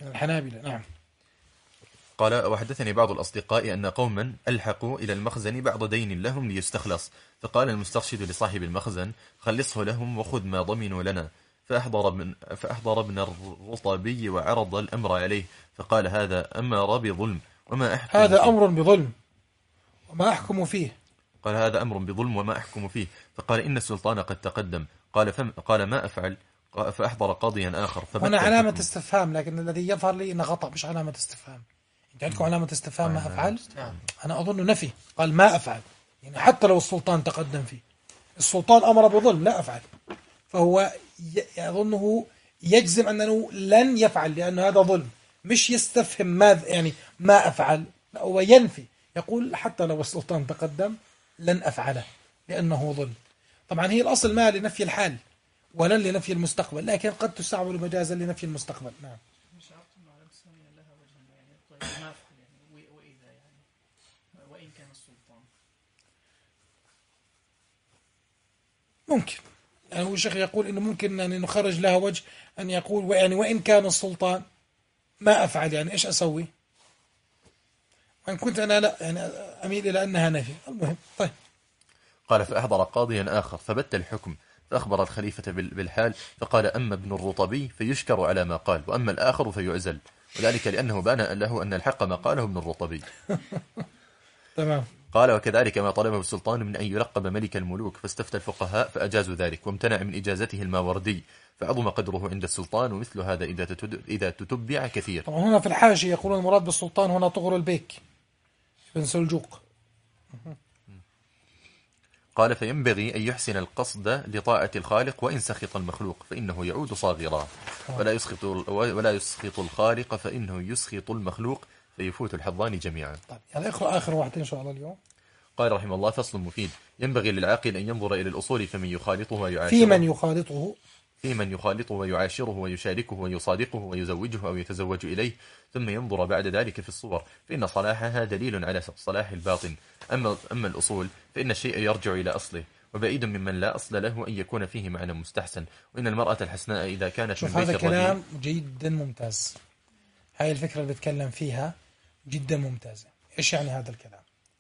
الحنابلة. نعم.
قال: وحدثني بعض الأصدقاء أن قوما ألحقوا إلى المخزن بعض دين لهم ليستخلص، فقال المسترشد لصاحب المخزن: خلصه لهم وخذ ما ضمنوا لنا. فأحضر ابن, فأحضر ابن الرطبي وعرض الأمر عليه، فقال: هذا أمر بظلم وما أحكم
هذا
فيه.
أمر بظلم وما أحكم فيه.
قال: هذا أمر بظلم وما أحكم فيه. فقال: إن السلطان قد تقدم. قال: فم قال: ما أفعل؟ فأحضر قاضيا آخر.
هنا علامة استفهام، لكن الذي يظهر لي إنه خطأ، مش علامة استفهام. أنت عندكم علامة استفهام ما أفعل؟ أنا أظن نفي. قال: ما أفعل، يعني حتى لو السلطان تقدم فيه، السلطان أمر بظلم لا أفعل، فهو يظنه يجزم أنه لن يفعل لأنه هذا ظلم، مش يستفهم ماذا يعني ما أفعل، لا هو ينفي، يقول حتى لو السلطان تقدم لن أفعله لأنه ظلم. طبعا هي الأصل ما لنفي الحال ولن لنفي المستقبل، لكن قد تستعمل مجازا لنفي المستقبل. نعم.
مش عرفت انه على مسمية لها وجها يعني طيب ما أفعل يعني وإذا يعني وإن كان السلطان
ممكن يعني هو الشيخ يقول إنه ممكن أن نخرج لها وجه أن يقول يعني وإن كان السلطان ما أفعل، يعني إيش أسوي؟ وإن كنت أنا لا يعني أميل إلى أنها نفي. المهم طيب.
قال: فأحضر قاضيا آخر فبت الحكم، فأخبر الخليفة بالحال، فقال: أما ابن الرطبي فيشكر على ما قال، وأما الآخر فيعزل، وذلك لأنه بان له أن الحق ما قاله ابن الرطبي.
تمام.
قال: وكذلك ما طلبه السلطان من أن يلقب ملك الملوك، فاستفتى الفقهاء فأجازوا ذلك، وامتنع من إجازته الماوردي، فعظم قدره عند السلطان، ومثل هذا إذا تتبع كثير.
طبعا هنا في الحاشية يقولون المراد بالسلطان هنا طغرل البيك بن سلجوق.
قال: فينبغي أن يحسن القصد لطاعة الخالق وإن سخط المخلوق فإنه يعود صاغرا، ولا يسخط ولا يسخط الخالق فإنه يسخط المخلوق فيفوت الحظان جميعا.
طيب يعني اقرأ آخر واحد إن شاء الله اليوم.
قال رحمه الله: فصل مفيد. ينبغي للعاقل أن ينظر إلى الأصول فمن يخالطه ويعاشره
في من يخالطه
في من يخالطه ويعاشره ويشاركه ويصادقه ويزوجه أو يتزوج إليه، ثم ينظر بعد ذلك في الصور، فإن صلاحها دليل على صلاح الباطن. أما, أما الأصول فإن الشيء يرجع إلى أصله، وبعيد ممن لا أصل له أن يكون فيه معنى مستحسن. وإن المرأة الحسناء إذا كانت من بيت
هذا
الرجل.
كلام جدا ممتاز. هاي الفكرة اللي بتكلم فيها جدا ممتازة. إيش يعني هذا الكلام؟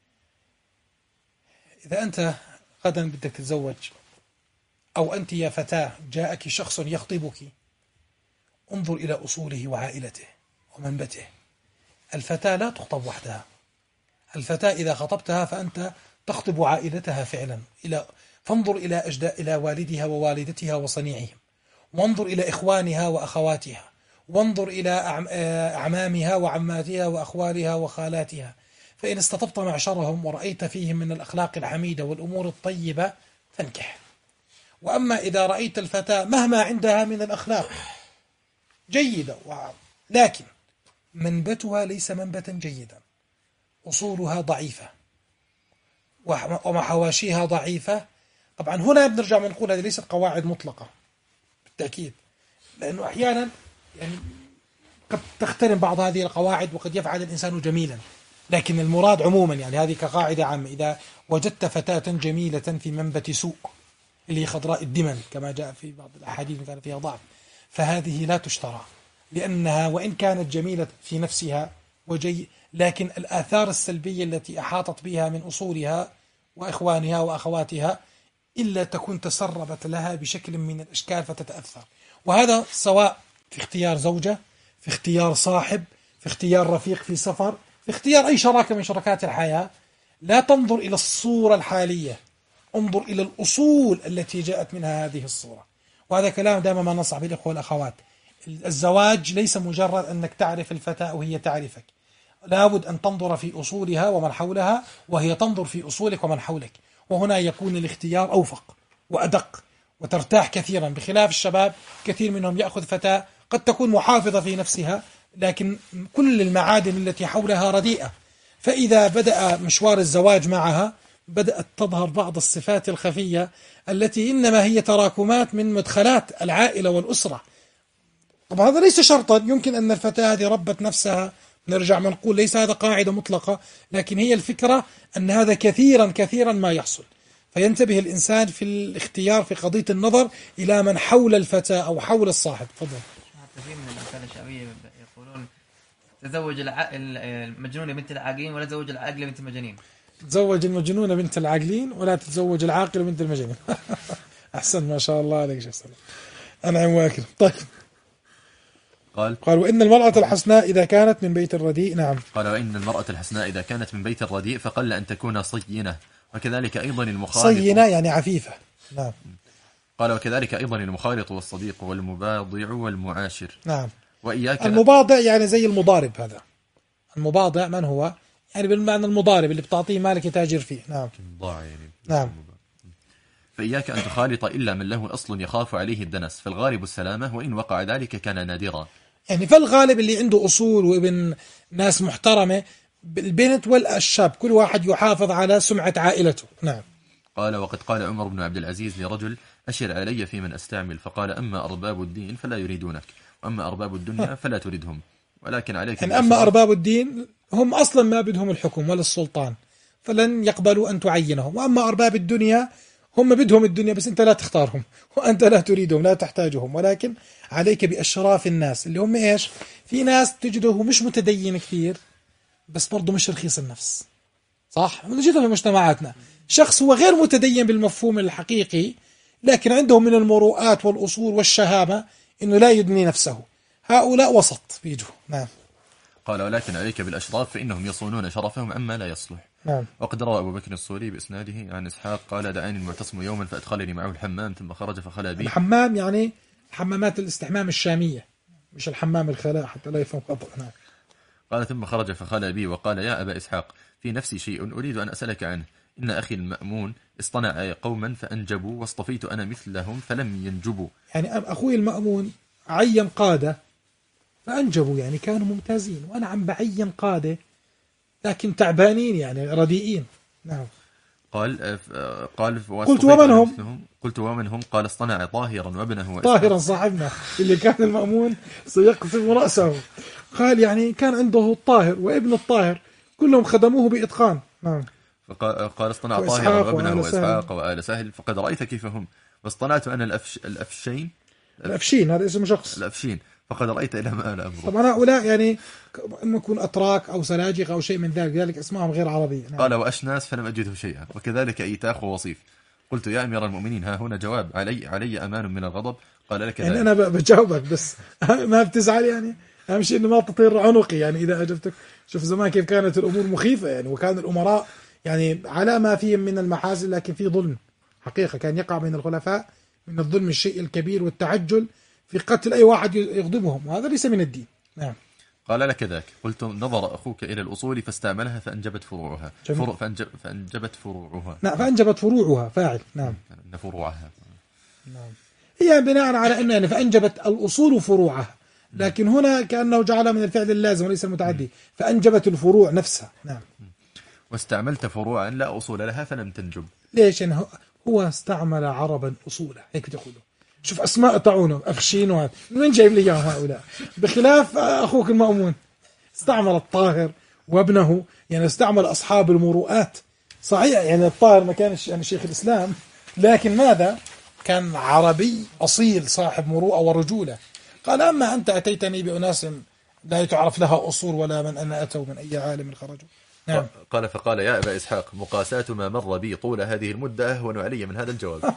إذا أنت غدا بدك تتزوج، أو أنت يا فتاة جاءك شخص يخطبك، انظر إلى أصوله وعائلته ومنبته. الفتاة لا تخطب وحدها، الفتاة إذا خطبتها فأنت تخطب عائلتها فعلا. إلى فانظر إلى أجداء إلى والدها ووالدتها وصنيعهم، وانظر إلى إخوانها وأخواتها، وانظر إلى أعمامها وعماتها وأخوالها وخالاتها. فإن استطبت معشرهم ورأيت فيهم من الأخلاق الحميدة والأمور الطيبة فانكح. وأما إذا رأيت الفتاة مهما عندها من الأخلاق جيدة لكن منبتها ليس منبتا جيدا، أصولها ضعيفة ومحواشيها ضعيفة، طبعا هنا بنرجع بنقول هذه ليست قواعد مطلقة بالتأكيد، لأنه أحيانا يعني قد تخترم بعض هذه القواعد وقد يفعل الإنسان جميلا، لكن المراد عموما يعني هذه كقاعدة عامة: إذا وجدت فتاة جميلة في منبت سوء اللي هي خضراء الدمن كما جاء في بعض الأحاديث كان فيها ضعف، فهذه لا تشترى، لأنها وإن كانت جميلة في نفسها وجي لكن الآثار السلبية التي أحاطت بها من أصولها وإخوانها وأخواتها إلا تكون تسربت لها بشكل من الأشكال فتتأثر. وهذا سواء في اختيار زوجة، في اختيار صاحب، في اختيار رفيق في سفر، في اختيار أي شراكة من شركات الحياة. لا تنظر إلى الصورة الحالية، انظر إلى الأصول التي جاءت منها هذه الصورة. وهذا كلام دائما ما نصح به الإخوة والأخوات. الزواج ليس مجرد أنك تعرف الفتاة وهي تعرفك، لابد أن تنظر في أصولها ومن حولها وهي تنظر في أصولك ومن حولك، وهنا يكون الاختيار أوفق وأدق وترتاح كثيرا، بخلاف الشباب كثير منهم يأخذ فتاة قد تكون محافظة في نفسها لكن كل المعادن التي حولها رديئة، فإذا بدأ مشوار الزواج معها بدأت تظهر بعض الصفات الخفية التي إنما هي تراكمات من مدخلات العائلة والأسرة. طبعا هذا ليس شرطا، يمكن أن الفتاة هذه ربت نفسها، نرجع ما نقول ليس هذا قاعدة مطلقة، لكن هي الفكرة أن هذا كثيرا كثيرا ما يحصل. فينتبه الإنسان في الاختيار في قضية النظر إلى من حول الفتاة أو حول الصاحب. تفضل.
كثير من الأمثال الشعبية يقولون تزوج الع... المجنون بنت العاقلين ولا تزوج العاقل بنت المجانين.
تزوج المجنون بنت العاقلين ولا تتزوج العاقل بنت المجانين. أحسن ما شاء الله عليك شيخ سلام. أنعم واكرم. طيب
قال
قال وإن المرأة الحسناء إذا كانت من بيت الرديء. نعم.
قال وإن المرأة الحسناء إذا كانت من بيت الرديء فقل أن تكون صينة، وكذلك أيضا المخالط.
صينة يعني عفيفة. نعم.
قال وكذلك أيضا المخالط والصديق والمباضع والمعاشر.
نعم.
وإياك
المباضع يعني زي المضارب. هذا المباضع من هو؟ يعني بالمعنى المضارب اللي بتعطيه مالك يتاجر فيه. نعم.
يعني.
نعم.
فإياك أن تخالط إلا من له أصل يخاف عليه الدنس، فالغالب السلامة، وإن وقع ذلك كان نادرا.
يعني فالغالب اللي عنده أصول وابن ناس محترمة، البنت والشاب كل واحد يحافظ على سمعة عائلته. نعم.
قال وقد قال عمر بن عبد العزيز لرجل أشر علي في من أستعمل، فقال أما أرباب الدين فلا يريدونك، وأما أرباب الدنيا فلا تريدهم، ولكن عليك
يعني أما أرباب الدين هم أصلا ما بدهم الحكم ولا السلطان، فلن يقبلوا أن تعينهم. وأما أرباب الدنيا هم بدهم الدنيا بس أنت لا تختارهم، وأنت لا تريدهم لا تحتاجهم، ولكن عليك بأشراف الناس اللي هم إيش؟ في ناس تجده مش متدين كثير بس برضه مش رخيص النفس، صح؟ نجده في مجتمعاتنا شخص هو غير متدين بالمفهوم الحقيقي لكن عنده من المروءات والأصول والشهامة إنه لا يدني نفسه. هؤلاء وسط بيجوا. نعم.
قال ولكن عليك بالأشراف فإنهم يصونون شرفهم عما لا يصلح.
نعم.
وقد روى أبو بكر الصولي بإسناده عن إسحاق قال دعاني المعتصم يوما فأدخلني معه الحمام ثم خرج فخلى بي.
الحمام يعني حمامات الاستحمام الشامية مش الحمام الخلاء حتى لا يفهم خطأ. نعم.
قال ثم خرج فخلى بي وقال يا أبا إسحاق في نفسي شيء أريد أن أسألك عنه، إن أخي المأمون اصطنع قوما فأنجبوا واصطفيت أنا مثلهم فلم ينجبوا.
يعني أخوي المأمون عين قادة فأنجبوا يعني كانوا ممتازين، وأنا عم بعين قادة لكن تعبانين يعني رديئين. نعم.
قال قال
قلت ومن هم؟
قلت ومن هم؟ قال اصطنع طاهرا وابنه
طاهرا صاحبنا اللي كان المأمون سيقسم رأسه. قال يعني كان عنده الطاهر وابن الطاهر كلهم خدموه بإتقان. نعم.
قال اصطنع طاهرا وابنه وإسحاق وآل سهل، فقد رأيت كيف هم، واصطنعت أنا الأفش الأفشين
الأفشين هذا اسم شخص
الأفشين، فقد رأيت إلى ما أنا أمره.
طبعا هؤلاء يعني إما يكون أتراك أو سلاجق أو شيء من ذلك، ذلك اسمائهم غير عربية. نعم.
قال وأشناس فلم أجده شيئا، وكذلك إيتاخ ووصيف. قلت يا أمير المؤمنين ها هنا جواب علي علي أمان من الغضب. قال لك
يعني أنا بجاوبك بس ما بتزعل يعني، أهم شيء إنه ما تطير عنقي يعني إذا أجبتك. شوف زمان كيف كانت الأمور مخيفة يعني، وكان الأمراء يعني على ما فيهم من المحاسن لكن في ظلم حقيقة كان يقع بين الخلفاء من الظلم الشيء الكبير والتعجل في قتل أي واحد يغضبهم، وهذا ليس من الدين. نعم.
قال لك ذاك. قلت نظر أخوك إلى الأصول فاستعملها فأنجبت فروعها. فروع فأنجب فأنجبت فروعها.
نعم. فأنجبت فروعها فاعل. نعم.
أن فروعها.
نعم. هي بناء على أنه يعني فأنجبت الأصول فروعها، لكن هنا كأنه جعل من الفعل اللازم وليس المتعدي، فأنجبت الفروع نفسها. نعم.
واستعملت فروعا لا أصول لها فلم تنجب.
ليش؟ يعني هو استعمل عربا أصولا هيك بتقولوا. شوف أسماء طاعونه أفشين وهذا من وين جايب لي إياهم هؤلاء؟ بخلاف أخوك المأمون استعمل الطاهر وابنه، يعني استعمل أصحاب المروءات. صحيح يعني الطاهر ما كانش يعني شيخ الإسلام، لكن ماذا؟ كان عربي أصيل صاحب مروءة ورجولة. قال أما أنت أتيتني بأناس لا تعرف لها أصول ولا من أن أتوا من أي عالم خرجوا. نعم.
قال فقال يا أبا إسحاق مقاسات ما مر بي طول هذه المدة أهون علي من هذا الجواب.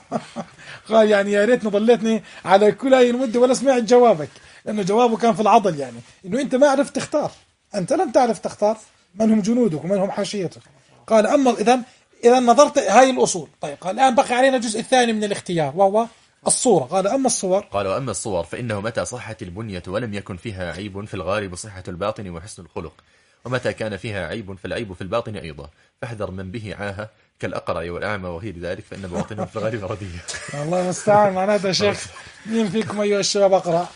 قال يعني يا ريتني ضليتني على كل هذه المدة ولا سمعت جوابك، لأنه جوابه كان في العضل، يعني إنه أنت ما عرفت تختار، أنت لم تعرف تختار من هم جنودك ومن هم حاشيتك. قال أما إذا إذا نظرت هاي الأصول. طيب قال الآن بقي علينا الجزء الثاني من الاختيار وهو الصورة. قال أما الصور.
قال وأما الصور فإنه متى صحت البنية ولم يكن فيها عيب في الغالب صحة الباطن وحسن الخلق، ومتى كان فيها عيب فالعيب في الباطن أيضا، فاحذر من به عاهة كالأقرع والأعمى وغير ذلك فإن بواطنهم في الغالب ردية.
الله المستعان. معناتها شيخ مين فيكم أيها الشباب أقرع؟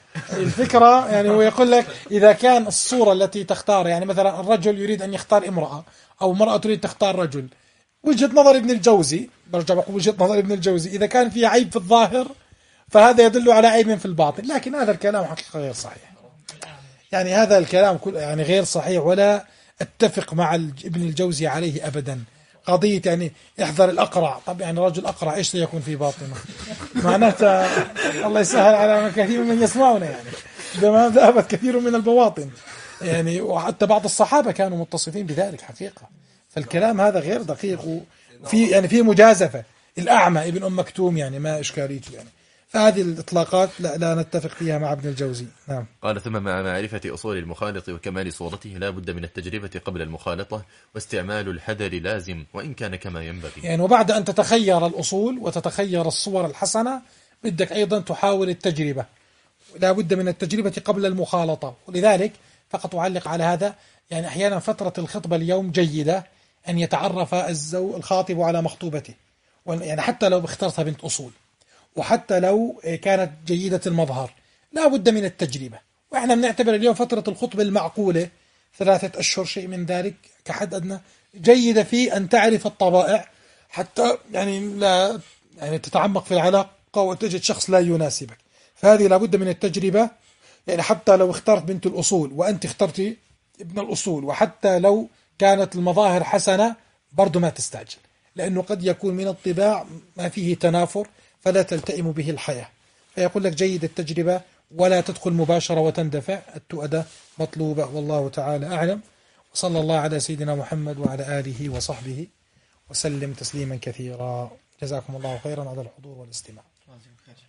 الفكرة يعني هو يقول لك إذا كان الصورة التي تختار، يعني مثلا الرجل يريد أن يختار امرأة أو امرأة تريد تختار رجل، وجهة نظر ابن الجوزي، برجع بقول وجهة نظر ابن الجوزي، إذا كان فيها عيب في الظاهر فهذا يدل على عيب في الباطن، لكن هذا الكلام حقيقة غير صحيح. يعني هذا الكلام كله يعني غير صحيح، ولا اتفق مع ابن الجوزي عليه أبدا. قضية يعني احذر الأقرع، طب يعني رجل أقرع إيش سيكون في باطنه؟ معناته الله يسهل على كثير من يسمعنا يعني. بما ذهبت كثير من البواطن يعني، وحتى بعض الصحابة كانوا متصفين بذلك حقيقة. فالكلام هذا غير دقيق، وفي يعني في مجازفة. الأعمى ابن أم مكتوم يعني ما إشكاليته يعني. فهذه الإطلاقات لا, لا نتفق فيها مع ابن الجوزي. نعم.
قال ثم مع معرفة أصول المخالط وكمال صورته لا بد من التجربة قبل المخالطة، واستعمال الحذر لازم وإن كان كما ينبغي.
يعني وبعد أن تتخير الأصول وتتخير الصور الحسنة بدك أيضا تحاول التجربة، لا بد من التجربة قبل المخالطة. ولذلك فقط أعلق على هذا، يعني أحيانا فترة الخطبة اليوم جيدة أن يتعرف الزو الخاطب على مخطوبته، يعني حتى لو اخترتها بنت أصول، وحتى لو كانت جيدة المظهر لا بد من التجربة. وإحنا بنعتبر اليوم فترة الخطبة المعقولة ثلاثة أشهر شيء من ذلك كحد أدنى، جيدة في أن تعرف الطبائع حتى يعني لا يعني تتعمق في العلاقة وتجد شخص لا يناسبك. فهذه لا بد من التجربة، يعني حتى لو اخترت بنت الأصول وأنت اخترتي ابن الأصول، وحتى لو كانت المظاهر حسنة برضو ما تستعجل، لأنه قد يكون من الطباع ما فيه تنافر فلا تلتئم به الحياة. فيقول لك جيد التجربة ولا تدخل مباشرة وتندفع، التؤدة مطلوبة. والله تعالى أعلم، وصلى الله على سيدنا محمد وعلى آله وصحبه وسلم تسليما كثيرا. جزاكم الله خيرا على الحضور والاستماع.